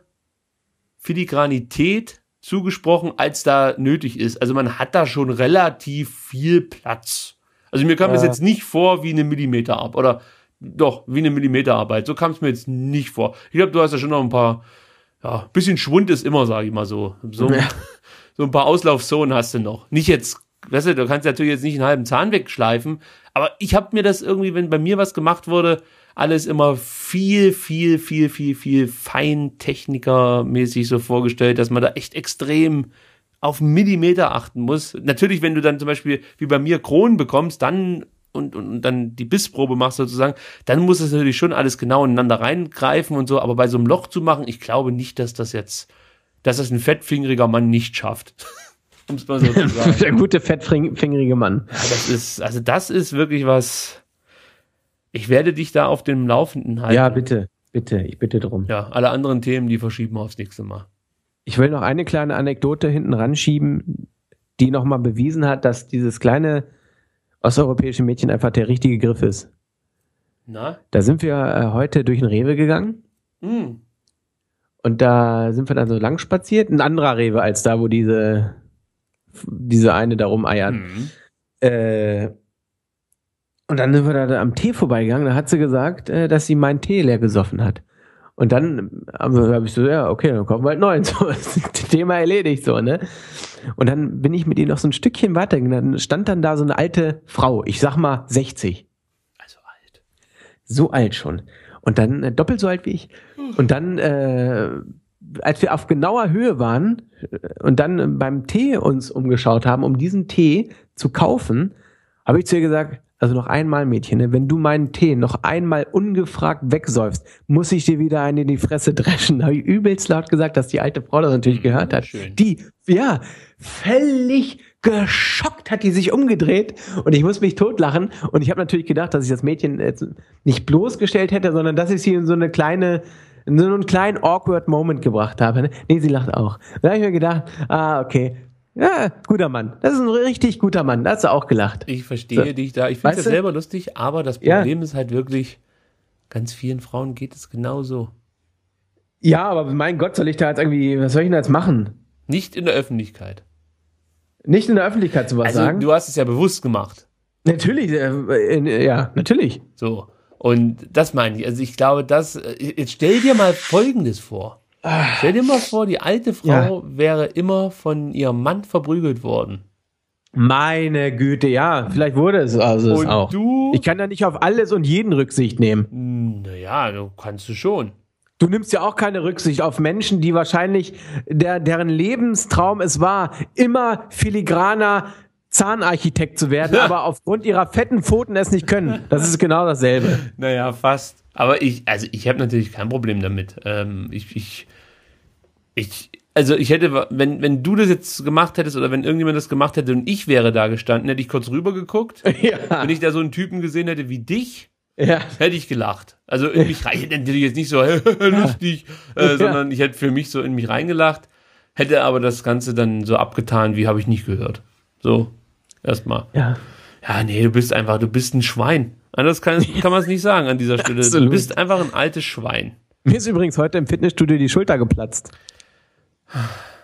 S1: Filigranität zugesprochen, als da nötig ist. Also man hat da schon relativ viel Platz. Also mir kam es
S2: Ja.
S1: jetzt nicht vor wie eine Millimeterarbeit. Oder doch, wie eine Millimeterarbeit. So kam es mir jetzt nicht vor. Ich glaube, du hast ja schon noch ein paar, ja, bisschen Schwund ist immer, sage ich mal so. So,
S2: Ja.
S1: so ein paar Auslaufzonen hast du noch. Nicht jetzt, weißt du, du kannst natürlich jetzt nicht einen halben Zahn wegschleifen, aber ich habe mir das irgendwie, wenn bei mir was gemacht wurde, alles immer viel, viel, viel, viel, viel feintechnikermäßig so vorgestellt, dass man da echt extrem auf Millimeter achten muss. Natürlich, wenn du dann zum Beispiel, wie bei mir, Kronen bekommst, dann und, und, und dann die Bissprobe machst sozusagen, dann muss es natürlich schon alles genau ineinander reingreifen und so, aber bei so einem Loch zu machen, ich glaube nicht, dass das jetzt, dass das ein fettfingeriger Mann nicht schafft. Um es mal so zu sagen.
S2: Der gute, fettfingerige Mann.
S1: Ja, das ist, also das ist wirklich was, ich werde dich da auf dem Laufenden halten.
S2: Ja, bitte, bitte, ich bitte drum.
S1: Ja, alle anderen Themen, die verschieben wir aufs nächste Mal.
S2: Ich will noch eine kleine Anekdote hinten ranschieben, die nochmal bewiesen hat, dass dieses kleine osteuropäische Mädchen einfach der richtige Griff ist.
S1: Na?
S2: Da sind wir äh, heute durch den Rewe gegangen
S1: Hm.
S2: und da sind wir dann so lang spaziert. Ein anderer Rewe als da, wo diese, diese eine da rumeiert.
S1: Hm.
S2: Äh, und dann sind wir da am Tee vorbeigegangen. Da hat sie gesagt, äh, dass sie meinen Tee leer gesoffen hat. Und dann habe hab ich so, ja, okay, dann kaufen wir halt neuen. So, das Thema erledigt, so, ne? Und dann bin ich mit ihr noch so ein Stückchen weitergegangen. Dann stand dann da so eine alte Frau, ich sag mal sechzig.
S1: Also alt.
S2: So alt schon. Und dann äh, doppelt so alt wie ich. Und dann, äh, als wir auf genauer Höhe waren äh, und dann äh, beim Tee uns umgeschaut haben, um diesen Tee zu kaufen, habe ich zu ihr gesagt, also noch einmal, Mädchen, ne, wenn du meinen Tee noch einmal ungefragt wegsäufst, muss ich dir wieder einen in die Fresse dreschen. Da habe ich übelst laut gesagt, dass die alte Frau das natürlich gehört hat.
S1: schön.
S2: Die, ja, völlig geschockt hat die sich umgedreht und ich muss mich totlachen und ich habe natürlich gedacht, dass ich das Mädchen jetzt nicht bloßgestellt hätte, sondern dass ich sie in so eine kleine, in so einen kleinen awkward Moment gebracht habe. Ne? Nee, sie lacht auch. Da habe ich mir gedacht, ah, okay, ja, guter Mann. Das ist ein richtig guter Mann. Da hast du auch gelacht.
S1: Ich verstehe
S2: So.
S1: dich da. Ich finde
S2: Weißt
S1: das
S2: du?
S1: selber lustig, aber das
S2: Ja.
S1: Problem ist halt wirklich, ganz vielen Frauen geht es genauso.
S2: Ja, aber mein Gott, soll ich da jetzt irgendwie, was soll ich denn jetzt machen?
S1: Nicht in der Öffentlichkeit.
S2: Nicht in der Öffentlichkeit sowas
S1: Also
S2: sagen?
S1: du hast es ja bewusst gemacht.
S2: Natürlich, äh, in, ja, natürlich.
S1: So. Und das meine ich. Also ich glaube, das, äh, jetzt stell dir mal Folgendes vor. Stell dir mal vor, die alte Frau wäre immer von ihrem Mann verprügelt worden.
S2: Meine Güte, ja, vielleicht wurde es also es
S1: Und
S2: auch.
S1: du?
S2: Ich kann da nicht auf alles und jeden Rücksicht nehmen.
S1: Naja, du kannst du schon.
S2: Du nimmst ja auch keine Rücksicht auf Menschen, die wahrscheinlich, der, deren Lebenstraum es war, immer filigraner Zahnarchitekt zu werden, aber aufgrund ihrer fetten Pfoten es nicht können. Das ist genau dasselbe.
S1: Naja, fast. Aber ich, also ich habe natürlich kein Problem damit. Ähm, ich, ich, ich, also ich hätte, wenn, wenn du das jetzt gemacht hättest oder wenn irgendjemand das gemacht hätte und ich wäre da gestanden, hätte ich kurz rüber geguckt.
S2: Ja.
S1: Wenn ich da so einen Typen gesehen hätte wie dich,
S2: Ja.
S1: hätte ich gelacht. Also in mich rein, hätte ich jetzt nicht so lustig, äh,
S2: Ja.
S1: sondern ich hätte für mich so in mich reingelacht, hätte aber das Ganze dann so abgetan, wie habe ich nicht gehört. So, erstmal.
S2: Ja.
S1: Ja, nee, du bist einfach, du bist ein Schwein. Anders kann, kann man es nicht sagen an dieser Stelle.
S2: Absolut.
S1: Du bist einfach ein altes Schwein.
S2: Mir ist übrigens heute im Fitnessstudio die Schulter geplatzt.